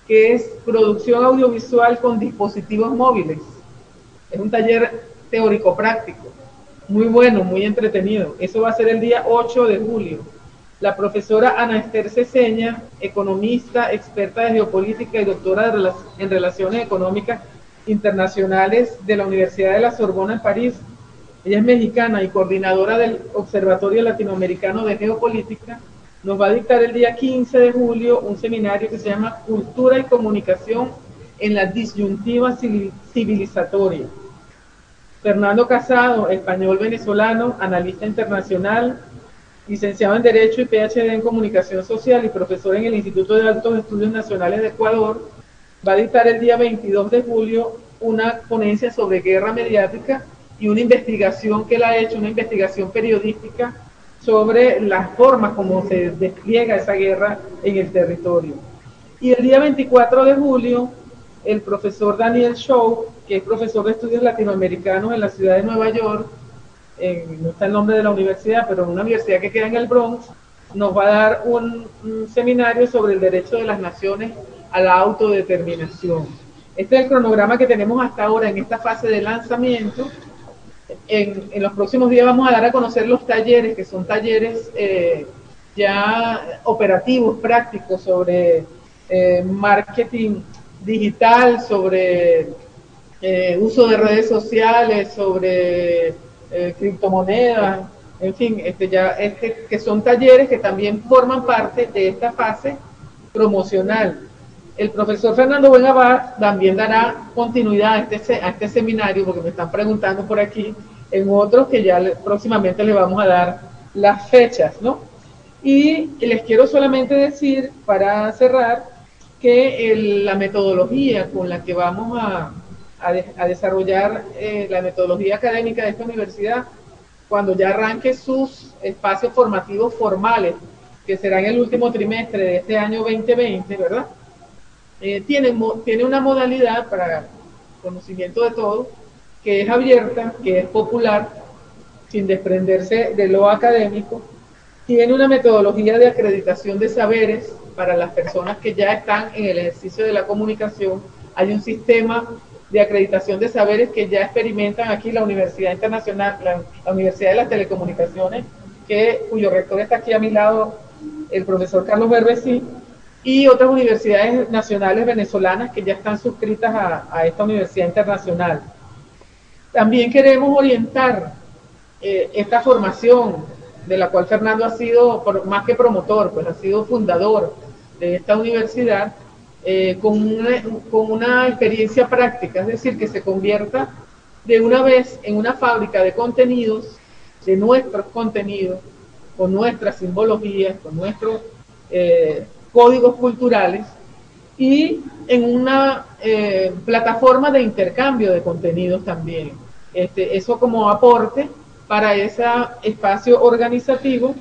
que es producción audiovisual con dispositivos móviles. Es un taller teórico-práctico, muy bueno, muy entretenido. Eso va a ser el día ocho de julio. La profesora Ana Esther Ceseña, economista, experta de geopolítica y doctora de rela- en relaciones económicas internacionales de la Universidad de la Sorbona en París. Ella es mexicana y coordinadora del Observatorio Latinoamericano de Geopolítica. Nos va a dictar el día quince de julio un seminario que se llama Cultura y Comunicación en la disyuntiva civilizatoria. Fernando Casado, español venezolano, analista internacional, licenciado en Derecho y P H D en Comunicación Social y profesor en el Instituto de Altos Estudios Nacionales de Ecuador, va a dictar el día veintidós de julio una ponencia sobre guerra mediática y una investigación que él ha hecho, una investigación periodística sobre las formas como se despliega esa guerra en el territorio. Y el día veinticuatro de julio, el profesor Daniel Shaw, que es profesor de estudios latinoamericanos en la ciudad de Nueva York, en, no está el nombre de la universidad, pero en una universidad que queda en el Bronx, nos va a dar un, un seminario sobre el derecho de las naciones a la autodeterminación. Este es el cronograma que tenemos hasta ahora en esta fase de lanzamiento. En, en los próximos días vamos a dar a conocer los talleres, que son talleres eh, ya operativos, prácticos, sobre eh, marketing digital, sobre eh, uso de redes sociales, sobre eh, criptomonedas, en fin, este ya este, que son talleres que también forman parte de esta fase promocional. El profesor Fernando Buenabad también dará continuidad a este, a este seminario, porque me están preguntando por aquí, en otros que ya le, próximamente le vamos a dar las fechas, ¿no? Y les quiero solamente decir, para cerrar, que el, la metodología con la que vamos a, a, de, a desarrollar eh, la metodología académica de esta universidad, cuando ya arranque sus espacios formativos formales, que será en el último trimestre de este año veinte veinte, ¿verdad? Eh, tiene, tiene una modalidad para conocimiento de todo, que es abierta, que es popular, sin desprenderse de lo académico. Tiene una metodología de acreditación de saberes para las personas que ya están en el ejercicio de la comunicación. Hay un sistema de acreditación de saberes que ya experimentan aquí la Universidad Internacional, la, la Universidad de las Telecomunicaciones, que, cuyo rector está aquí a mi lado, el profesor Carlos Berbesí, y otras universidades nacionales venezolanas que ya están suscritas a, a esta universidad internacional. También queremos orientar eh, esta formación, de la cual Fernando ha sido, por, más que promotor, pues ha sido fundador de esta universidad, eh, con, una, con una experiencia práctica, es decir, que se convierta de una vez en una fábrica de contenidos, de nuestros contenidos, con nuestras simbologías, con nuestros eh, códigos culturales, y en una eh, plataforma de intercambio de contenidos también. Este, eso como aporte para ese espacio organizativo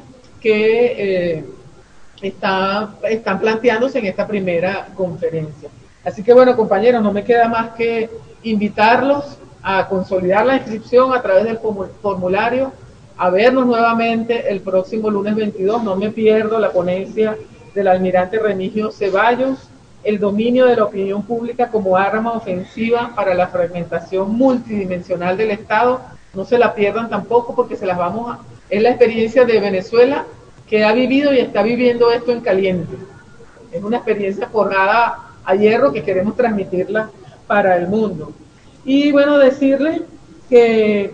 que eh, está, están planteándose en esta primera conferencia. Así que bueno, compañeros, no me queda más que invitarlos a consolidar la inscripción a través del formulario, a vernos nuevamente el próximo lunes veintidós. No me pierdo la ponencia del almirante Remigio Ceballos, el dominio de la opinión pública como arma ofensiva para la fragmentación multidimensional del Estado. No se la pierdan tampoco, porque se las vamos a... Es la experiencia de Venezuela, que ha vivido y está viviendo esto en caliente. Es una experiencia forjada a hierro que queremos transmitirla para el mundo. Y bueno, decirles que,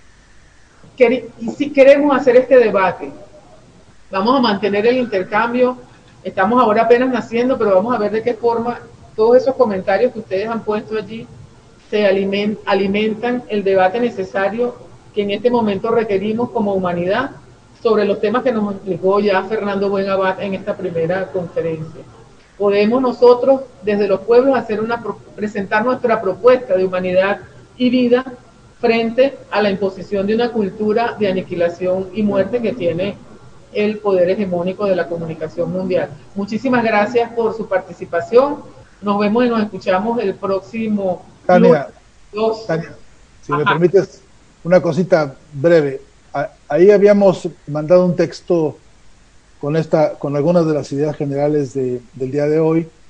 que si queremos hacer este debate, vamos a mantener el intercambio. Estamos ahora apenas naciendo, pero vamos a ver de qué forma todos esos comentarios que ustedes han puesto allí se aliment, alimentan el debate necesario que en este momento requerimos como humanidad sobre los temas que nos explicó ya Fernando Buenabad en esta primera conferencia. Podemos nosotros, desde los pueblos, hacer una, presentar nuestra propuesta de humanidad y vida frente a la imposición de una cultura de aniquilación y muerte que tiene el poder hegemónico de la comunicación mundial. Muchísimas gracias por su participación. Nos vemos y nos escuchamos el próximo Tania, lunes. Tania, si Ajá. me permites una cosita breve. Ahí habíamos mandado un texto con esta, con algunas de las ideas generales de, del día de hoy,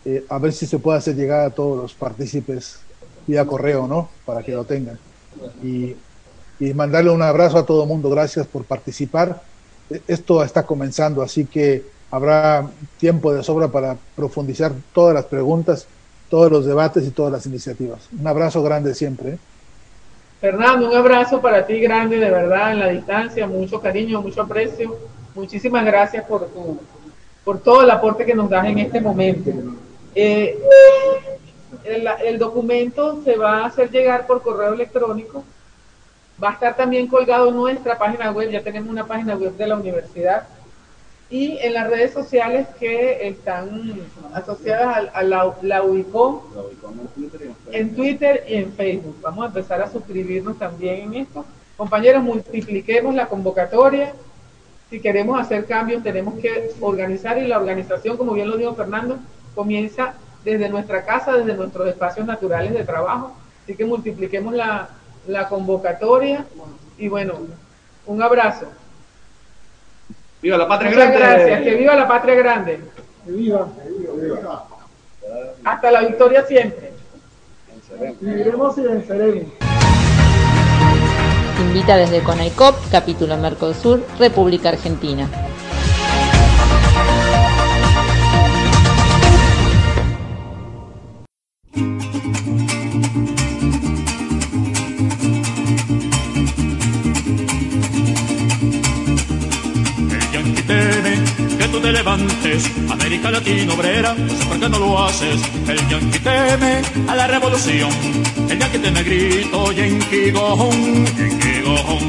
eh, a ver si se puede hacer llegar a todos los partícipes vía correo, ¿no? Para que lo tengan. Y, y mandarle un abrazo a todo el mundo. Gracias por participar. Esto está comenzando, así que habrá tiempo de sobra para profundizar todas las preguntas, todos los debates y todas las iniciativas. Un abrazo grande siempre, ¿eh? Fernando, un abrazo para ti grande, de verdad, en la distancia, mucho cariño, mucho aprecio. Muchísimas gracias por tu, por todo el aporte que nos das en este momento. Eh, el, el documento se va a hacer llegar por correo electrónico. Va a estar también colgado en nuestra página web, ya tenemos una página web de la universidad, y en las redes sociales que están asociadas a, a la, la UICOM, en Twitter y en Facebook. Vamos a empezar a suscribirnos también en esto. Compañeros, multipliquemos la convocatoria. Si queremos hacer cambios, tenemos que organizar, y la organización, como bien lo dijo Fernando, comienza desde nuestra casa, desde nuestros espacios naturales de trabajo. Así que multipliquemos la, la convocatoria, y bueno, un abrazo. ¡Viva la patria Muchas grande! gracias, que viva la patria grande. Que viva, que viva, viva. Hasta la victoria siempre. Viviremos y venceremos. Invita desde CONAICOP, capítulo Mercosur, República Argentina. Que tú te levantes, América Latina obrera, no sé por qué no lo haces. El yanqui teme a la revolución, el yanqui teme grito, yanqui gojón, yanqui gojón.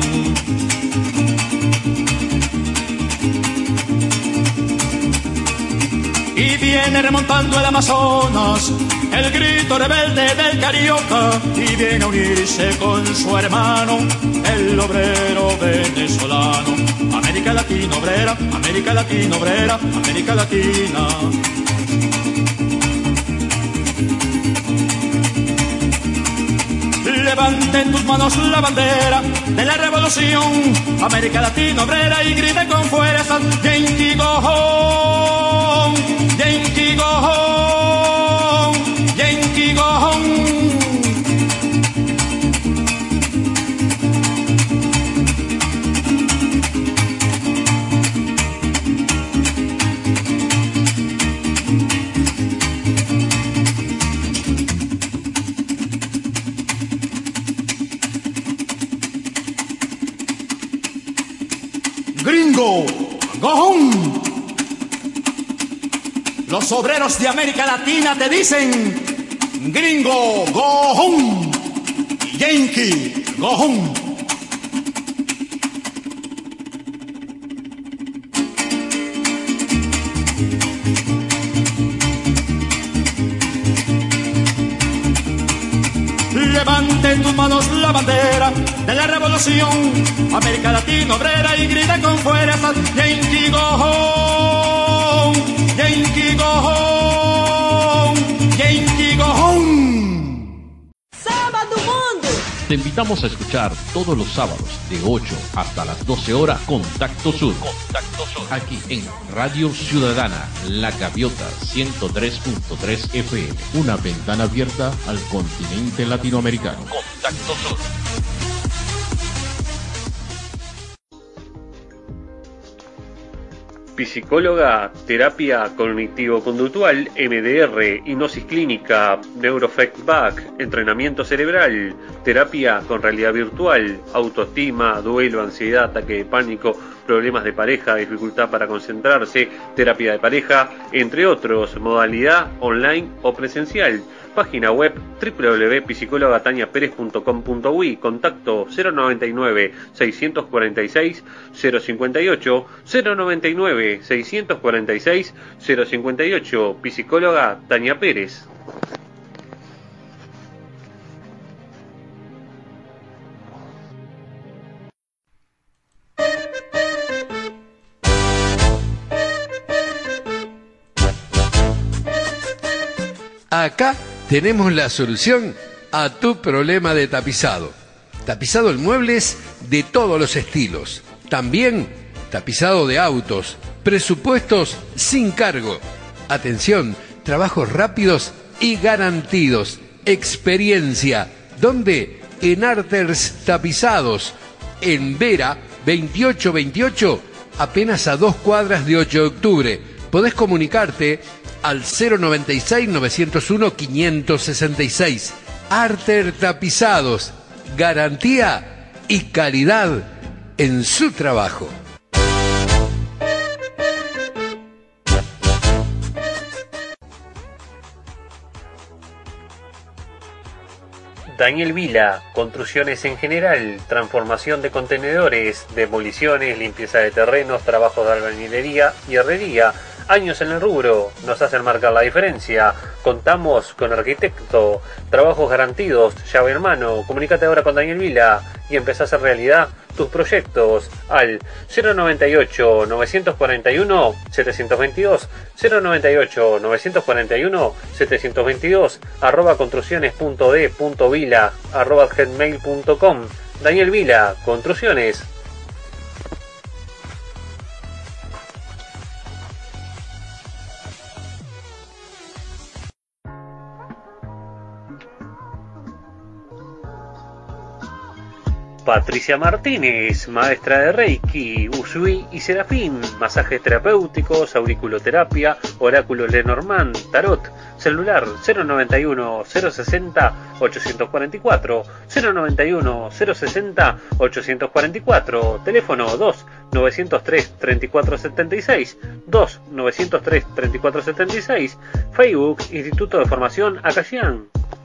Y viene remontando el Amazonas, el grito rebelde del carioca, y viene a unirse con su hermano, el obrero venezolano. América Latina obrera, América Latina obrera, América Latina. Levanten tus manos la bandera de la revolución, América Latina obrera, y griten con fuerza, Yankee go home, Yankee go home, Yankee go home. Gringo, go home. Los obreros de América Latina te dicen, gringo, go home. Yankee, go home. Levanten tus manos la bandera de la revolución, América Latina obrera, y grita con fuerza, Yankee go home, Yankee go home, Yankee go home. ¡Sábado Mundo! Te invitamos a escuchar todos los sábados de ocho hasta las doce horas Contacto Sur. Contacto Sur. Aquí en Radio Ciudadana, La Gaviota ciento tres punto tres F M. Una ventana abierta al continente latinoamericano. Contacto Sur. Psicóloga, terapia cognitivo-conductual, M D R, hipnosis clínica, neurofeedback, entrenamiento cerebral, terapia con realidad virtual, autoestima, duelo, ansiedad, ataque de pánico, problemas de pareja, dificultad para concentrarse, terapia de pareja, entre otros, modalidad online o presencial. Página web doble u doble u doble u punto psicóloga tania pérez punto com punto u i, contacto cero noventa y nueve, seiscientos cuarenta y seis, cero cincuenta y ocho, cero noventa y nueve, seiscientos cuarenta y seis, cero cincuenta y ocho, psicóloga Tania Pérez. Acá tenemos la solución a tu problema de tapizado. Tapizado en muebles de todos los estilos. También tapizado de autos. Presupuestos sin cargo. Atención, trabajos rápidos y garantidos. Experiencia. ¿Dónde? En Arters Tapizados, en Vera veintiocho veintiocho, apenas a dos cuadras de ocho de octubre. Podés comunicarte al cero noventa y seis, novecientos uno, quinientos sesenta y seis. Arter Tapizados, garantía y calidad en su trabajo. Daniel Vila, construcciones en general, transformación de contenedores, demoliciones, limpieza de terrenos, trabajos de albañilería y herrería. Años en el rubro, nos hacen marcar la diferencia. Contamos con arquitecto, trabajos garantidos, llave en mano. Comunícate ahora con Daniel Vila y empezá a hacer realidad tus proyectos al cero noventa y ocho, novecientos cuarenta y uno, setecientos veintidós, cero noventa y ocho, novecientos cuarenta y uno, setecientos veintidós, arroba construcciones punto d punto vila, arroba gmail punto com. Daniel Vila, construcciones. Patricia Martínez, maestra de Reiki, Usui y Serafín, masajes terapéuticos, auriculoterapia, oráculo Lenormand, tarot, celular cero noventa y uno, cero sesenta, ochocientos cuarenta y cuatro, cero noventa y uno, cero sesenta, ochocientos cuarenta y cuatro, teléfono dos novecientos tres, treinta y cuatro setenta y seis, dos novecientos tres, treinta y cuatro setenta y seis, Facebook, Instituto de Formación Acayán.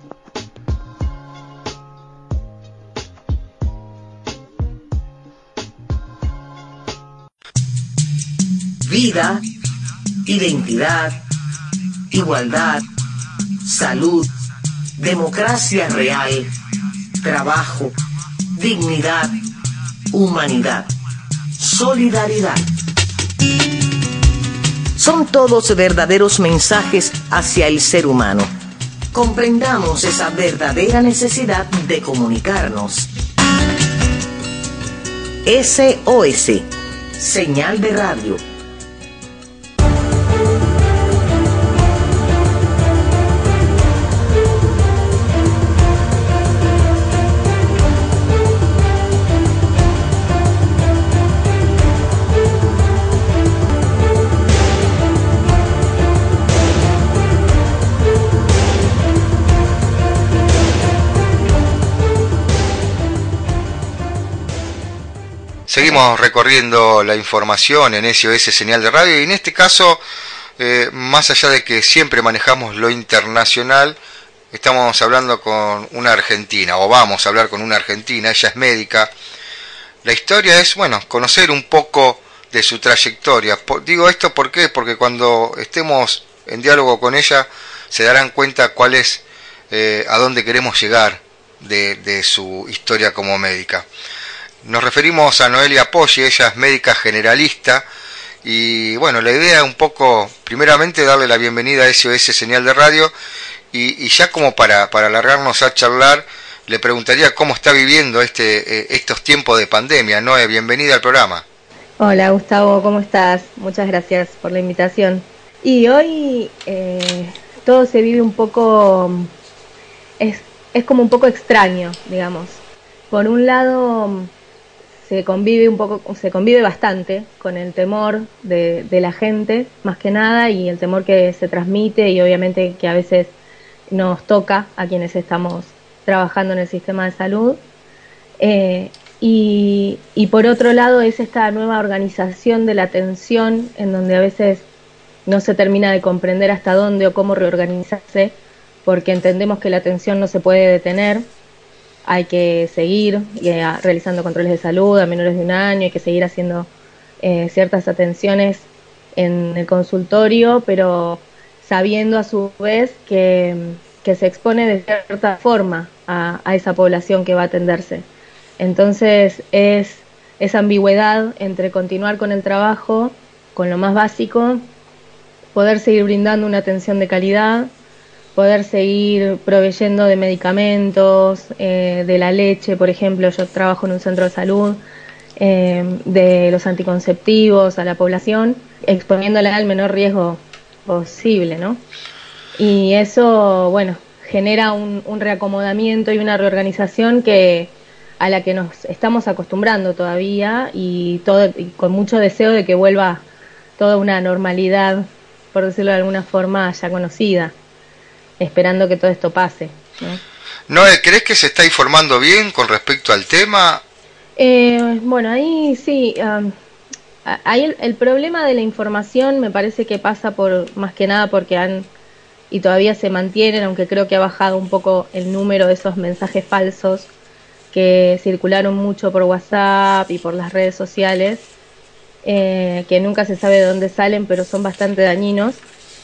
Vida, identidad, igualdad, salud, democracia real, trabajo, dignidad, humanidad, solidaridad. Son todos verdaderos mensajes hacia el ser humano. Comprendamos esa verdadera necesidad de comunicarnos. S O S, señal de radio. Seguimos recorriendo la información en S O S Señal de Radio y en este caso, eh, más allá de que siempre manejamos lo internacional, estamos hablando con una argentina, o vamos a hablar con una argentina, ella es médica. La historia es, bueno, conocer un poco de su trayectoria. Por, digo esto ¿por qué? Porque cuando estemos en diálogo con ella se darán cuenta cuál es, eh, a dónde queremos llegar de, de su historia como médica. Nos referimos a Noelia Poggi, ella es médica generalista y bueno, la idea es un poco, primeramente darle la bienvenida a S O S Señal de Radio y, y ya como para, para alargarnos a charlar, le preguntaría cómo está viviendo este, eh, estos tiempos de pandemia. Noe, bienvenida al programa. Hola Gustavo, ¿cómo estás? Muchas gracias por la invitación. Y hoy eh, todo se vive un poco, es, es como un poco extraño, digamos. Por un lado se convive un poco, se convive bastante con el temor de, de la gente, más que nada, y el temor que se transmite y obviamente que a veces nos toca a quienes estamos trabajando en el sistema de salud. Eh, y, y por otro lado es esta nueva organización de la atención en donde a veces no se termina de comprender hasta dónde o cómo reorganizarse, porque entendemos que la atención no se puede detener. Hay que seguir eh, realizando controles de salud a menores de un año, hay que seguir haciendo eh, ciertas atenciones en el consultorio, pero sabiendo a su vez que, que se expone de cierta forma a, a esa población que va a atenderse. Entonces es esa ambigüedad entre continuar con el trabajo, con lo más básico, poder seguir brindando una atención de calidad, poder seguir proveyendo de medicamentos, eh, de la leche, por ejemplo, yo trabajo en un centro de salud, eh, de los anticonceptivos a la población, exponiéndola al menor riesgo posible, ¿no? Y eso, bueno, genera un, un reacomodamiento y una reorganización que a la que nos estamos acostumbrando todavía y, todo, y con mucho deseo de que vuelva toda una normalidad, por decirlo de alguna forma, ya conocida, esperando que todo esto pase, ¿no? Noé, ¿crees que se está informando bien con respecto al tema? Eh, bueno, ahí sí, um, ahí el, el problema de la información me parece que pasa por más que nada porque han y todavía se mantienen, aunque creo que ha bajado un poco el número de esos mensajes falsos que circularon mucho por WhatsApp y por las redes sociales, eh, que nunca se sabe de dónde salen, pero son bastante dañinos,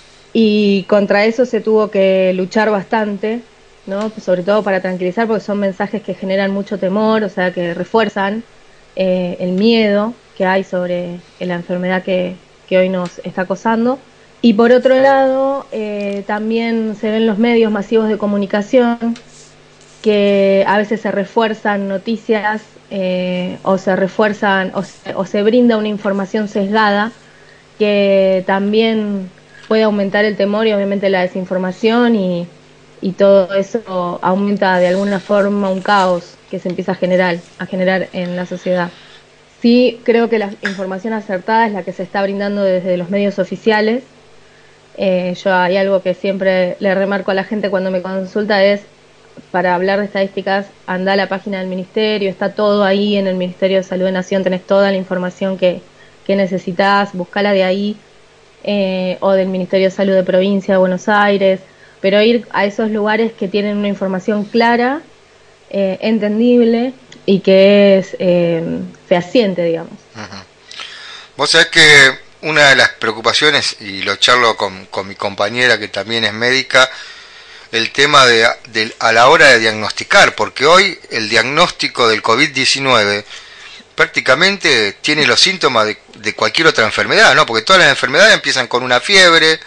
y contra eso se tuvo que luchar bastante, ¿no? Sobre todo para tranquilizar, porque son mensajes que generan mucho temor, o sea, que refuerzan eh, el miedo que hay sobre la enfermedad que, que hoy nos está acosando. Y por otro lado, eh, también se ven los medios masivos de comunicación que a veces se refuerzan noticias eh, o se refuerzan o se, o se brinda una información sesgada que también puede aumentar el temor y obviamente la desinformación y, y todo eso aumenta de alguna forma un caos que se empieza a generar, a generar en la sociedad. Sí, creo que la información acertada es la que se está brindando desde los medios oficiales. Eh, yo hay algo que siempre le remarco a la gente cuando me consulta es, para hablar de estadísticas, anda a la página del ministerio, está todo ahí en el Ministerio de Salud de Nación, tenés toda la información que, que necesitas, buscala de ahí, eh, o del Ministerio de Salud de Provincia de Buenos Aires, pero ir a esos lugares que tienen una información clara, eh, entendible y que es eh, fehaciente, digamos. Uh-huh. Vos sabés que una de las preocupaciones, y lo charlo con, con mi compañera que también es médica, el tema de, de a la hora de diagnosticar, porque hoy el diagnóstico del COVID diecinueve prácticamente tiene los síntomas de, de cualquier otra enfermedad, ¿no? Porque todas las enfermedades empiezan con una fiebre,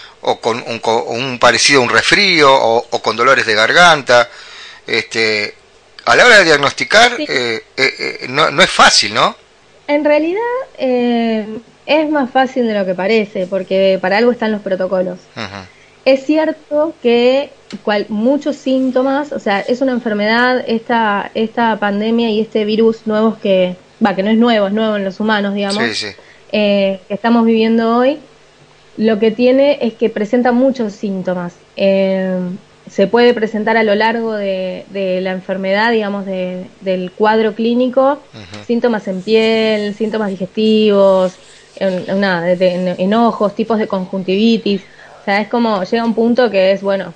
o con un, con un parecido a un resfrío, o, o con dolores de garganta. Este, a la hora de diagnosticar, sí. eh, eh, eh, no, no es fácil, ¿no? En realidad, eh... es más fácil de lo que parece, porque para algo están los protocolos. Uh-huh. Es cierto que cual, muchos síntomas, o sea, es una enfermedad, esta esta pandemia y este virus nuevos que, va, que no es nuevo, es nuevo en los humanos, digamos, sí, sí. Eh, que estamos viviendo hoy, lo que tiene es que presenta muchos síntomas. Eh, se puede presentar a lo largo de, de la enfermedad, digamos, de, del cuadro clínico, uh-huh. síntomas en piel, síntomas digestivos, En, una, de, de, en, enojos, tipos de conjuntivitis, o sea, es como, llega un punto que es, bueno,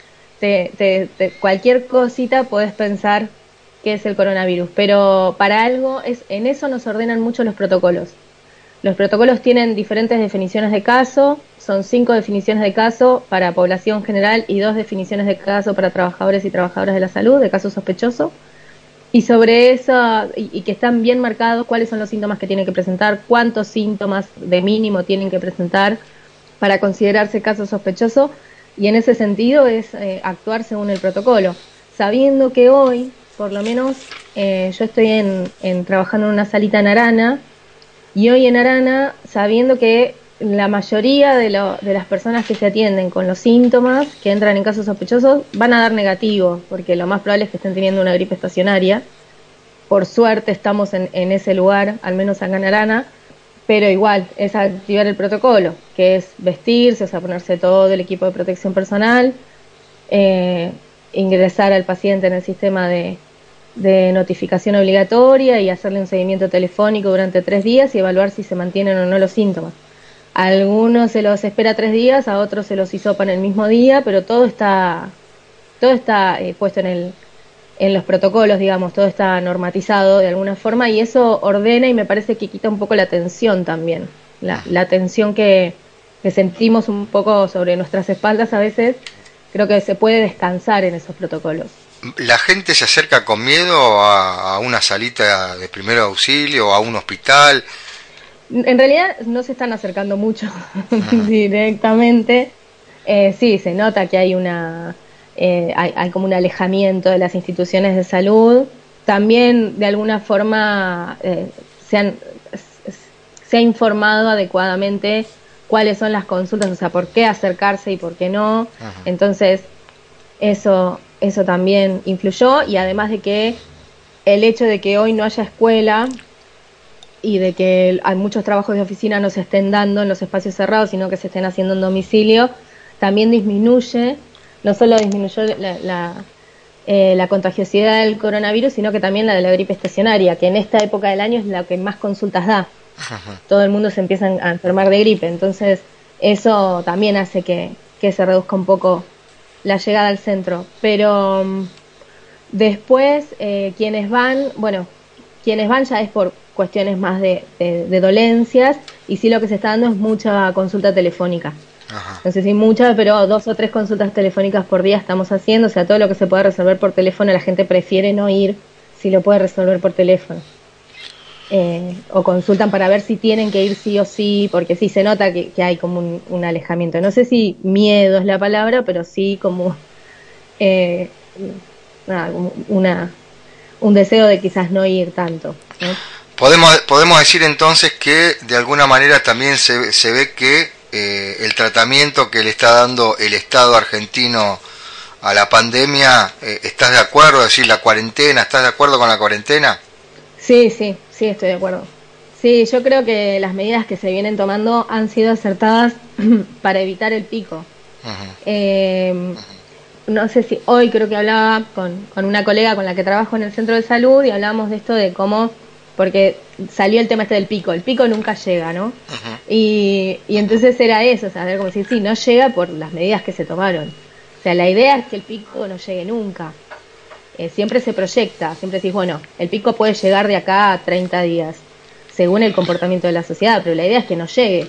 te, te, te, cualquier cosita podés pensar que es el coronavirus, pero para algo, es en eso nos ordenan mucho los protocolos. Los protocolos tienen diferentes definiciones de caso, son cinco definiciones de caso para población general y dos definiciones de caso para trabajadores y trabajadoras de la salud, de caso sospechoso. Y sobre eso, y, y que están bien marcados cuáles son los síntomas que tienen que presentar, cuántos síntomas de mínimo tienen que presentar para considerarse caso sospechoso, y en ese sentido es eh, actuar según el protocolo, sabiendo que hoy, por lo menos, eh, yo estoy en, en trabajando en una salita en Arana, y hoy en Arana, sabiendo que la mayoría de, lo, de las personas que se atienden con los síntomas, que entran en casos sospechosos, van a dar negativo, porque lo más probable es que estén teniendo una gripe estacionaria. Por suerte estamos en, en ese lugar, al menos acá en Arana, pero igual es activar el protocolo, que es vestirse, o sea, ponerse todo el equipo de protección personal, eh, ingresar al paciente en el sistema de, de notificación obligatoria y hacerle un seguimiento telefónico durante tres días y evaluar si se mantienen o no los síntomas. A algunos se los espera tres días, a otros se los hisopan el mismo día, pero todo está todo está eh, puesto en el en los protocolos, digamos, todo está normatizado de alguna forma y eso ordena y me parece que quita un poco la tensión también, la, la tensión que, que sentimos un poco sobre nuestras espaldas a veces, creo que se puede descansar en esos protocolos. ¿La gente se acerca con miedo a, a una salita de primer auxilio o a un hospital? En realidad no se están acercando mucho directamente. Eh, sí, se nota que hay una eh, hay, hay como un alejamiento de las instituciones de salud. También de alguna forma eh, se, han, se ha informado adecuadamente cuáles son las consultas, o sea, por qué acercarse y por qué no. Ajá. Entonces, eso, eso también influyó, y además de que el hecho de que hoy no haya escuela y de que hay muchos trabajos de oficina no se estén dando en los espacios cerrados, sino que se estén haciendo en domicilio, también disminuye, no solo disminuyó la, la, eh, la contagiosidad del coronavirus, sino que también la de la gripe estacionaria, que en esta época del año es la que más consultas da. Ajá. Todo el mundo se empieza a enfermar de gripe, entonces eso también hace que, que se reduzca un poco la llegada al centro. Pero um, después, eh, quienes van, bueno, quienes van ya es por cuestiones más de, de, de dolencias, y sí lo que se está dando es mucha consulta telefónica. Ajá. No sé si mucha, pero dos o tres consultas telefónicas por día estamos haciendo, o sea, todo lo que se puede resolver por teléfono, la gente prefiere no ir si lo puede resolver por teléfono. Eh, o consultan para ver si tienen que ir sí o sí, porque sí se nota que, que hay como un, un alejamiento. No sé si miedo es la palabra, pero sí como eh, nada, como una, un deseo de quizás no ir tanto, ¿no? Podemos, podemos decir entonces que de alguna manera también se, se ve que eh, el tratamiento que le está dando el Estado argentino a la pandemia, eh, ¿estás de acuerdo? Es decir, la cuarentena, ¿estás de acuerdo con la cuarentena? Sí, sí, sí, estoy de acuerdo. Sí, yo creo que las medidas que se vienen tomando han sido acertadas para evitar el pico. Uh-huh. Eh, no sé si hoy creo que hablaba con, con una colega con la que trabajo en el centro de salud, y hablábamos de esto de cómo, porque salió el tema este del pico, el pico nunca llega, ¿no? Uh-huh. Y, y entonces era eso, o sea, a ver, como decir, sí, no llega por las medidas que se tomaron. O sea, la idea es que el pico no llegue nunca. Eh, siempre se proyecta, siempre decís, bueno, el pico puede llegar de acá a treinta días, según el comportamiento de la sociedad, pero la idea es que no llegue.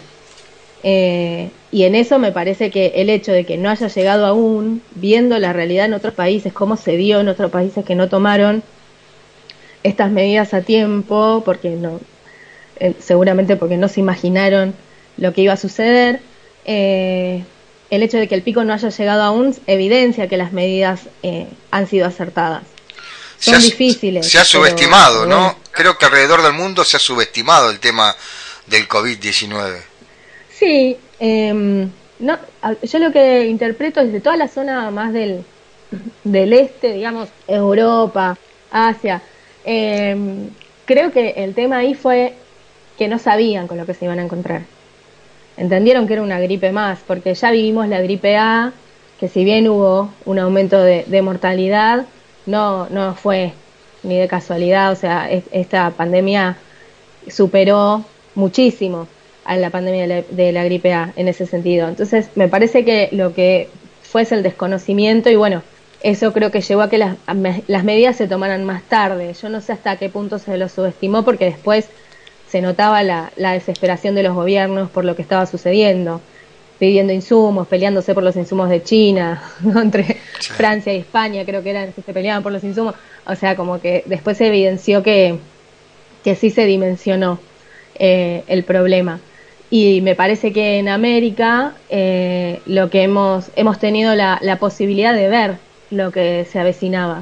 Eh, y en eso me parece que el hecho de que no haya llegado aún, viendo la realidad en otros países, cómo se dio en otros países que no tomaron estas medidas a tiempo, porque no, eh, seguramente porque no se imaginaron lo que iba a suceder, eh, el hecho de que el pico no haya llegado aún evidencia que las medidas eh, han sido acertadas. Son se ha, difíciles. Se ha subestimado, pero, ¿no? bueno. Creo que alrededor del mundo se ha subestimado el tema del COVID diecinueve. Sí, eh, no, yo lo que interpreto desde toda la zona más del, del este, digamos, Europa, Asia, eh, creo que el tema ahí fue que no sabían con lo que se iban a encontrar. Entendieron que era una gripe más, porque ya vivimos la gripe A, que si bien hubo un aumento de, de mortalidad, no, no fue ni de casualidad, o sea, es, esta pandemia superó muchísimo a la pandemia de la, de la gripe A en ese sentido. Entonces, me parece que lo que fue es el desconocimiento, y bueno, eso creo que llevó a que las, las medidas se tomaran más tarde. Yo no sé hasta qué punto se lo subestimó, porque después se notaba la, la desesperación de los gobiernos por lo que estaba sucediendo, pidiendo insumos, peleándose por los insumos de China, ¿no? Entre sí. Francia y España creo que eran que se peleaban por los insumos. O sea, como que después se evidenció que, que sí se dimensionó eh, el problema. Y me parece que en América eh, lo que hemos hemos tenido la, la posibilidad de ver lo que se avecinaba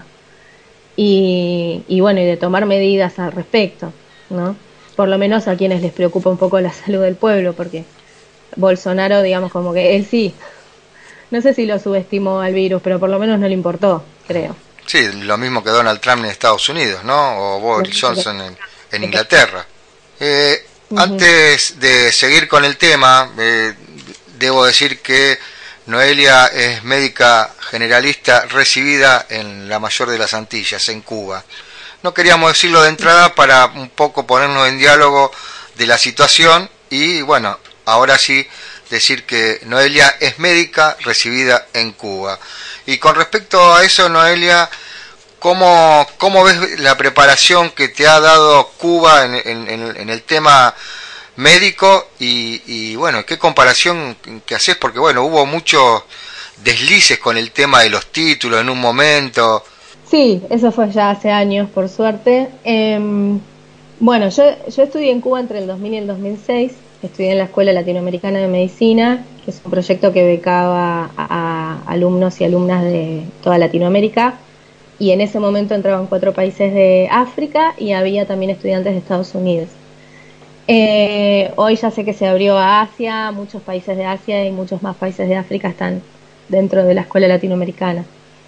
y, y bueno, y de tomar medidas al respecto, ¿no? Por lo menos a quienes les preocupa un poco la salud del pueblo, porque Bolsonaro, digamos, como que él sí, no sé si lo subestimó al virus, pero por lo menos no le importó, creo. Sí, lo mismo que Donald Trump en Estados Unidos, ¿no? O Boris Johnson en, en Inglaterra. Eh, uh-huh. Antes de seguir con el tema, eh, debo decir que Noelia es médica generalista recibida en la mayor de las Antillas, en Cuba. No queríamos decirlo de entrada para un poco ponernos en diálogo de la situación y, bueno, ahora sí decir que Noelia es médica recibida en Cuba. Y con respecto a eso, Noelia, ¿cómo, cómo ves la preparación que te ha dado Cuba en, en, en el tema médico? Y, y, bueno, ¿qué comparación que haces? Porque, bueno, hubo muchos deslices con el tema de los títulos en un momento. Sí, eso fue ya hace años, por suerte. Eh, bueno, yo, yo estudié en Cuba entre el dos mil y el dos mil seis. Estudié en la Escuela Latinoamericana de Medicina, que es un proyecto que becaba a, a alumnos y alumnas de toda Latinoamérica. Y en ese momento entraban cuatro países de África y había también estudiantes de Estados Unidos. Eh, hoy ya sé que se abrió a Asia, muchos países de Asia y muchos más países de África están dentro de la escuela latinoamericana.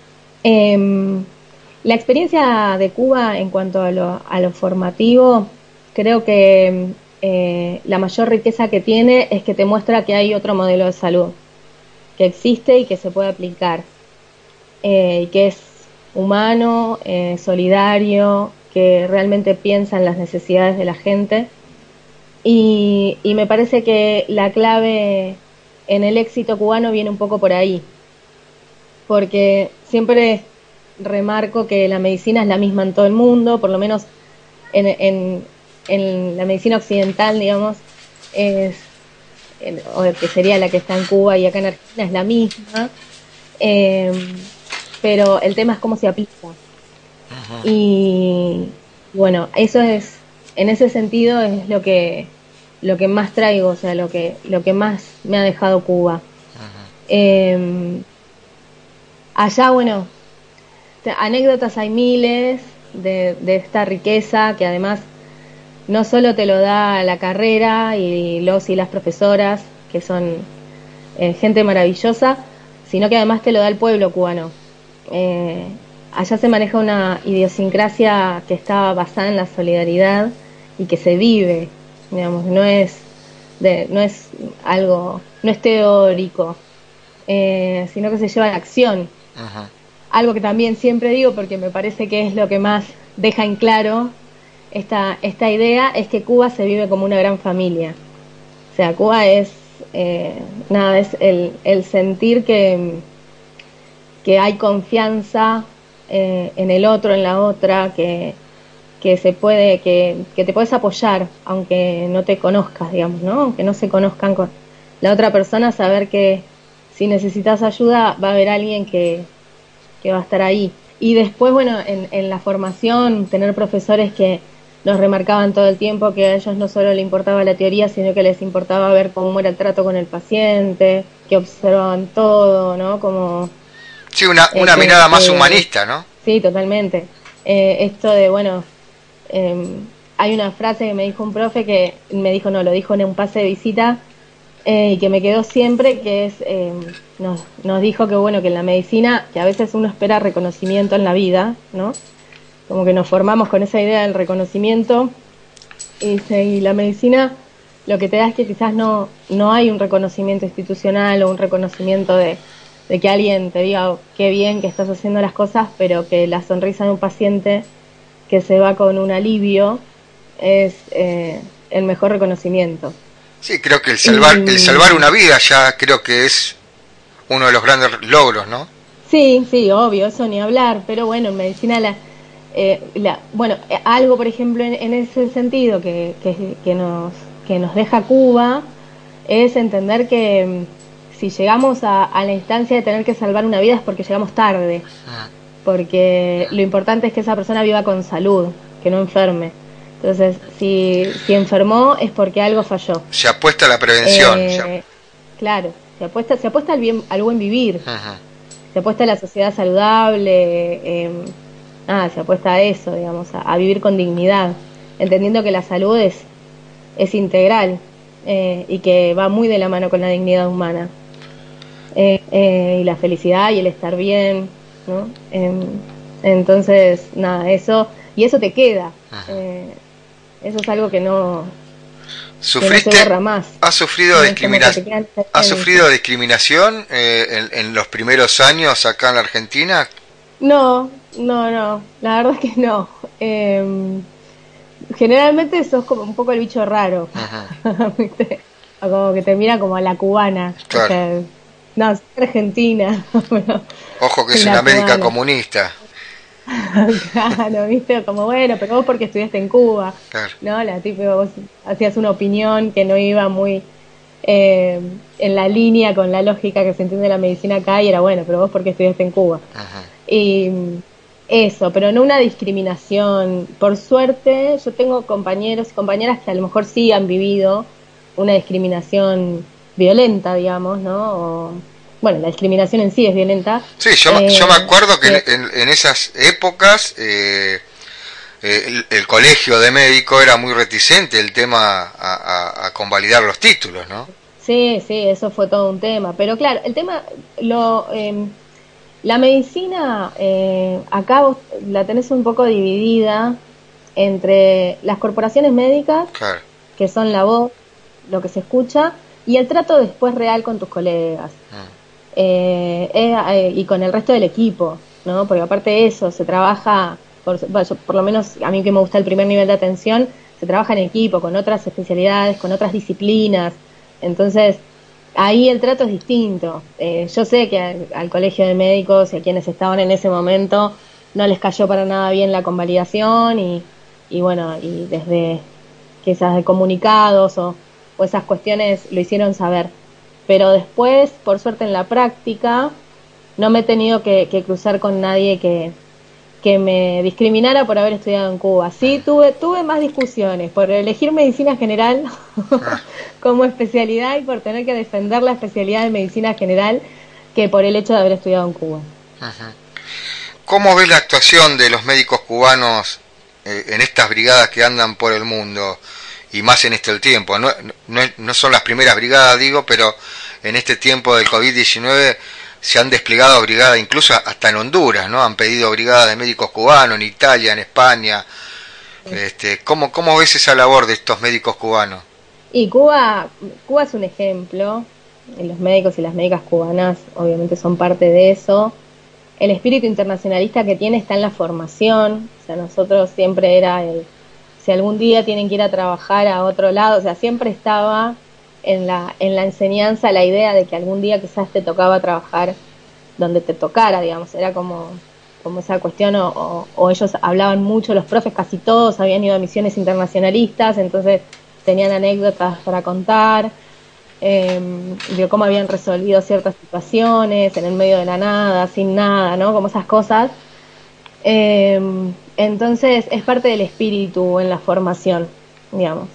Eh, la experiencia de Cuba en cuanto a lo, a lo formativo, creo que eh, la mayor riqueza que tiene es que te muestra que hay otro modelo de salud, que existe y que se puede aplicar, eh, y que es humano, eh, solidario, que realmente piensa en las necesidades de la gente. Y, y me parece que la clave en el éxito cubano viene un poco por ahí, porque siempre remarco que la medicina es la misma en todo el mundo, por lo menos en, en, en la medicina occidental, digamos, es, en, o que sería la que está en Cuba y acá en Argentina es la misma, eh, pero el tema es cómo se aplica. Ajá. Y bueno, eso es, en ese sentido es lo que lo que más traigo, o sea, lo que lo que más me ha dejado Cuba. Eh, allá, bueno, anécdotas hay miles de, de esta riqueza que además no solo te lo da la carrera y los y las profesoras, que son eh, gente maravillosa, sino que además te lo da el pueblo cubano. Eh, allá se maneja una idiosincrasia que está basada en la solidaridad y que se vive, digamos, no es de, no es algo, no es teórico, eh, sino que se lleva a la acción. Ajá. Algo que también siempre digo, porque me parece que es lo que más deja en claro esta, esta idea, es que Cuba se vive como una gran familia. O sea, Cuba es eh, nada, es el, el sentir que, que hay confianza eh, en el otro, en la otra, que que se puede, que, que te puedes apoyar aunque no te conozcas, digamos, ¿no? Aunque no se conozcan con la otra persona, saber que si necesitas ayuda va a haber alguien que, que va a estar ahí. Y después, bueno, en, en la formación, tener profesores que nos remarcaban todo el tiempo que a ellos no solo les importaba la teoría, sino que les importaba ver cómo era el trato con el paciente, que observaban todo, ¿no? Como sí, una, una eh, mirada que, más humanista, ¿no? Sí, totalmente. Eh, esto de, bueno, Eh, hay una frase que me dijo un profe que me dijo, no, lo dijo en un pase de visita eh, y que me quedó siempre, que es, eh, nos, nos dijo que bueno, que en la medicina, que a veces uno espera reconocimiento en la vida, ¿no? Como que nos formamos con esa idea del reconocimiento y, y la medicina lo que te da es que quizás no, no hay un reconocimiento institucional o un reconocimiento de, de que alguien te diga oh, qué bien que estás haciendo las cosas, pero que la sonrisa de un paciente que se va con un alivio es eh, el mejor reconocimiento. Sí, creo que el salvar y, el salvar una vida ya creo que es uno de los grandes logros, ¿no? Sí, sí, obvio, eso ni hablar, pero bueno, en medicina la, eh, la bueno, algo por ejemplo en, en ese sentido que, que, que nos que nos deja Cuba es entender que si llegamos a, a la instancia de tener que salvar una vida es porque llegamos tarde. Ah. Porque lo importante es que esa persona viva con salud, que no enferme. Entonces, si, si enfermó es porque algo falló. Se apuesta a la prevención. Eh, claro, se apuesta, se apuesta al, bien, al buen vivir. Ajá. Se apuesta a la sociedad saludable, eh, ah, se apuesta a eso, digamos, a, a vivir con dignidad, entendiendo que la salud es, es integral eh, y que va muy de la mano con la dignidad humana. Eh, eh, y la felicidad y el estar bien, ¿no? Eh, entonces, nada, eso, y eso te queda. Eh, eso es algo que no, ¿Sufriste, que no se borra más. ¿Has sufrido, discrimina ¿has sufrido discriminación eh, en, en los primeros años acá en la Argentina? No, no, no, la verdad es que no. Eh, generalmente sos como un poco el bicho raro. Como que te mira como a la cubana. Claro. O sea, no, soy argentina. Ojo que es una médica comunista. Claro, viste, como bueno, pero vos porque estudiaste en Cuba. Claro. No, la típica, vos hacías una opinión que no iba muy eh, en la línea con la lógica que se entiende la medicina acá y era bueno, pero vos porque estudiaste en Cuba. Ajá. Y eso, pero no una discriminación. Por suerte, yo tengo compañeros y compañeras que a lo mejor sí han vivido una discriminación violenta, digamos, ¿no? O, bueno, la discriminación en sí es violenta. Sí, yo, eh, yo me acuerdo que en, en esas épocas eh, eh, el, el colegio de médicos era muy reticente el tema a, a, a convalidar los títulos, ¿no? Sí, sí, eso fue todo un tema. Pero claro, el tema, lo, eh, la medicina, eh, acá vos la tenés un poco dividida entre las corporaciones médicas, claro, que son la voz, lo que se escucha, y el trato después real con tus colegas. Mm. Eh, eh, y con el resto del equipo, ¿no? Porque aparte de eso, se trabaja, por, bueno, yo, por lo menos a mí que me gusta el primer nivel de atención, se trabaja en equipo, con otras especialidades, con otras disciplinas. Entonces, ahí el trato es distinto. Eh, yo sé que al, al colegio de médicos y a quienes estaban en ese momento no les cayó para nada bien la convalidación y, y bueno, y desde quizás de comunicados o, o esas cuestiones lo hicieron saber. Pero después, por suerte en la práctica, no me he tenido que, que cruzar con nadie que, que me discriminara por haber estudiado en Cuba. Sí, tuve, tuve más discusiones por elegir medicina general como especialidad y por tener que defender la especialidad de medicina general que por el hecho de haber estudiado en Cuba. Uh-huh. ¿Cómo ves la actuación de los médicos cubanos eh, en estas brigadas que andan por el mundo? Y más en este tiempo, no, no, no son las primeras brigadas, digo, pero en este tiempo del COVID diecinueve se han desplegado brigadas, incluso hasta en Honduras, ¿no? Han pedido brigadas de médicos cubanos, en Italia, en España. Este, ¿cómo, ¿Cómo ves esa labor de estos médicos cubanos? Y Cuba, Cuba es un ejemplo, y los médicos y las médicas cubanas obviamente son parte de eso. El espíritu internacionalista que tiene está en la formación, o sea, nosotros siempre era el... si algún día tienen que ir a trabajar a otro lado, o sea, siempre estaba en la en la enseñanza la idea de que algún día quizás te tocaba trabajar donde te tocara, digamos, era como, como esa cuestión, o, o, o ellos hablaban mucho, los profes casi todos habían ido a misiones internacionalistas, entonces tenían anécdotas para contar, eh, de cómo habían resolvido ciertas situaciones en el medio de la nada, sin nada, ¿no? Como esas cosas. Eh, entonces es parte del espíritu en la formación, digamos,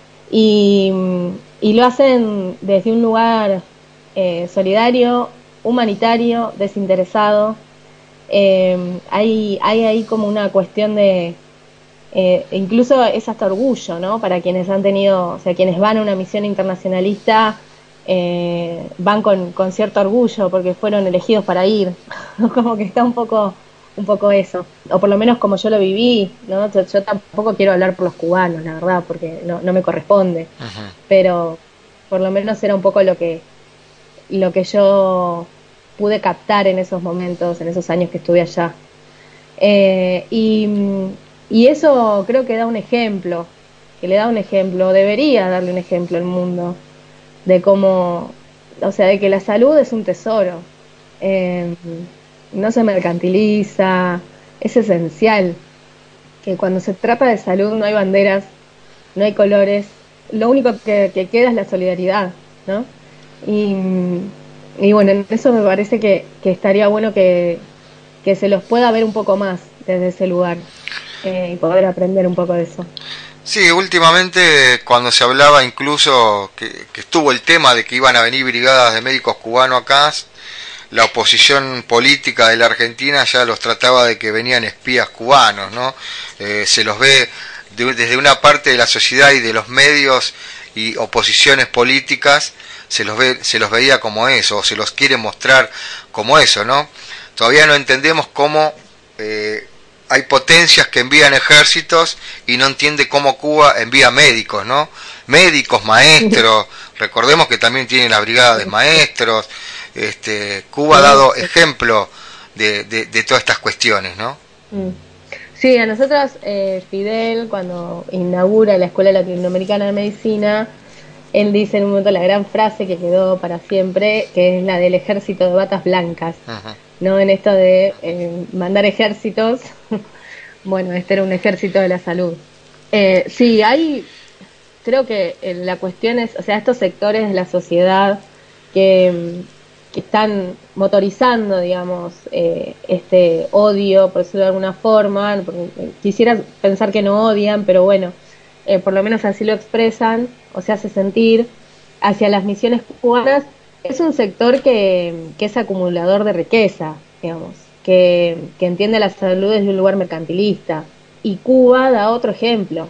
y, y lo hacen desde un lugar eh, solidario, humanitario, desinteresado. Eh, hay, hay ahí como una cuestión de eh, incluso es hasta orgullo, ¿no? Para quienes han tenido, o sea, quienes van a una misión internacionalista eh, van con, con cierto orgullo porque fueron elegidos para ir. Como que está un poco un poco eso, o por lo menos como yo lo viví, ¿no? Yo, yo tampoco quiero hablar por los cubanos, la verdad, porque no, no me corresponde. Ajá. Pero por lo menos era un poco lo que lo que yo pude captar en esos momentos, en esos años que estuve allá. Eh, y, y eso creo que da un ejemplo, que le da un ejemplo, debería darle un ejemplo al mundo, de cómo, o sea, de que la salud es un tesoro. Eh, no se mercantiliza, es esencial, que cuando se trata de salud no hay banderas, no hay colores, lo único que, que queda es la solidaridad, ¿no? Y, y bueno, en eso me parece que, que estaría bueno que, que se los pueda ver un poco más desde ese lugar eh, y poder aprender un poco de eso. Sí, últimamente cuando se hablaba incluso que, que estuvo el tema de que iban a venir brigadas de médicos cubanos acá, la oposición política de la Argentina ya los trataba de que venían espías cubanos, ¿no? Eh, se los ve de, desde una parte de la sociedad y de los medios y oposiciones políticas, se los ve, se los veía como eso, o se los quiere mostrar como eso, ¿no? Todavía no entendemos cómo eh, hay potencias que envían ejércitos y no entiende cómo Cuba envía médicos, ¿no? Médicos, maestros, recordemos que también tienen la brigada de maestros. Este, Cuba ha dado ejemplo de, de, de todas estas cuestiones, ¿no? Sí, a nosotros eh, Fidel, cuando inaugura la Escuela Latinoamericana de Medicina, él dice en un momento la gran frase que quedó para siempre, que es la del ejército de batas blancas. Ajá. No en esto de eh, mandar ejércitos, bueno, este era un ejército de la salud. Eh, sí, hay, creo que la cuestión es, o sea, estos sectores de la sociedad que... que están motorizando, digamos, eh, este odio, por decirlo de alguna forma. Quisiera pensar que no odian, pero bueno, eh, por lo menos así lo expresan, o se hace sentir, hacia las misiones cubanas. Es un sector que, que es acumulador de riqueza, digamos, que, que entiende la salud desde un lugar mercantilista. y Cuba da otro ejemplo.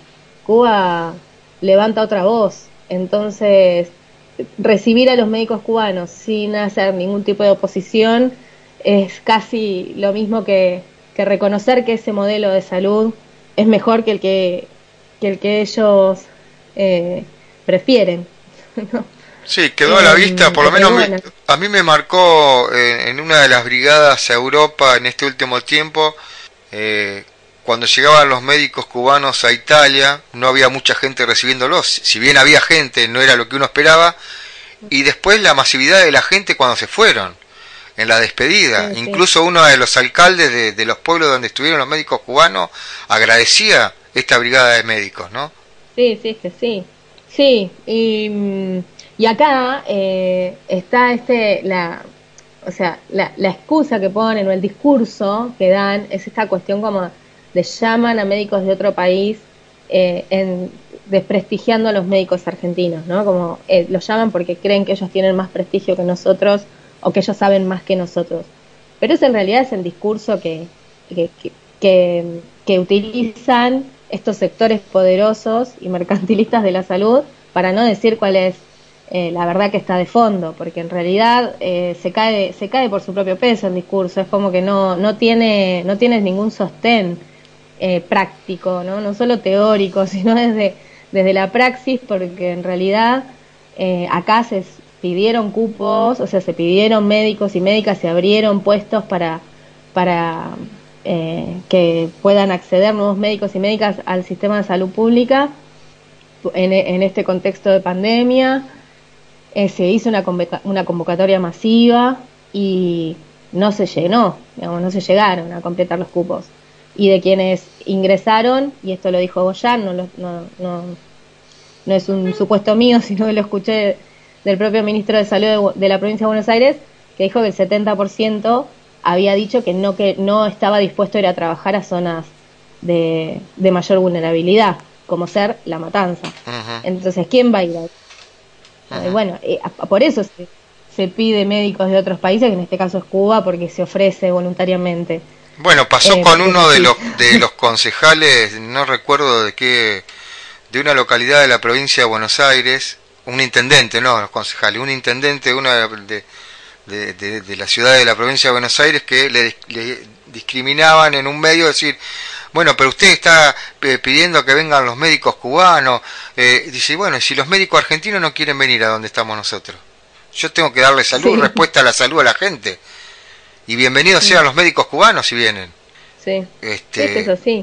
Cuba levanta otra voz. Entonces, recibir a los médicos cubanos sin hacer ningún tipo de oposición es casi lo mismo que, que reconocer que ese modelo de salud es mejor que el que, que, el que ellos eh, prefieren, ¿no? Sí, quedó a la vista, por lo menos me, a mí me marcó en, en una de las brigadas a Europa en este último tiempo, eh, cuando llegaban los médicos cubanos a Italia, no había mucha gente recibiéndolos, si bien había gente, no era lo que uno esperaba, y después la masividad de la gente cuando se fueron, en la despedida, sí, incluso sí. Uno de los alcaldes de, de los pueblos donde estuvieron los médicos cubanos agradecía esta brigada de médicos, ¿no? Sí, sí, que sí, sí, y... Y acá eh, está este, la, o sea, la, la excusa que ponen o el discurso que dan es esta cuestión como de llaman a médicos de otro país eh, en, desprestigiando a los médicos argentinos, ¿no? Como eh, los llaman porque creen que ellos tienen más prestigio que nosotros o que ellos saben más que nosotros. Pero ese en realidad es el discurso que, que, que, que, que utilizan estos sectores poderosos y mercantilistas de la salud para no decir cuál es Eh, la verdad que está de fondo, porque en realidad eh, se cae se cae por su propio peso el discurso, es como que no no tiene no tiene ningún sostén eh, práctico, no no solo teórico, sino desde desde la praxis, porque en realidad eh, acá se pidieron cupos, o sea, se pidieron médicos y médicas, se abrieron puestos para para eh, que puedan acceder nuevos médicos y médicas al sistema de salud pública en, en este contexto de pandemia. Eh, se hizo una, convoca una convocatoria masiva y no se llenó, digamos, no se llegaron a completar los cupos. Y de quienes ingresaron, y esto lo dijo Goyan, no, lo, no, no, no es un supuesto mío, sino que lo escuché del propio ministro de Salud de, de la provincia de Buenos Aires, que dijo que el setenta por ciento había dicho que no, que no estaba dispuesto a ir a trabajar a zonas de, de mayor vulnerabilidad, como ser La Matanza. Uh-huh. Entonces, ¿quién va a ir a Uh-huh. Bueno, eh, por eso se, se pide médicos de otros países, que en este caso es Cuba, porque se ofrece voluntariamente. Bueno, pasó eh, con uno de los de los concejales, no recuerdo de qué, de una localidad de la provincia de Buenos Aires, un intendente, no, los concejales, un intendente de una de, de, de, de la ciudad de la provincia de Buenos Aires que le, le discriminaban en un medio, decir, bueno, pero usted está eh, pidiendo que vengan los médicos cubanos. Eh, dice, bueno, si los médicos argentinos no quieren venir a donde estamos nosotros, yo tengo que darle salud, sí. respuesta a la salud a la gente. Y bienvenidos sí. sean los médicos cubanos si vienen. Sí, este... es eso, sí.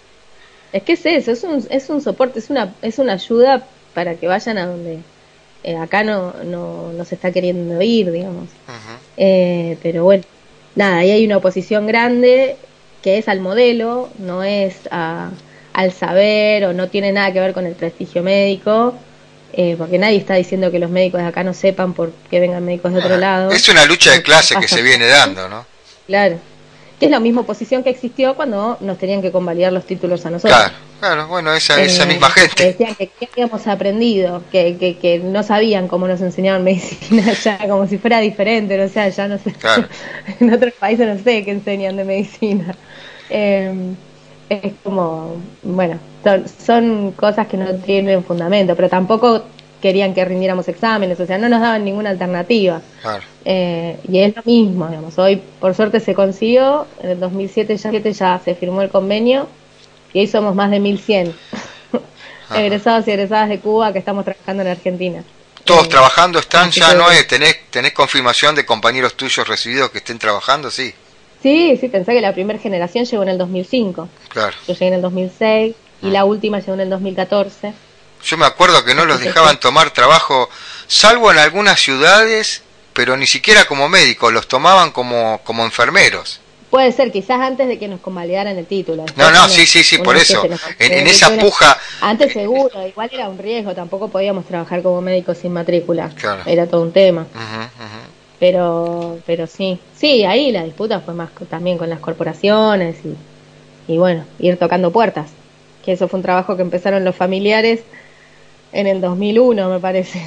Es que es eso, es un, es un soporte, es una, es una ayuda para que vayan a donde eh, acá no, no, no se está queriendo ir, digamos. Uh-huh. eh, pero bueno, nada, ahí hay una oposición grande que es al modelo, no es a, al saber o no tiene nada que ver con el prestigio médico, eh, porque nadie está diciendo que los médicos de acá no sepan por qué vengan médicos de otro lado. Es una lucha de clase que se viene dando, ¿no? Claro, que es la misma oposición que existió cuando nos tenían que convalidar los títulos a nosotros. Claro, claro, bueno, esa, esa eh, misma gente. Que decían que, que habíamos aprendido, que, que, que no sabían cómo nos enseñaban medicina ya, como si fuera diferente, o sea, ya no sé, claro. En otros países no sé qué enseñan de medicina. Eh, es como, bueno, son, son cosas que no tienen fundamento, pero tampoco querían que rindiéramos exámenes, o sea, no nos daban ninguna alternativa. Claro. Eh, y es lo mismo, digamos, hoy por suerte se consiguió, en el dos mil siete ya, ya se firmó el convenio y hoy somos más de mil cien egresados y egresadas de Cuba que estamos trabajando en Argentina. ¿Todos eh, trabajando están ya? ¿No es? ¿Tenés, ¿Tenés confirmación de compañeros tuyos recibidos que estén trabajando? Sí. Sí, sí, pensé que la primera generación llegó en el dos mil cinco. Claro. Yo llegué en el dos mil seis y ah. la última llegó en el dos mil catorce. Yo me acuerdo que no los dejaban tomar trabajo, salvo en algunas ciudades, pero ni siquiera como médicos, los tomaban como, como enfermeros. Puede ser, quizás antes de que nos convalidaran el título. No, no, sí, sí, sí, por eso. En, en esa puja... Antes seguro, igual era un riesgo, tampoco podíamos trabajar como médicos sin matrícula. Claro. Era todo un tema. Uh-huh, uh-huh. Pero pero sí, sí, ahí la disputa fue más también con las corporaciones y, y bueno, ir tocando puertas. Que eso fue un trabajo que empezaron los familiares en el dos mil uno, me parece,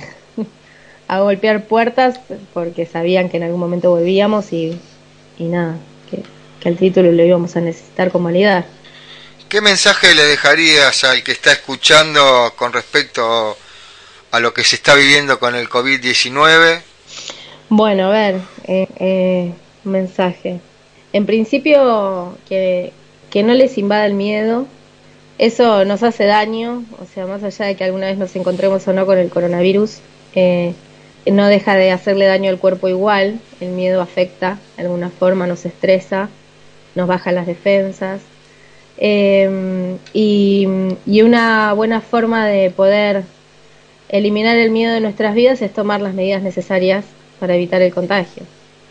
a golpear puertas porque sabían que en algún momento volvíamos y, y nada, que, que el título lo íbamos a necesitar convalidar. ¿Qué mensaje le dejarías al que está escuchando con respecto a lo que se está viviendo con el COVID diecinueve? Bueno, a ver, eh, eh, mensaje. En principio, que, que no les invada el miedo. Eso nos hace daño, o sea, más allá de que alguna vez nos encontremos o no con el coronavirus, eh, no deja de hacerle daño al cuerpo igual. El miedo afecta de alguna forma, nos estresa, nos baja las defensas. Eh, y, y una buena forma de poder eliminar el miedo de nuestras vidas es tomar las medidas necesarias para evitar el contagio.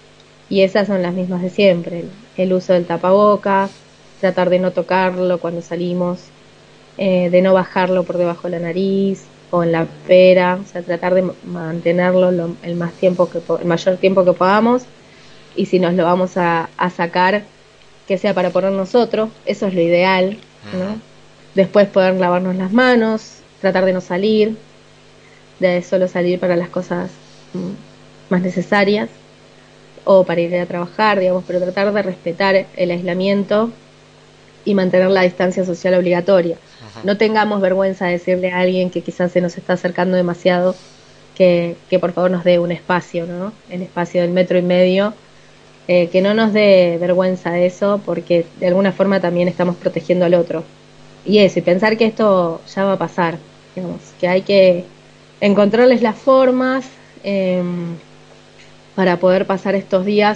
Y esas son las mismas de siempre: el, el uso del tapabocas, tratar de no tocarlo cuando salimos, eh, de no bajarlo por debajo de la nariz o en la pera, o sea, tratar de mantenerlo lo, el más tiempo que el mayor tiempo que podamos, y si nos lo vamos a, a sacar, que sea para poner nosotros, eso es lo ideal, ¿no? Después poder lavarnos las manos, tratar de no salir, de solo salir para las cosas mm, más necesarias o para ir a trabajar, digamos, pero tratar de respetar el aislamiento y mantener la distancia social obligatoria. Ajá. No tengamos vergüenza de decirle a alguien que quizás se nos está acercando demasiado que, que por favor nos dé un espacio, ¿no? El espacio del metro y medio. Eh, que no nos dé vergüenza eso, porque de alguna forma también estamos protegiendo al otro. Y eso, y pensar que esto ya va a pasar, digamos, que hay que encontrarles las formas eh, para poder pasar estos días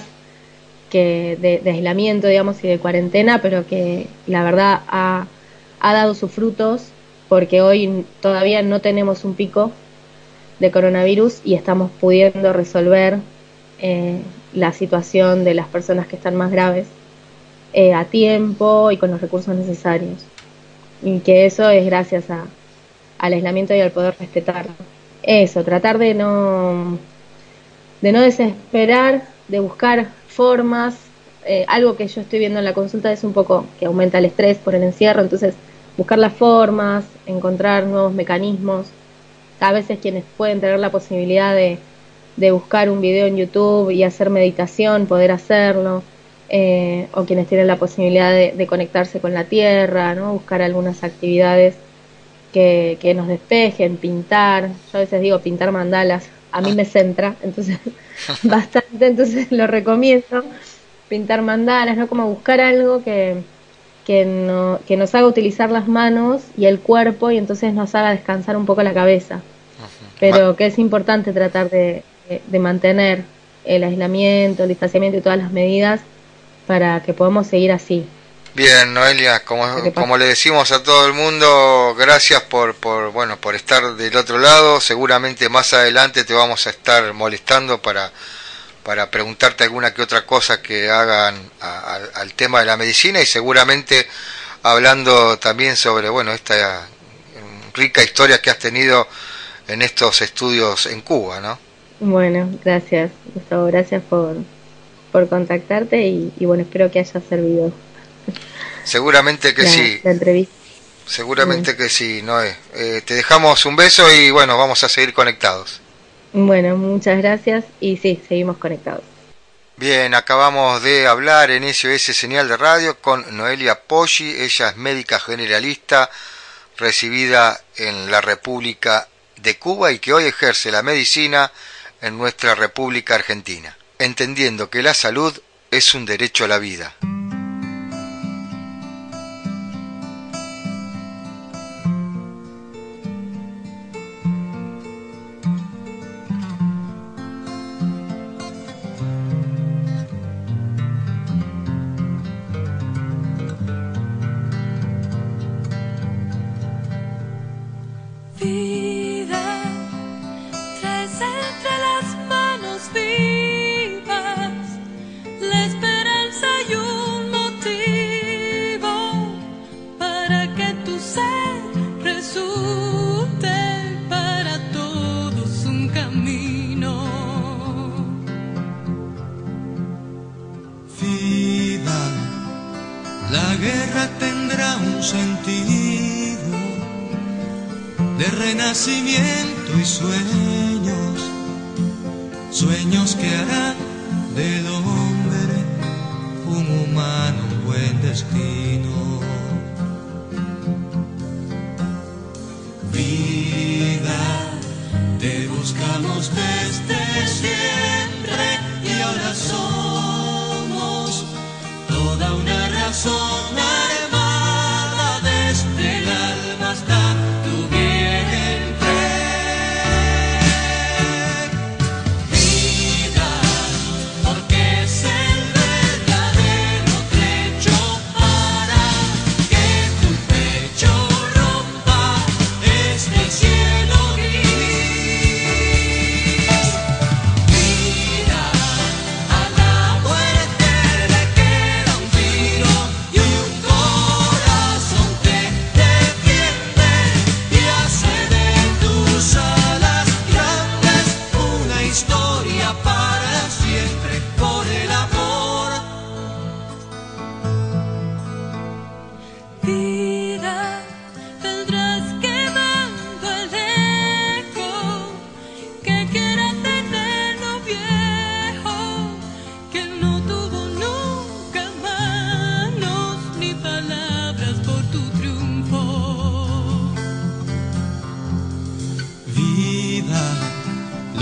que de, de aislamiento, digamos, y de cuarentena, pero que la verdad ha, ha dado sus frutos, porque hoy todavía no tenemos un pico de coronavirus y estamos pudiendo resolver eh, la situación de las personas que están más graves eh, a tiempo y con los recursos necesarios, y que eso es gracias a, al aislamiento y al poder respetar eso, tratar de no de no desesperar, de buscar formas. Eh, algo que yo estoy viendo en la consulta es un poco que aumenta el estrés por el encierro, entonces buscar las formas, encontrar nuevos mecanismos. A veces quienes pueden tener la posibilidad de de buscar un video en YouTube y hacer meditación, poder hacerlo, eh, o quienes tienen la posibilidad de, de conectarse con la tierra, ¿no? Buscar algunas actividades que, que nos despejen, pintar. Yo a veces digo pintar mandalas, a mí me centra, entonces bastante, entonces lo recomiendo, pintar mandalas, ¿no? Como buscar algo que, que, no, que nos haga utilizar las manos y el cuerpo, y entonces nos haga descansar un poco la cabeza. Pero que es importante tratar de de mantener el aislamiento, el distanciamiento y todas las medidas para que podamos seguir así. Bien, Noelia, como, como le decimos a todo el mundo, gracias por, por, bueno, por estar del otro lado. Seguramente más adelante te vamos a estar molestando para, para preguntarte alguna que otra cosa que hagan a, a, al tema de la medicina, y seguramente hablando también sobre, bueno, esta rica historia que has tenido en estos estudios en Cuba, ¿no? Bueno, gracias, Gustavo, gracias por, por contactarte y, y bueno, espero que haya servido. Seguramente que la, sí. La entrevista. Seguramente bueno. que sí, Noé. Eh, te dejamos un beso y bueno, vamos a seguir conectados. Bueno, muchas gracias y sí, seguimos conectados. Bien, acabamos de hablar en S O S Señal de Radio con Noelia Poggi. Ella es médica generalista recibida en la República de Cuba y que hoy ejerce la medicina en nuestra República Argentina, entendiendo que la salud es un derecho a la vida. La guerra tendrá un sentido de renacimiento y sueños, sueños que harán del hombre un humano, un buen destino.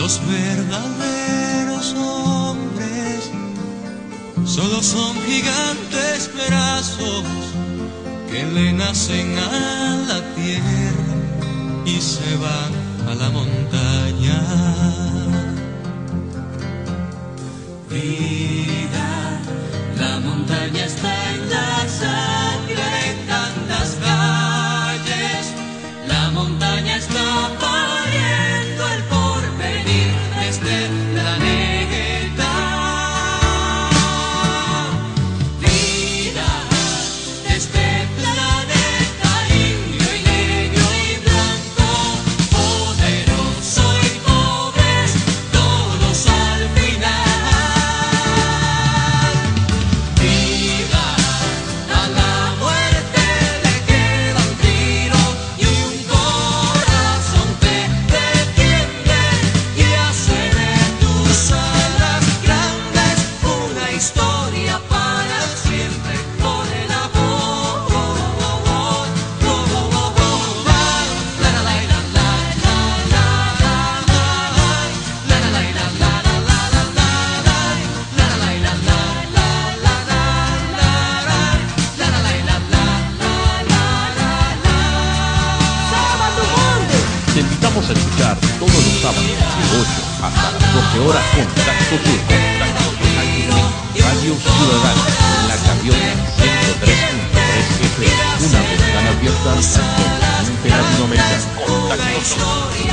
Los verdaderos hombres solo son gigantes brazos que le nacen a la tierra y se van a la montaña. Vida, la montaña está en la sangre, en tantas calles. La montaña está pariendo el porvenir de este planeta. Vida de este planeta, indio y negro y blanco, poderoso y pobres, todos al final. Viva, a la muerte le queda un tiro y un corazón te defiende y hace de tus alas grandes una historia para siempre por el amor. La la la la la la la la la la la la Te invitamos a escuchar todos los sábados de ocho hasta las doce horas Contacto Sur, Contacto Sur, aquí en Radio Ciudadana, La Gaviota ciento tres punto tres F M, una ventana abierta al continente latinoamericano. Contacto Sur.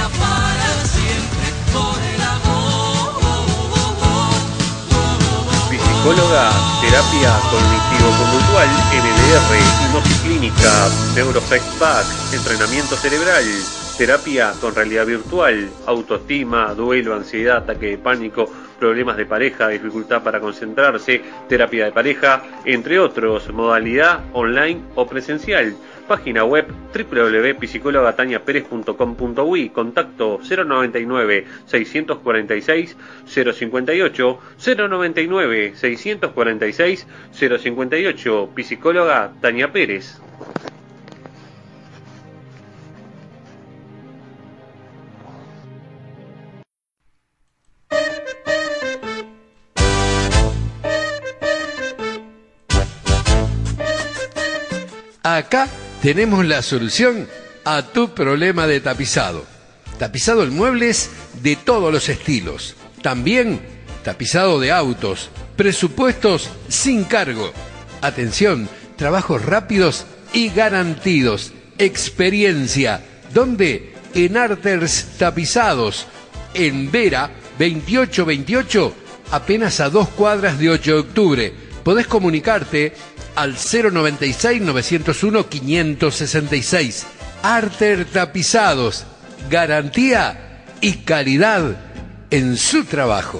Psicóloga, terapia cognitivo-conductual, M D R, hipnosis clínica, neurofeedback, entrenamiento cerebral, terapia con realidad virtual, autoestima, duelo, ansiedad, ataque de pánico, problemas de pareja, dificultad para concentrarse, terapia de pareja, entre otros, modalidad online o presencial. Página web doble u doble u doble u punto psicóloga tania pérez punto com punto uy, contacto cero noventa y nueve, seiscientos cuarenta y seis, cero cincuenta y ocho, cero noventa y nueve, seiscientos cuarenta y seis, cero cincuenta y ocho, psicóloga Tania Pérez. Acá tenemos la solución a tu problema de tapizado. Tapizado en muebles de todos los estilos. También tapizado de autos. Presupuestos sin cargo. Atención, trabajos rápidos y garantidos. Experiencia. ¿Dónde? En Arters Tapizados. En Vera, veintiocho veintiocho, apenas a dos cuadras de ocho de octubre. Podés comunicarte al cero noventa y seis, novecientos uno, quinientos sesenta y seis. Arter Tapizados, garantía y calidad en su trabajo.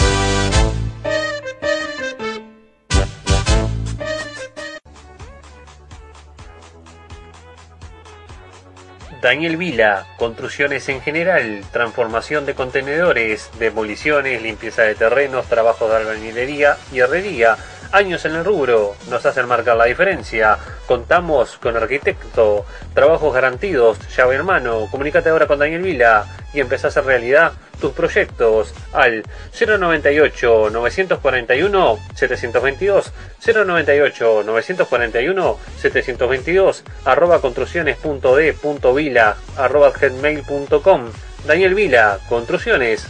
Daniel Vila, construcciones en general, transformación de contenedores, demoliciones, limpieza de terrenos, trabajos de albañilería y herrería. Años en el rubro, nos hacen marcar la diferencia. Contamos con arquitecto, trabajos garantidos, llave en mano. Comunícate ahora con Daniel Vila y empezá a hacer realidad tus proyectos al cero noventa y ocho, novecientos cuarenta y uno, setecientos veintidós, cero noventa y ocho, novecientos cuarenta y uno, setecientos veintidós, arroba construcciones punto d punto vila, arroba gmail punto com. Daniel Vila, construcciones.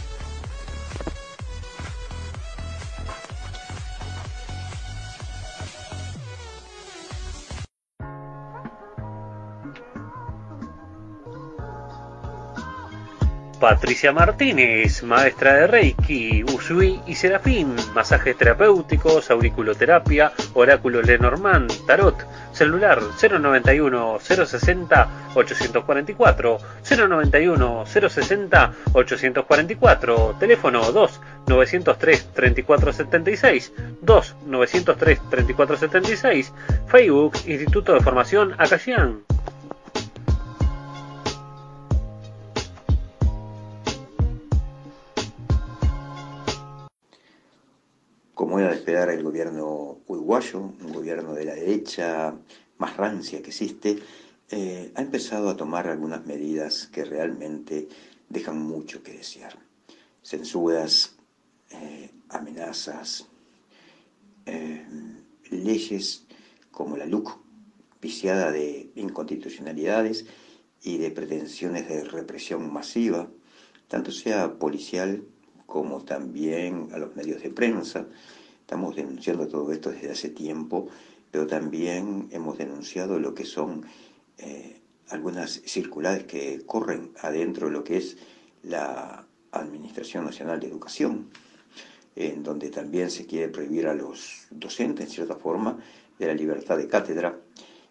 Patricia Martínez, maestra de Reiki, Usui y Serafín, masajes terapéuticos, auriculoterapia, oráculo Lenormand, tarot, celular cero noventa y uno, cero sesenta, ochocientos cuarenta y cuatro, cero noventa y uno, cero sesenta, ochocientos cuarenta y cuatro, teléfono dos novecientos tres, treinta y cuatro setenta y seis, dos novecientos tres, treinta y cuatro setenta y seis, Facebook, Instituto de Formación Acayán. Como era de esperar, el gobierno uruguayo, un gobierno de la derecha más rancia que existe, eh, ha empezado a tomar algunas medidas que realmente dejan mucho que desear. censuras, eh, amenazas, eh, leyes como la L U C, viciada de inconstitucionalidades y de pretensiones de represión masiva, tanto sea policial como también a los medios de prensa. Estamos denunciando todo esto desde hace tiempo, pero también hemos denunciado lo que son eh, algunas circulares que corren adentro de lo que es la Administración Nacional de Educación, en donde también se quiere prohibir a los docentes, en cierta forma, de la libertad de cátedra,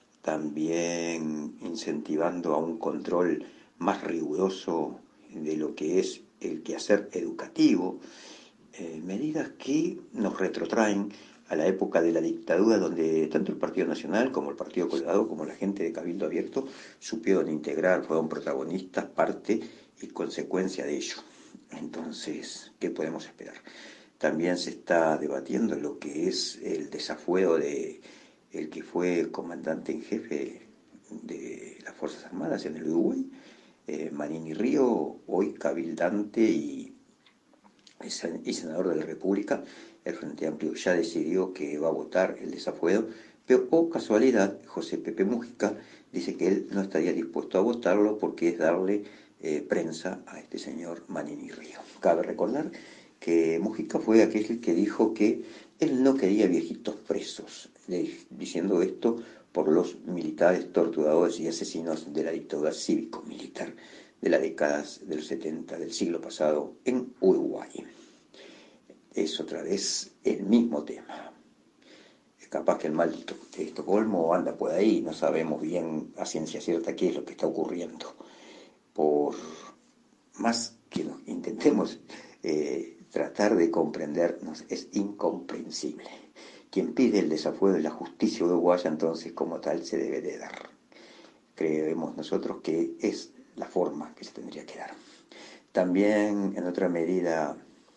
también incentivando a un control más riguroso de lo que es el quehacer educativo, eh, medidas que nos retrotraen a la época de la dictadura, donde tanto el Partido Nacional como el Partido Colorado, como la gente de Cabildo Abierto, supieron integrar, fueron protagonistas, parte y consecuencia de ello. Entonces, ¿qué podemos esperar? También se está debatiendo lo que es el desafuero de el que fue comandante en jefe de las Fuerzas Armadas en el Uruguay, eh, Manini Río, hoy cabildante y, y senador de la República. El Frente Amplio ya decidió que va a votar el desafuero, pero, oh casualidad, José Pepe Mujica dice que él no estaría dispuesto a votarlo porque es darle eh, prensa a este señor Manini Río. Cabe recordar que Mujica fue aquel que dijo que él no quería viejitos presos, diciendo esto por los militares torturadores y asesinos de la dictadura cívico-militar de las décadas de los setenta del siglo pasado en Uruguay. Es otra vez el mismo tema. Es capaz que el mal de Estocolmo anda por ahí, no sabemos bien a ciencia cierta qué es lo que está ocurriendo. Por más que nos intentemos eh, tratar de comprendernos, es incomprensible. Quien pide el desafuero de la justicia uruguaya, entonces, como tal, se debe de dar. Creemos nosotros que es la forma que se tendría que dar. También, en otra medida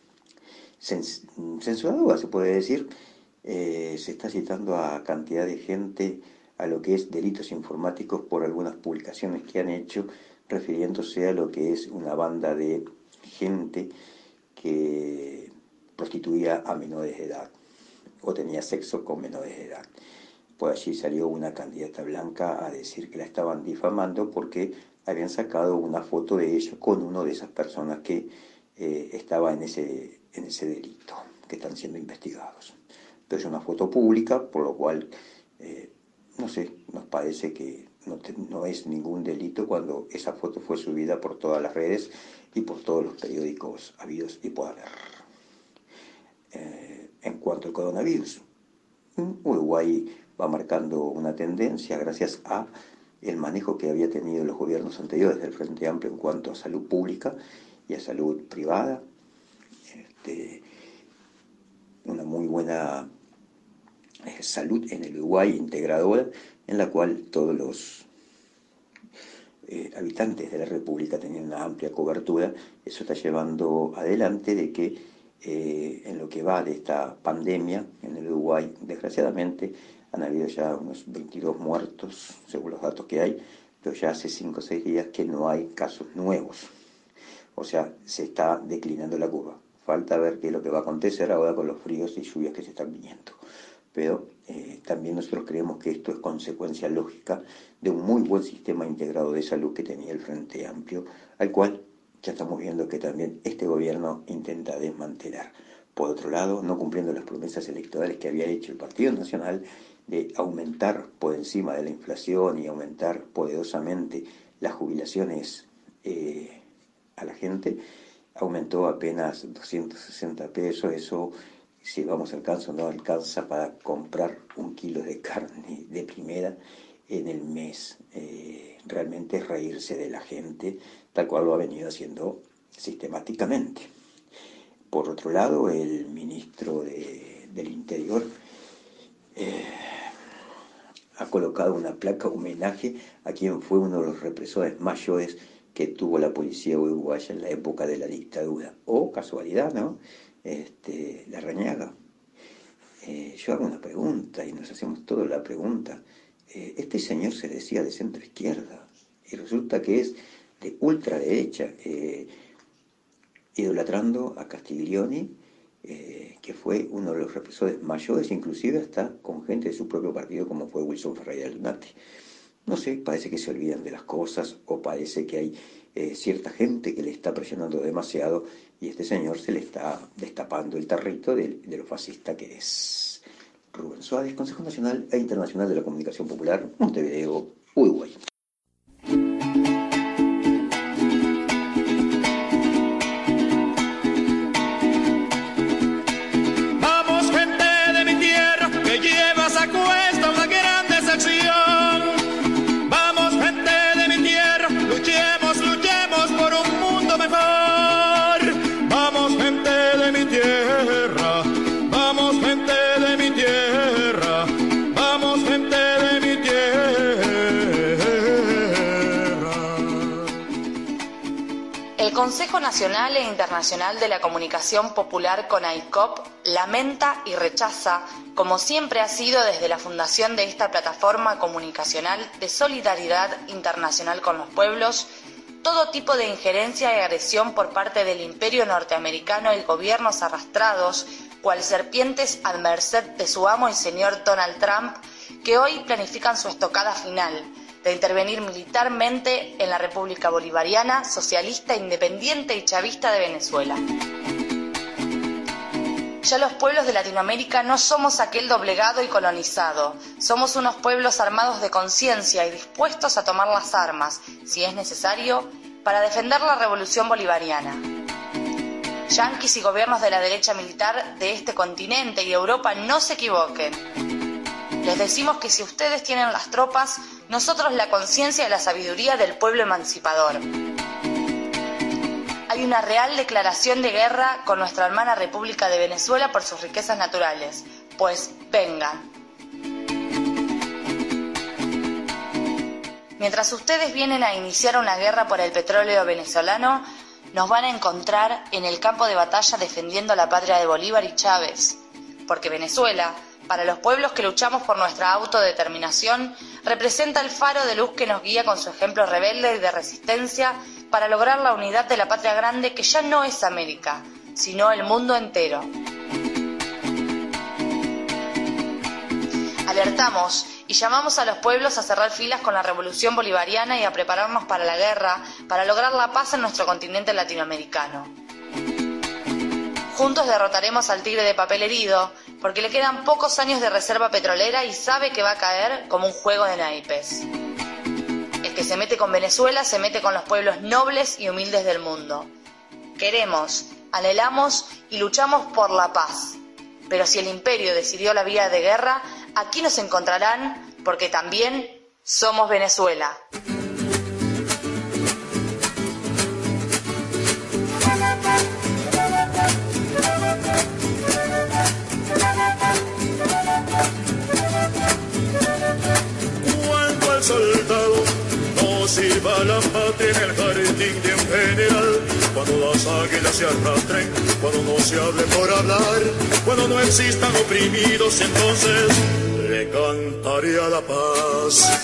cens censuradora, se puede decir, eh, se está citando a cantidad de gente a lo que es delitos informáticos por algunas publicaciones que han hecho, refiriéndose a lo que es una banda de gente que prostituía a menores de edad o tenía sexo con menores de edad. Por allí salió una candidata blanca a decir que la estaban difamando porque habían sacado una foto de ella con una de esas personas que eh, estaba en ese, en ese delito, que están siendo investigados. Pero es una foto pública, por lo cual, eh, no sé, nos parece que no, te, no es ningún delito cuando esa foto fue subida por todas las redes y por todos los periódicos habidos y por haber. Eh, en cuanto al coronavirus, Uruguay va marcando una tendencia gracias a el manejo que había tenido los gobiernos anteriores del Frente Amplio en cuanto a salud pública y a salud privada. Este, una muy buena eh, salud en el Uruguay integradora, en la cual todos los eh, habitantes de la República tenían una amplia cobertura. Eso está llevando adelante de que Eh, en lo que va de esta pandemia en el Uruguay, desgraciadamente han habido ya unos veintidós muertos, según los datos que hay, pero ya hace cinco o seis días que no hay casos nuevos. O sea, se está declinando la curva. Falta ver qué es lo que va a acontecer ahora con los fríos y lluvias que se están viniendo. Pero eh, también nosotros creemos que esto es consecuencia lógica de un muy buen sistema integrado de salud que tenía el Frente Amplio, al cual ya estamos viendo que también este gobierno intenta desmantelar. Por otro lado, no cumpliendo las promesas electorales que había hecho el Partido Nacional de aumentar por encima de la inflación y aumentar poderosamente las jubilaciones eh, a la gente, aumentó apenas doscientos sesenta pesos. Eso, si vamos al alcanza, no alcanza para comprar un kilo de carne de primera en el mes. Eh, realmente es reírse de la gente, tal cual lo ha venido haciendo sistemáticamente. Por otro lado, el ministro de, del Interior eh, ha colocado una placa homenaje a quien fue uno de los represores mayores que tuvo la policía uruguaya en la época de la dictadura. Oh, casualidad, ¿no? Este, Larrañaga. Eh, yo hago una pregunta y nos hacemos todos la pregunta. Eh, este señor se decía de centro izquierda y resulta que es de ultraderecha. Eh, idolatrando a Castiglioni, eh, que fue uno de los represores mayores, inclusive hasta con gente de su propio partido, como fue Wilson Ferreira Lunati. No sé, parece que se olvidan de las cosas, o parece que hay eh, cierta gente que le está presionando demasiado, y este señor se le está destapando el tarrito de, de lo fascista que es. Rubén Suárez, Consejo Nacional e Internacional de la Comunicación Popular, Montevideo, Uruguay. Vamos, gente de mi tierra, que llevas a cuesta una gran decepción. Vamos, gente de mi tierra, luchemos, luchemos por un mundo mejor. Vamos, gente de mi tierra, vamos, gente de mi tierra, vamos, gente de mi tierra. El Consejo Nacional e Internacional de la Comunicación Popular CONAICOP lamenta y rechaza, como siempre ha sido desde la fundación de esta plataforma comunicacional de solidaridad internacional con los pueblos, todo tipo de injerencia y agresión por parte del imperio norteamericano y gobiernos arrastrados, cual serpientes al merced de su amo y señor Donald Trump, que hoy planifican su estocada final, de intervenir militarmente en la República Bolivariana, Socialista, Independiente y Chavista de Venezuela. Ya los pueblos de Latinoamérica no somos aquel doblegado y colonizado, somos unos pueblos armados de conciencia y dispuestos a tomar las armas, si es necesario, para defender la revolución bolivariana. Yanquis y gobiernos de la derecha militar de este continente y Europa no se equivoquen. Les decimos que si ustedes tienen las tropas, nosotros la conciencia y la sabiduría del pueblo emancipador. Hay una real declaración de guerra con nuestra hermana República de Venezuela por sus riquezas naturales. Pues vengan. Mientras ustedes vienen a iniciar una guerra por el petróleo venezolano, nos van a encontrar en el campo de batalla defendiendo la patria de Bolívar y Chávez. Porque Venezuela, para los pueblos que luchamos por nuestra autodeterminación, representa el faro de luz que nos guía con su ejemplo rebelde y de resistencia para lograr la unidad de la patria grande que ya no es América, sino el mundo entero. Alertamos y llamamos a los pueblos a cerrar filas con la revolución bolivariana y a prepararnos para la guerra, para lograr la paz en nuestro continente latinoamericano. Juntos derrotaremos al tigre de papel herido, porque le quedan pocos años de reserva petrolera y sabe que va a caer como un juego de naipes. El que se mete con Venezuela se mete con los pueblos nobles y humildes del mundo. Queremos, anhelamos y luchamos por la paz. Pero si el imperio decidió la vía de guerra, aquí nos encontrarán porque también somos Venezuela. Cuando el soldado no sirva la patria en el jardín de un general, cuando las águilas se arrastren, cuando no se hable por hablar, cuando no existan oprimidos, entonces le cantaré a la paz.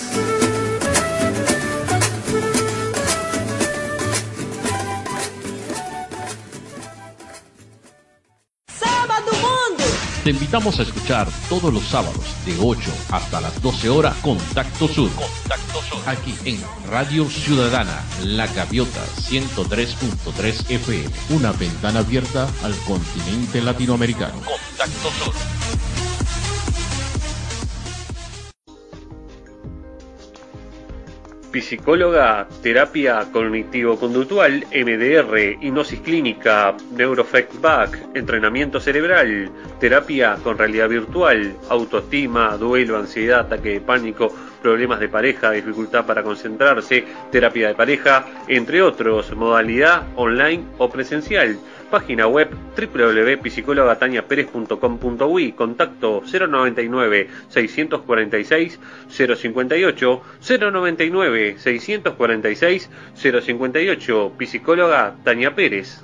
¡Sábado Mundo! Te invitamos a escuchar todos los sábados de ocho hasta las doce horas Contacto Sur. Contacto Sur. Aquí en Radio Ciudadana, La Gaviota ciento tres punto tres F M. Una ventana abierta al continente latinoamericano. Contacto Sur. Psicóloga, terapia cognitivo-conductual, M D R, hipnosis clínica, neurofeedback, entrenamiento cerebral, terapia con realidad virtual, autoestima, duelo, ansiedad, ataque de pánico, problemas de pareja, dificultad para concentrarse, terapia de pareja, entre otros, modalidad online o presencial. Página web doble u doble u doble u punto psicóloga tania pérez punto com punto uy, contacto cero noventa y nueve, seiscientos cuarenta y seis, cero cincuenta y ocho, cero noventa y nueve, seiscientos cuarenta y seis, cero cincuenta y ocho, psicóloga Tania Pérez.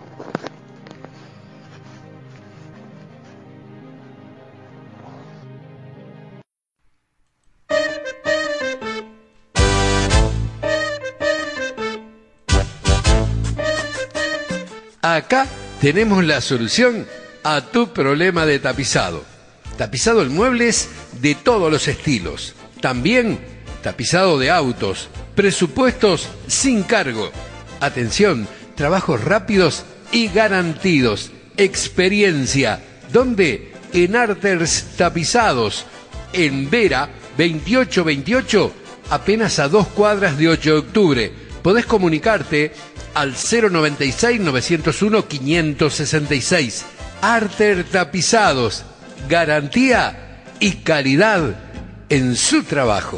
Acá tenemos la solución a tu problema de tapizado. Tapizado en muebles de todos los estilos. También tapizado de autos. Presupuestos sin cargo. Atención, trabajos rápidos y garantidos. Experiencia. ¿Dónde? En Arters Tapizados. En Vera, veintiocho veintiocho, apenas a dos cuadras de ocho de octubre. Podés comunicarte al cero noventa y seis, novecientos uno, quinientos sesenta y seis. Arter Tapizados. Garantía y calidad en su trabajo.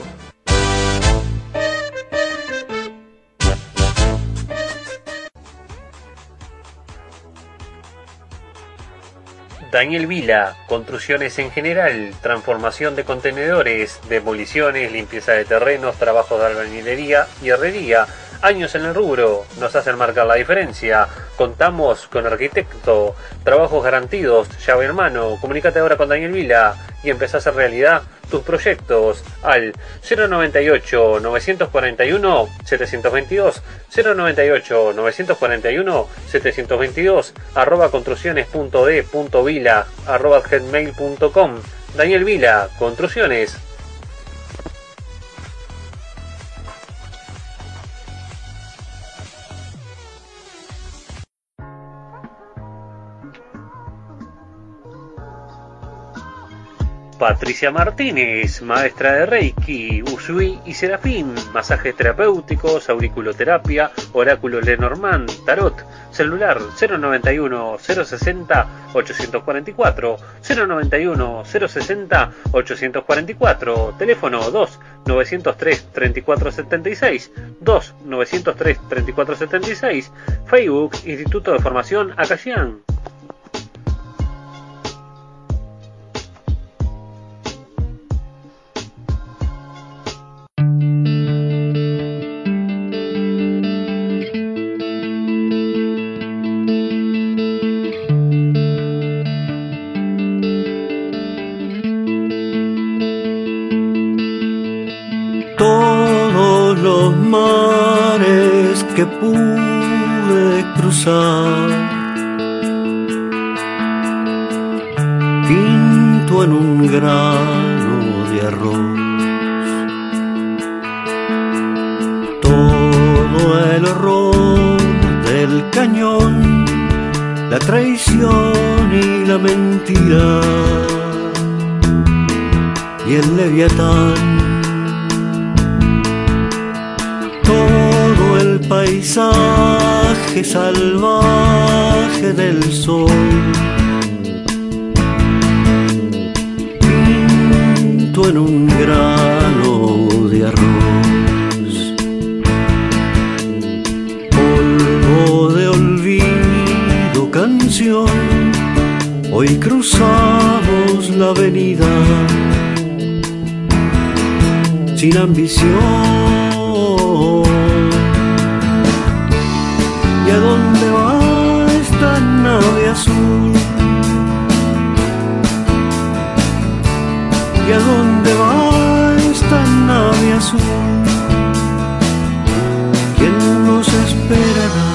Daniel Vila, construcciones en general, transformación de contenedores, demoliciones, limpieza de terrenos, trabajos de albañilería y herrería. Años en el rubro, nos hacen marcar la diferencia. Contamos con arquitecto, trabajos garantidos, llave en mano. Comunícate ahora con Daniel Vila y empezá a hacer realidad tus proyectos al cero noventa y ocho, novecientos cuarenta y uno, setecientos veintidós, cero noventa y ocho, novecientos cuarenta y uno, setecientos veintidós, arroba construcciones punto d punto vila, arroba gmail punto com. Daniel Vila, construcciones. Patricia Martínez, maestra de Reiki, Usui y Serafín, masajes terapéuticos, auriculoterapia, oráculo Lenormand, tarot, celular cero noventa y uno, cero sesenta, ochocientos cuarenta y cuatro, cero noventa y uno, cero sesenta, ochocientos cuarenta y cuatro, teléfono dos novecientos tres, treinta y cuatro setenta y seis, dos novecientos tres, treinta y cuatro setenta y seis, Facebook, Instituto de Formación Acayán. Todos los mares que pude cruzar pinto en un grano de arroz. Todo el horror del cañón, la traición y la mentira y el leviatán. Todo el paisaje salvaje del sol pinto en un grano de arroz. Polvo de olvido, canción, hoy cruzamos la avenida sin ambición. ¿Y a dónde va esta nave azul? ¿Y a dónde va esta nave azul? ¿Quién nos esperará?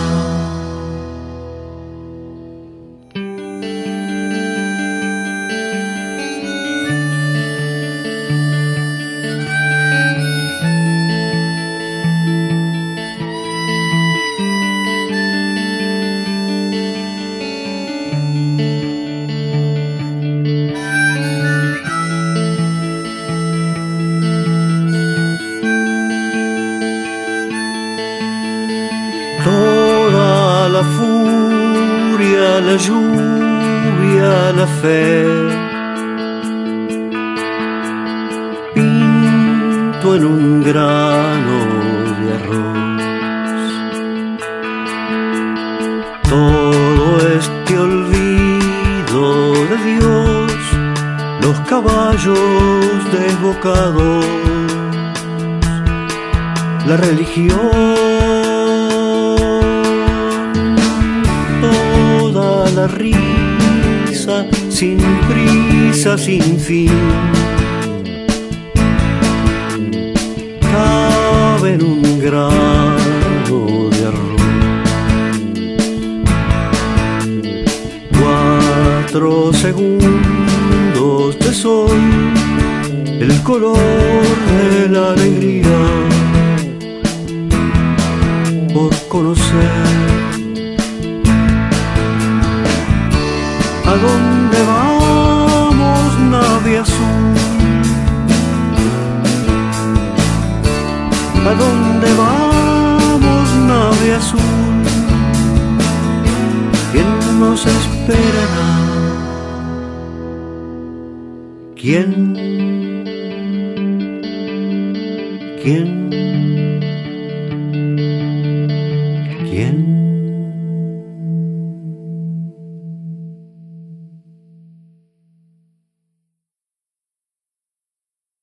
Toda la furia, la lluvia, la fe, pinto en un grano de arroz. Todo este olvido de Dios, los caballos desbocados, la religión, la risa, sin prisa, sin fin, cabe en un grano de arroz. segundos de sol, el color de la alegría por conocer. ¿A dónde vamos, nave azul? ¿A dónde vamos, nave azul? ¿Quién nos esperará? ¿Quién? ¿Quién?